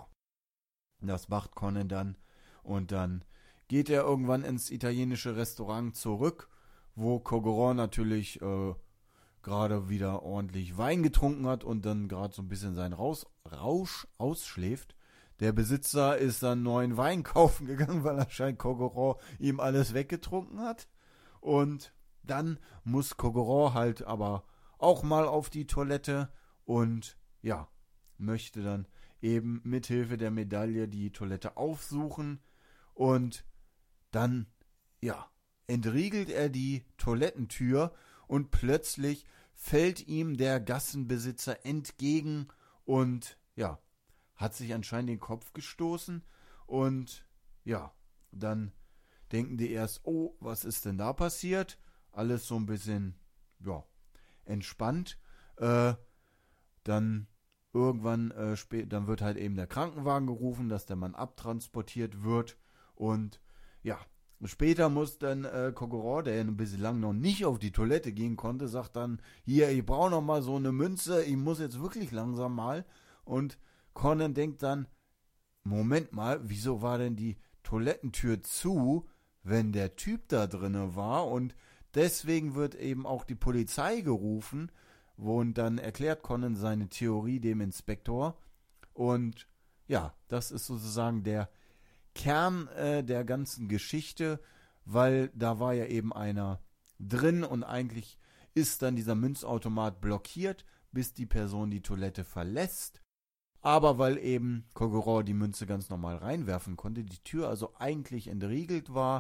das macht Conan dann, und dann geht er irgendwann ins italienische Restaurant zurück, wo Kogoron natürlich äh, gerade wieder ordentlich Wein getrunken hat und dann gerade so ein bisschen seinen Raus, Rausch ausschläft. Der Besitzer ist dann neuen Wein kaufen gegangen, weil anscheinend Kogoron ihm alles weggetrunken hat. Und dann muss Kogoron halt aber auch mal auf die Toilette und ja, möchte dann eben mithilfe der Medaille die Toilette aufsuchen, und dann, ja, entriegelt er die Toilettentür, und plötzlich fällt ihm der Gassenbesitzer entgegen und ja, hat sich anscheinend den Kopf gestoßen, und ja, dann denken die erst, oh, was ist denn da passiert? Alles so ein bisschen, ja, entspannt. Äh, dann irgendwann, äh, spä- dann wird halt eben der Krankenwagen gerufen, dass der Mann abtransportiert wird, und ja, später muss dann äh, Kogoron, der ja ein bisschen lang noch nicht auf die Toilette gehen konnte, sagt dann, hier, ich brauche noch mal so eine Münze, ich muss jetzt wirklich langsam mal. Und Conan denkt dann, Moment mal, wieso war denn die Toilettentür zu, wenn der Typ da drinne war? Und deswegen wird eben auch die Polizei gerufen, und dann erklärt Conan seine Theorie dem Inspektor. Und ja, das ist sozusagen der Kern äh, der ganzen Geschichte, weil da war ja eben einer drin, und eigentlich ist dann dieser Münzautomat blockiert, bis die Person die Toilette verlässt. Aber weil eben Kogoron die Münze ganz normal reinwerfen konnte, die Tür also eigentlich entriegelt war,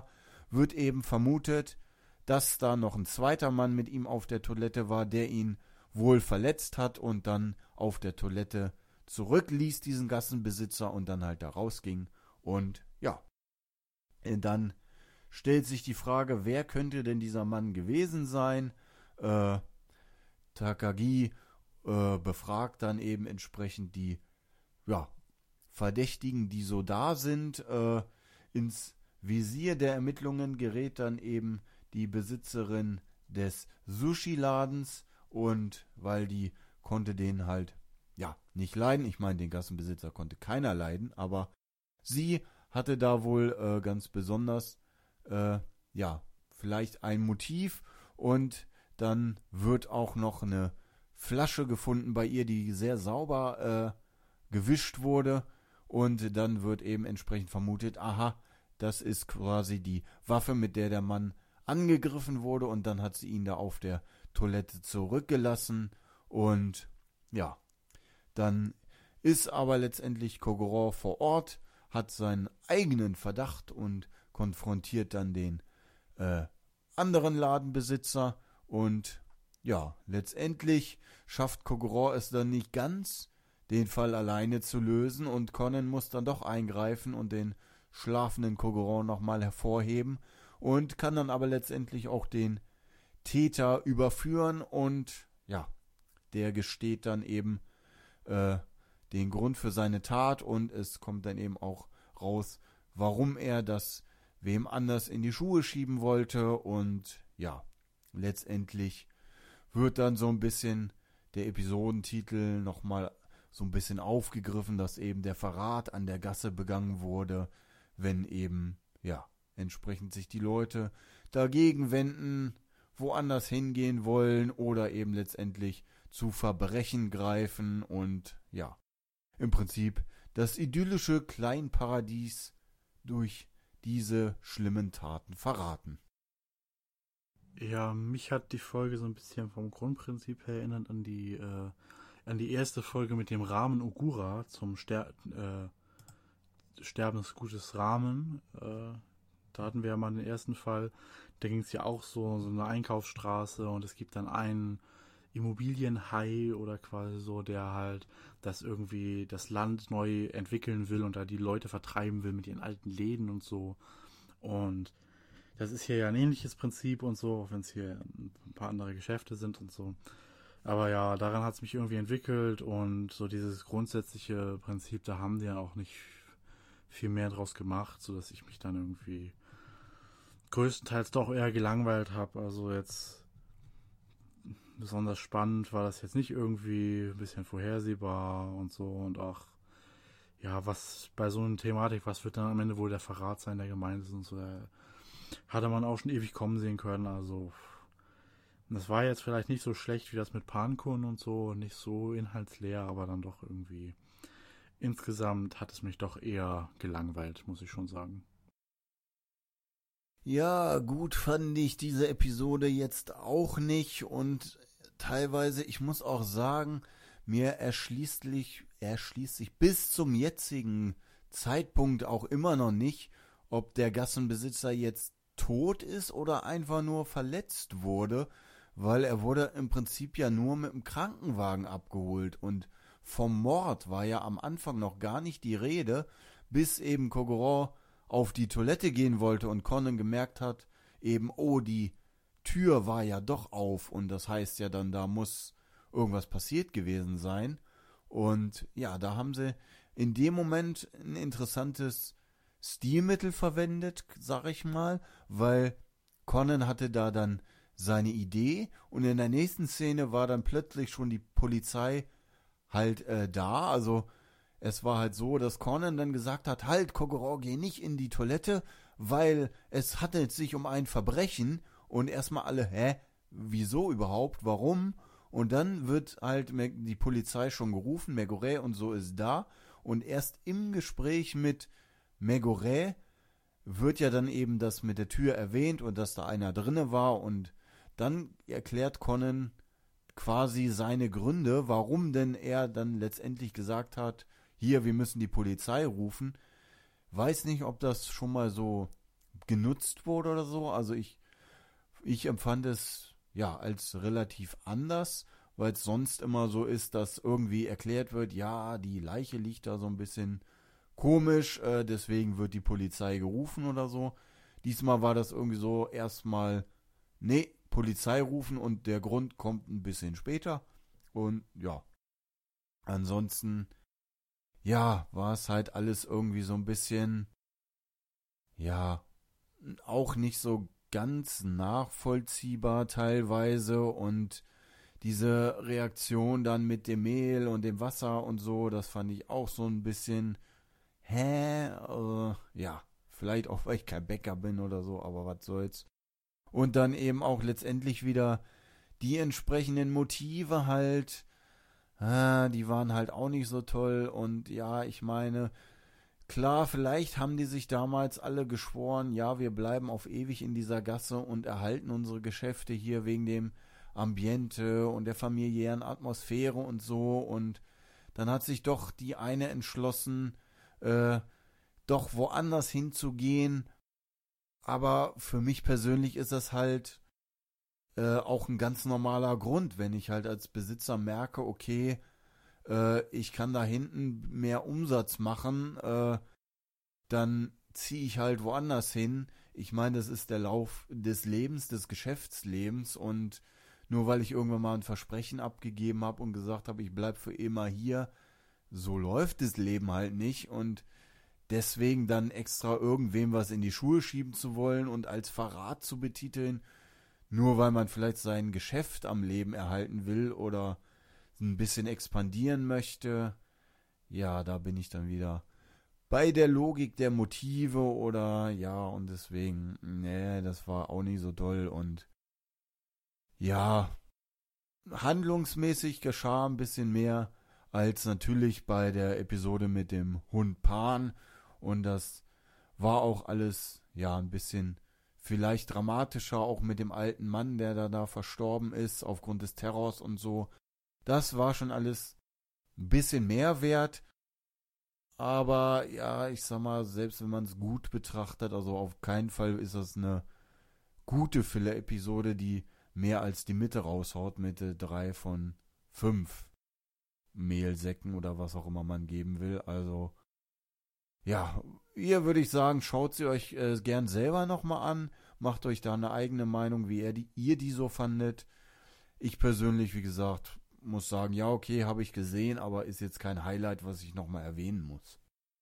wird eben vermutet, dass da noch ein zweiter Mann mit ihm auf der Toilette war, der ihn wohl verletzt hat und dann auf der Toilette zurückließ, diesen Gassenbesitzer, und dann halt da rausging. Und ja, dann stellt sich die Frage, wer könnte denn dieser Mann gewesen sein? Äh, Takagi äh, befragt dann eben entsprechend die ja, Verdächtigen, die so da sind. Äh, ins Visier der Ermittlungen gerät dann eben die Besitzerin des Sushi-Ladens, und weil die konnte den halt ja nicht leiden. Ich meine, den Gassenbesitzer konnte keiner leiden, aber sie hatte da wohl äh, ganz besonders äh, ja vielleicht ein Motiv, und dann wird auch noch eine Flasche gefunden bei ihr, die sehr sauber äh, gewischt wurde, und dann wird eben entsprechend vermutet, aha, das ist quasi die Waffe, mit der der Mann angegriffen wurde, und dann hat sie ihn da auf der Toilette zurückgelassen, und ja, dann ist aber letztendlich Kogoro vor Ort, hat seinen eigenen Verdacht und konfrontiert dann den äh, anderen Ladenbesitzer, und ja, letztendlich schafft Kogoro es dann nicht ganz, den Fall alleine zu lösen, und Conan muss dann doch eingreifen und den schlafenden Kogoro nochmal hervorheben und kann dann aber letztendlich auch den Täter überführen, und ja, der gesteht dann eben äh, den Grund für seine Tat, und es kommt dann eben auch raus, warum er das wem anders in die Schuhe schieben wollte, und ja, letztendlich wird dann so ein bisschen der Episodentitel nochmal so ein bisschen aufgegriffen, dass eben der Verrat an der Gasse begangen wurde, wenn eben, ja, entsprechend sich die Leute dagegen wenden, woanders hingehen wollen oder eben letztendlich zu Verbrechen greifen und ja, im Prinzip das idyllische Kleinparadies durch diese schlimmen Taten verraten. Ja, mich hat die Folge so ein bisschen vom Grundprinzip her erinnert an die äh, an die erste Folge mit dem Ramen Ogura zum Ster äh, Sterben des Gutes Ramen. Äh, da hatten wir ja mal den ersten Fall. Da ging es ja auch so, so eine Einkaufsstraße, und es gibt dann einen Immobilienhai oder quasi so, der halt das irgendwie das Land neu entwickeln will und da die Leute vertreiben will mit ihren alten Läden und so. Und das ist hier ja ein ähnliches Prinzip und so, auch wenn es hier ein paar andere Geschäfte sind und so. Aber ja, daran hat es mich irgendwie entwickelt, und so dieses grundsätzliche Prinzip, da haben die ja auch nicht viel mehr draus gemacht, sodass ich mich dann irgendwie größtenteils doch eher gelangweilt habe. Also jetzt besonders spannend war das jetzt nicht, irgendwie ein bisschen vorhersehbar und so, und auch ja, was bei so einer Thematik, was wird dann am Ende wohl der Verrat sein, der gemeint ist und so, da hatte man auch schon ewig kommen sehen können. Also das war jetzt vielleicht nicht so schlecht wie das mit Pankun und so, nicht so inhaltsleer, aber dann doch irgendwie insgesamt hat es mich doch eher gelangweilt, muss ich schon sagen. Ja, gut fand ich diese Episode jetzt auch nicht, und teilweise, ich muss auch sagen, mir erschließt, erschließt sich bis zum jetzigen Zeitpunkt auch immer noch nicht, ob der Gassenbesitzer jetzt tot ist oder einfach nur verletzt wurde, weil er wurde im Prinzip ja nur mit dem Krankenwagen abgeholt, und vom Mord war ja am Anfang noch gar nicht die Rede, bis eben Kogoro auf die Toilette gehen wollte und Conan gemerkt hat, eben, oh, die Tür war ja doch auf, und das heißt ja dann, da muss irgendwas passiert gewesen sein. Und ja, da haben sie in dem Moment ein interessantes Stilmittel verwendet, sag ich mal, weil Conan hatte da dann seine Idee, und in der nächsten Szene war dann plötzlich schon die Polizei halt äh, da. Also es war halt so, dass Conan dann gesagt hat, halt, Kogoro, geh nicht in die Toilette, weil es handelt sich um ein Verbrechen, und erstmal alle, hä, wieso überhaupt, warum? Und dann wird halt die Polizei schon gerufen, Megure und so ist da, und erst im Gespräch mit Megure wird ja dann eben das mit der Tür erwähnt und dass da einer drinne war, und dann erklärt Conan quasi seine Gründe, warum denn er dann letztendlich gesagt hat, hier, wir müssen die Polizei rufen. Weiß nicht, ob das schon mal so genutzt wurde oder so. Also ich, ich empfand es ja als relativ anders, weil es sonst immer so ist, dass irgendwie erklärt wird, ja, die Leiche liegt da so ein bisschen komisch, äh, deswegen wird die Polizei gerufen oder so. Diesmal war das irgendwie so erstmal, nee, Polizei rufen und der Grund kommt ein bisschen später. Und ja, ansonsten, ja, war es halt alles irgendwie so ein bisschen, ja, auch nicht so ganz nachvollziehbar teilweise und diese Reaktion dann mit dem Mehl und dem Wasser und so, das fand ich auch so ein bisschen, hä, äh, ja, vielleicht auch, weil ich kein Bäcker bin oder so, aber was soll's. Und dann eben auch letztendlich wieder die entsprechenden Motive halt, ah, die waren halt auch nicht so toll und ja, ich meine, klar, vielleicht haben die sich damals alle geschworen, ja, wir bleiben auf ewig in dieser Gasse und erhalten unsere Geschäfte hier wegen dem Ambiente und der familiären Atmosphäre und so. Und dann hat sich doch die eine entschlossen, äh, doch woanders hinzugehen. Aber für mich persönlich ist das halt äh, auch ein ganz normaler Grund, wenn ich halt als Besitzer merke, okay, äh, ich kann da hinten mehr Umsatz machen, äh, dann ziehe ich halt woanders hin. Ich meine, das ist der Lauf des Lebens, des Geschäftslebens und nur weil ich irgendwann mal ein Versprechen abgegeben habe und gesagt habe, ich bleibe für immer hier, so läuft das Leben halt nicht und deswegen dann extra irgendwem was in die Schuhe schieben zu wollen und als Verrat zu betiteln, nur weil man vielleicht sein Geschäft am Leben erhalten will oder ein bisschen expandieren möchte, ja, da bin ich dann wieder bei der Logik der Motive oder ja, und deswegen, nee, das war auch nicht so toll und ja, handlungsmäßig geschah ein bisschen mehr als natürlich bei der Episode mit dem Hund Pan und das war auch alles, ja, ein bisschen vielleicht dramatischer, auch mit dem alten Mann, der da, da verstorben ist aufgrund des Terrors und so. Das war schon alles ein bisschen mehr wert, aber ja, ich sag mal, selbst wenn man es gut betrachtet, also auf keinen Fall ist das eine gute Filler-Episode, die mehr als die Mitte raushaut mit äh, drei von fünf Mehlsäcken oder was auch immer man geben will. Also, ja, ihr würde ich sagen, schaut sie euch äh, gern selber nochmal an, macht euch da eine eigene Meinung, wie ihr die, ihr die so fandet. Ich persönlich, wie gesagt, muss sagen, ja, okay, habe ich gesehen, aber ist jetzt kein Highlight, was ich nochmal erwähnen muss.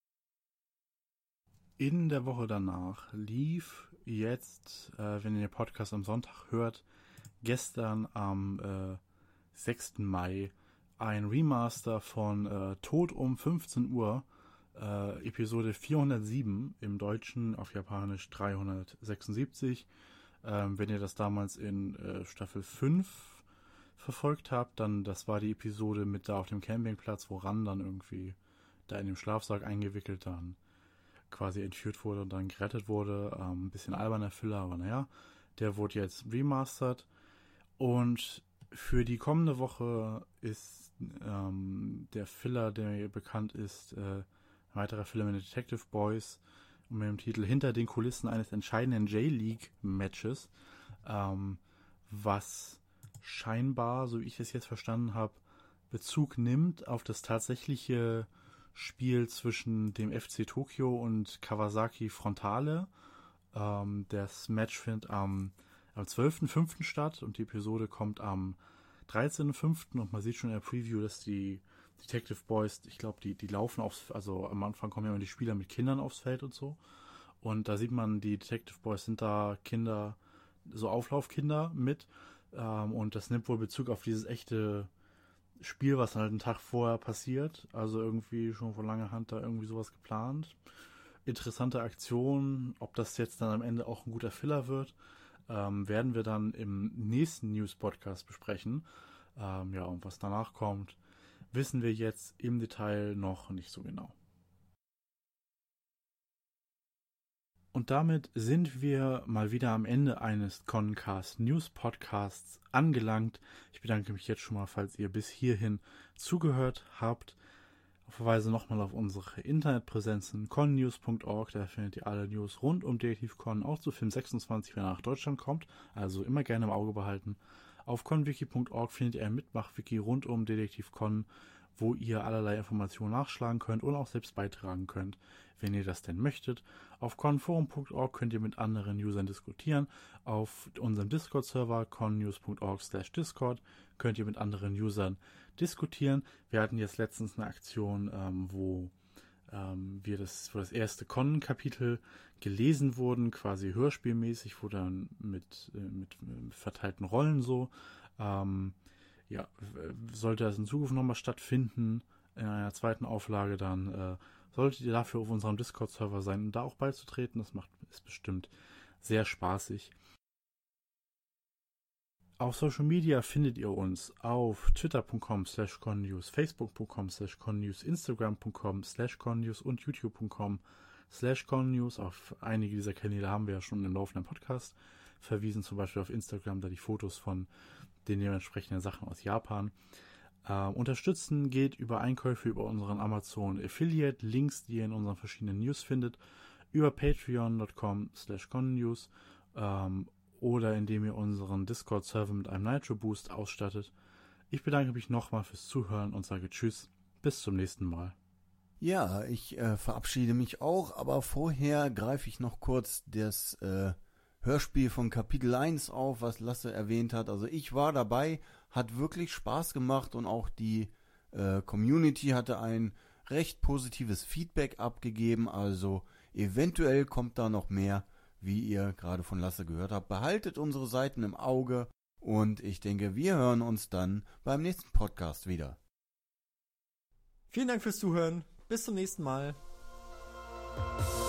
In der Woche danach lief jetzt, äh, wenn ihr den Podcast am Sonntag hört, gestern am äh, sechsten Mai ein Remaster von äh, Tod um fünfzehn Uhr, äh, Episode vierhundertsieben, im Deutschen, auf Japanisch dreihundertsechsundsiebzig. Ähm, wenn ihr das damals in äh, Staffel fünf verfolgt habt, dann das war die Episode mit da auf dem Campingplatz, wo Ran dann irgendwie da in dem Schlafsack eingewickelt dann quasi entführt wurde und dann gerettet wurde. Ähm, ein bisschen alberner Filler, aber naja, der wurde jetzt remastered. Und für die kommende Woche ist ähm, der Filler, der bekannt ist, äh, ein weiterer Filler mit den Detective Boys und mit dem Titel Hinter den Kulissen eines entscheidenden J-League-Matches, ähm, was scheinbar, so wie ich es jetzt verstanden habe, Bezug nimmt auf das tatsächliche Spiel zwischen dem F C Tokio und Kawasaki Frontale. Ähm, das Match findet am am zwölften fünften statt und die Episode kommt am dreizehnten fünften und man sieht schon in der Preview, dass die Detective Boys, ich glaube, die, die laufen aufs, also am Anfang kommen ja immer die Spieler mit Kindern aufs Feld und so. Und da sieht man, die Detective Boys sind da Kinder, so Auflaufkinder mit. Ähm, und das nimmt wohl Bezug auf dieses echte Spiel, was halt einen Tag vorher passiert. Also irgendwie schon vor langer Hand da irgendwie sowas geplant. Interessante Aktion. Ob das jetzt dann am Ende auch ein guter Filler wird, Ähm, werden wir dann im nächsten News-Podcast besprechen. Ähm, ja, und was danach kommt, wissen wir jetzt im Detail noch nicht so genau. Und damit sind wir mal wieder am Ende eines Concast News Podcasts angelangt. Ich bedanke mich jetzt schon mal, falls ihr bis hierhin zugehört habt. Verweise nochmal auf unsere Internetpräsenzen connews punkt org, da findet ihr alle News rund um DetektivCon, auch zu Film sechsundzwanzig, wenn er nach Deutschland kommt, also immer gerne im Auge behalten. Auf conwiki punkt org findet ihr ein Mitmach-Wiki rund um DetektivCon, wo ihr allerlei Informationen nachschlagen könnt und auch selbst beitragen könnt, wenn ihr das denn möchtet. Auf conforum punkt org könnt ihr mit anderen Usern diskutieren. Auf unserem Discord-Server connews punkt org slash discord könnt ihr mit anderen Usern diskutieren. Wir hatten jetzt letztens eine Aktion, ähm, wo ähm, wir das, wo das erste Con-Kapitel gelesen wurden, quasi hörspielmäßig, wo dann mit, äh, mit, mit verteilten Rollen so. Ähm, ja, sollte das in Zukunft nochmal stattfinden, in einer zweiten Auflage, dann äh, solltet ihr dafür auf unserem Discord-Server sein, um da auch beizutreten. Das macht ist bestimmt sehr spaßig. Auf Social Media findet ihr uns auf twitter punkt com slash connews, facebook punkt com slash connews, instagram punkt com slash connews und youtube punkt com slash connews. Auf einige dieser Kanäle haben wir ja schon im laufenden Podcast verwiesen, zum Beispiel auf Instagram, da die Fotos von den dementsprechenden Sachen aus Japan. Äh, unterstützen geht über Einkäufe über unseren Amazon Affiliate, Links, die ihr in unseren verschiedenen News findet, über patreon punkt com slash connews ähm, oder indem ihr unseren Discord-Server mit einem Nitro-Boost ausstattet. Ich bedanke mich nochmal fürs Zuhören und sage Tschüss, bis zum nächsten Mal. Ja, ich äh, verabschiede mich auch, aber vorher greife ich noch kurz das äh, Hörspiel von Kapitel eins auf, was Lasse erwähnt hat. Also ich war dabei, hat wirklich Spaß gemacht und auch die äh, Community hatte ein recht positives Feedback abgegeben. Also eventuell kommt da noch mehr, wie ihr gerade von Lasse gehört habt. Behaltet unsere Seiten im Auge und ich denke, wir hören uns dann beim nächsten Podcast wieder. Vielen Dank fürs Zuhören. Bis zum nächsten Mal.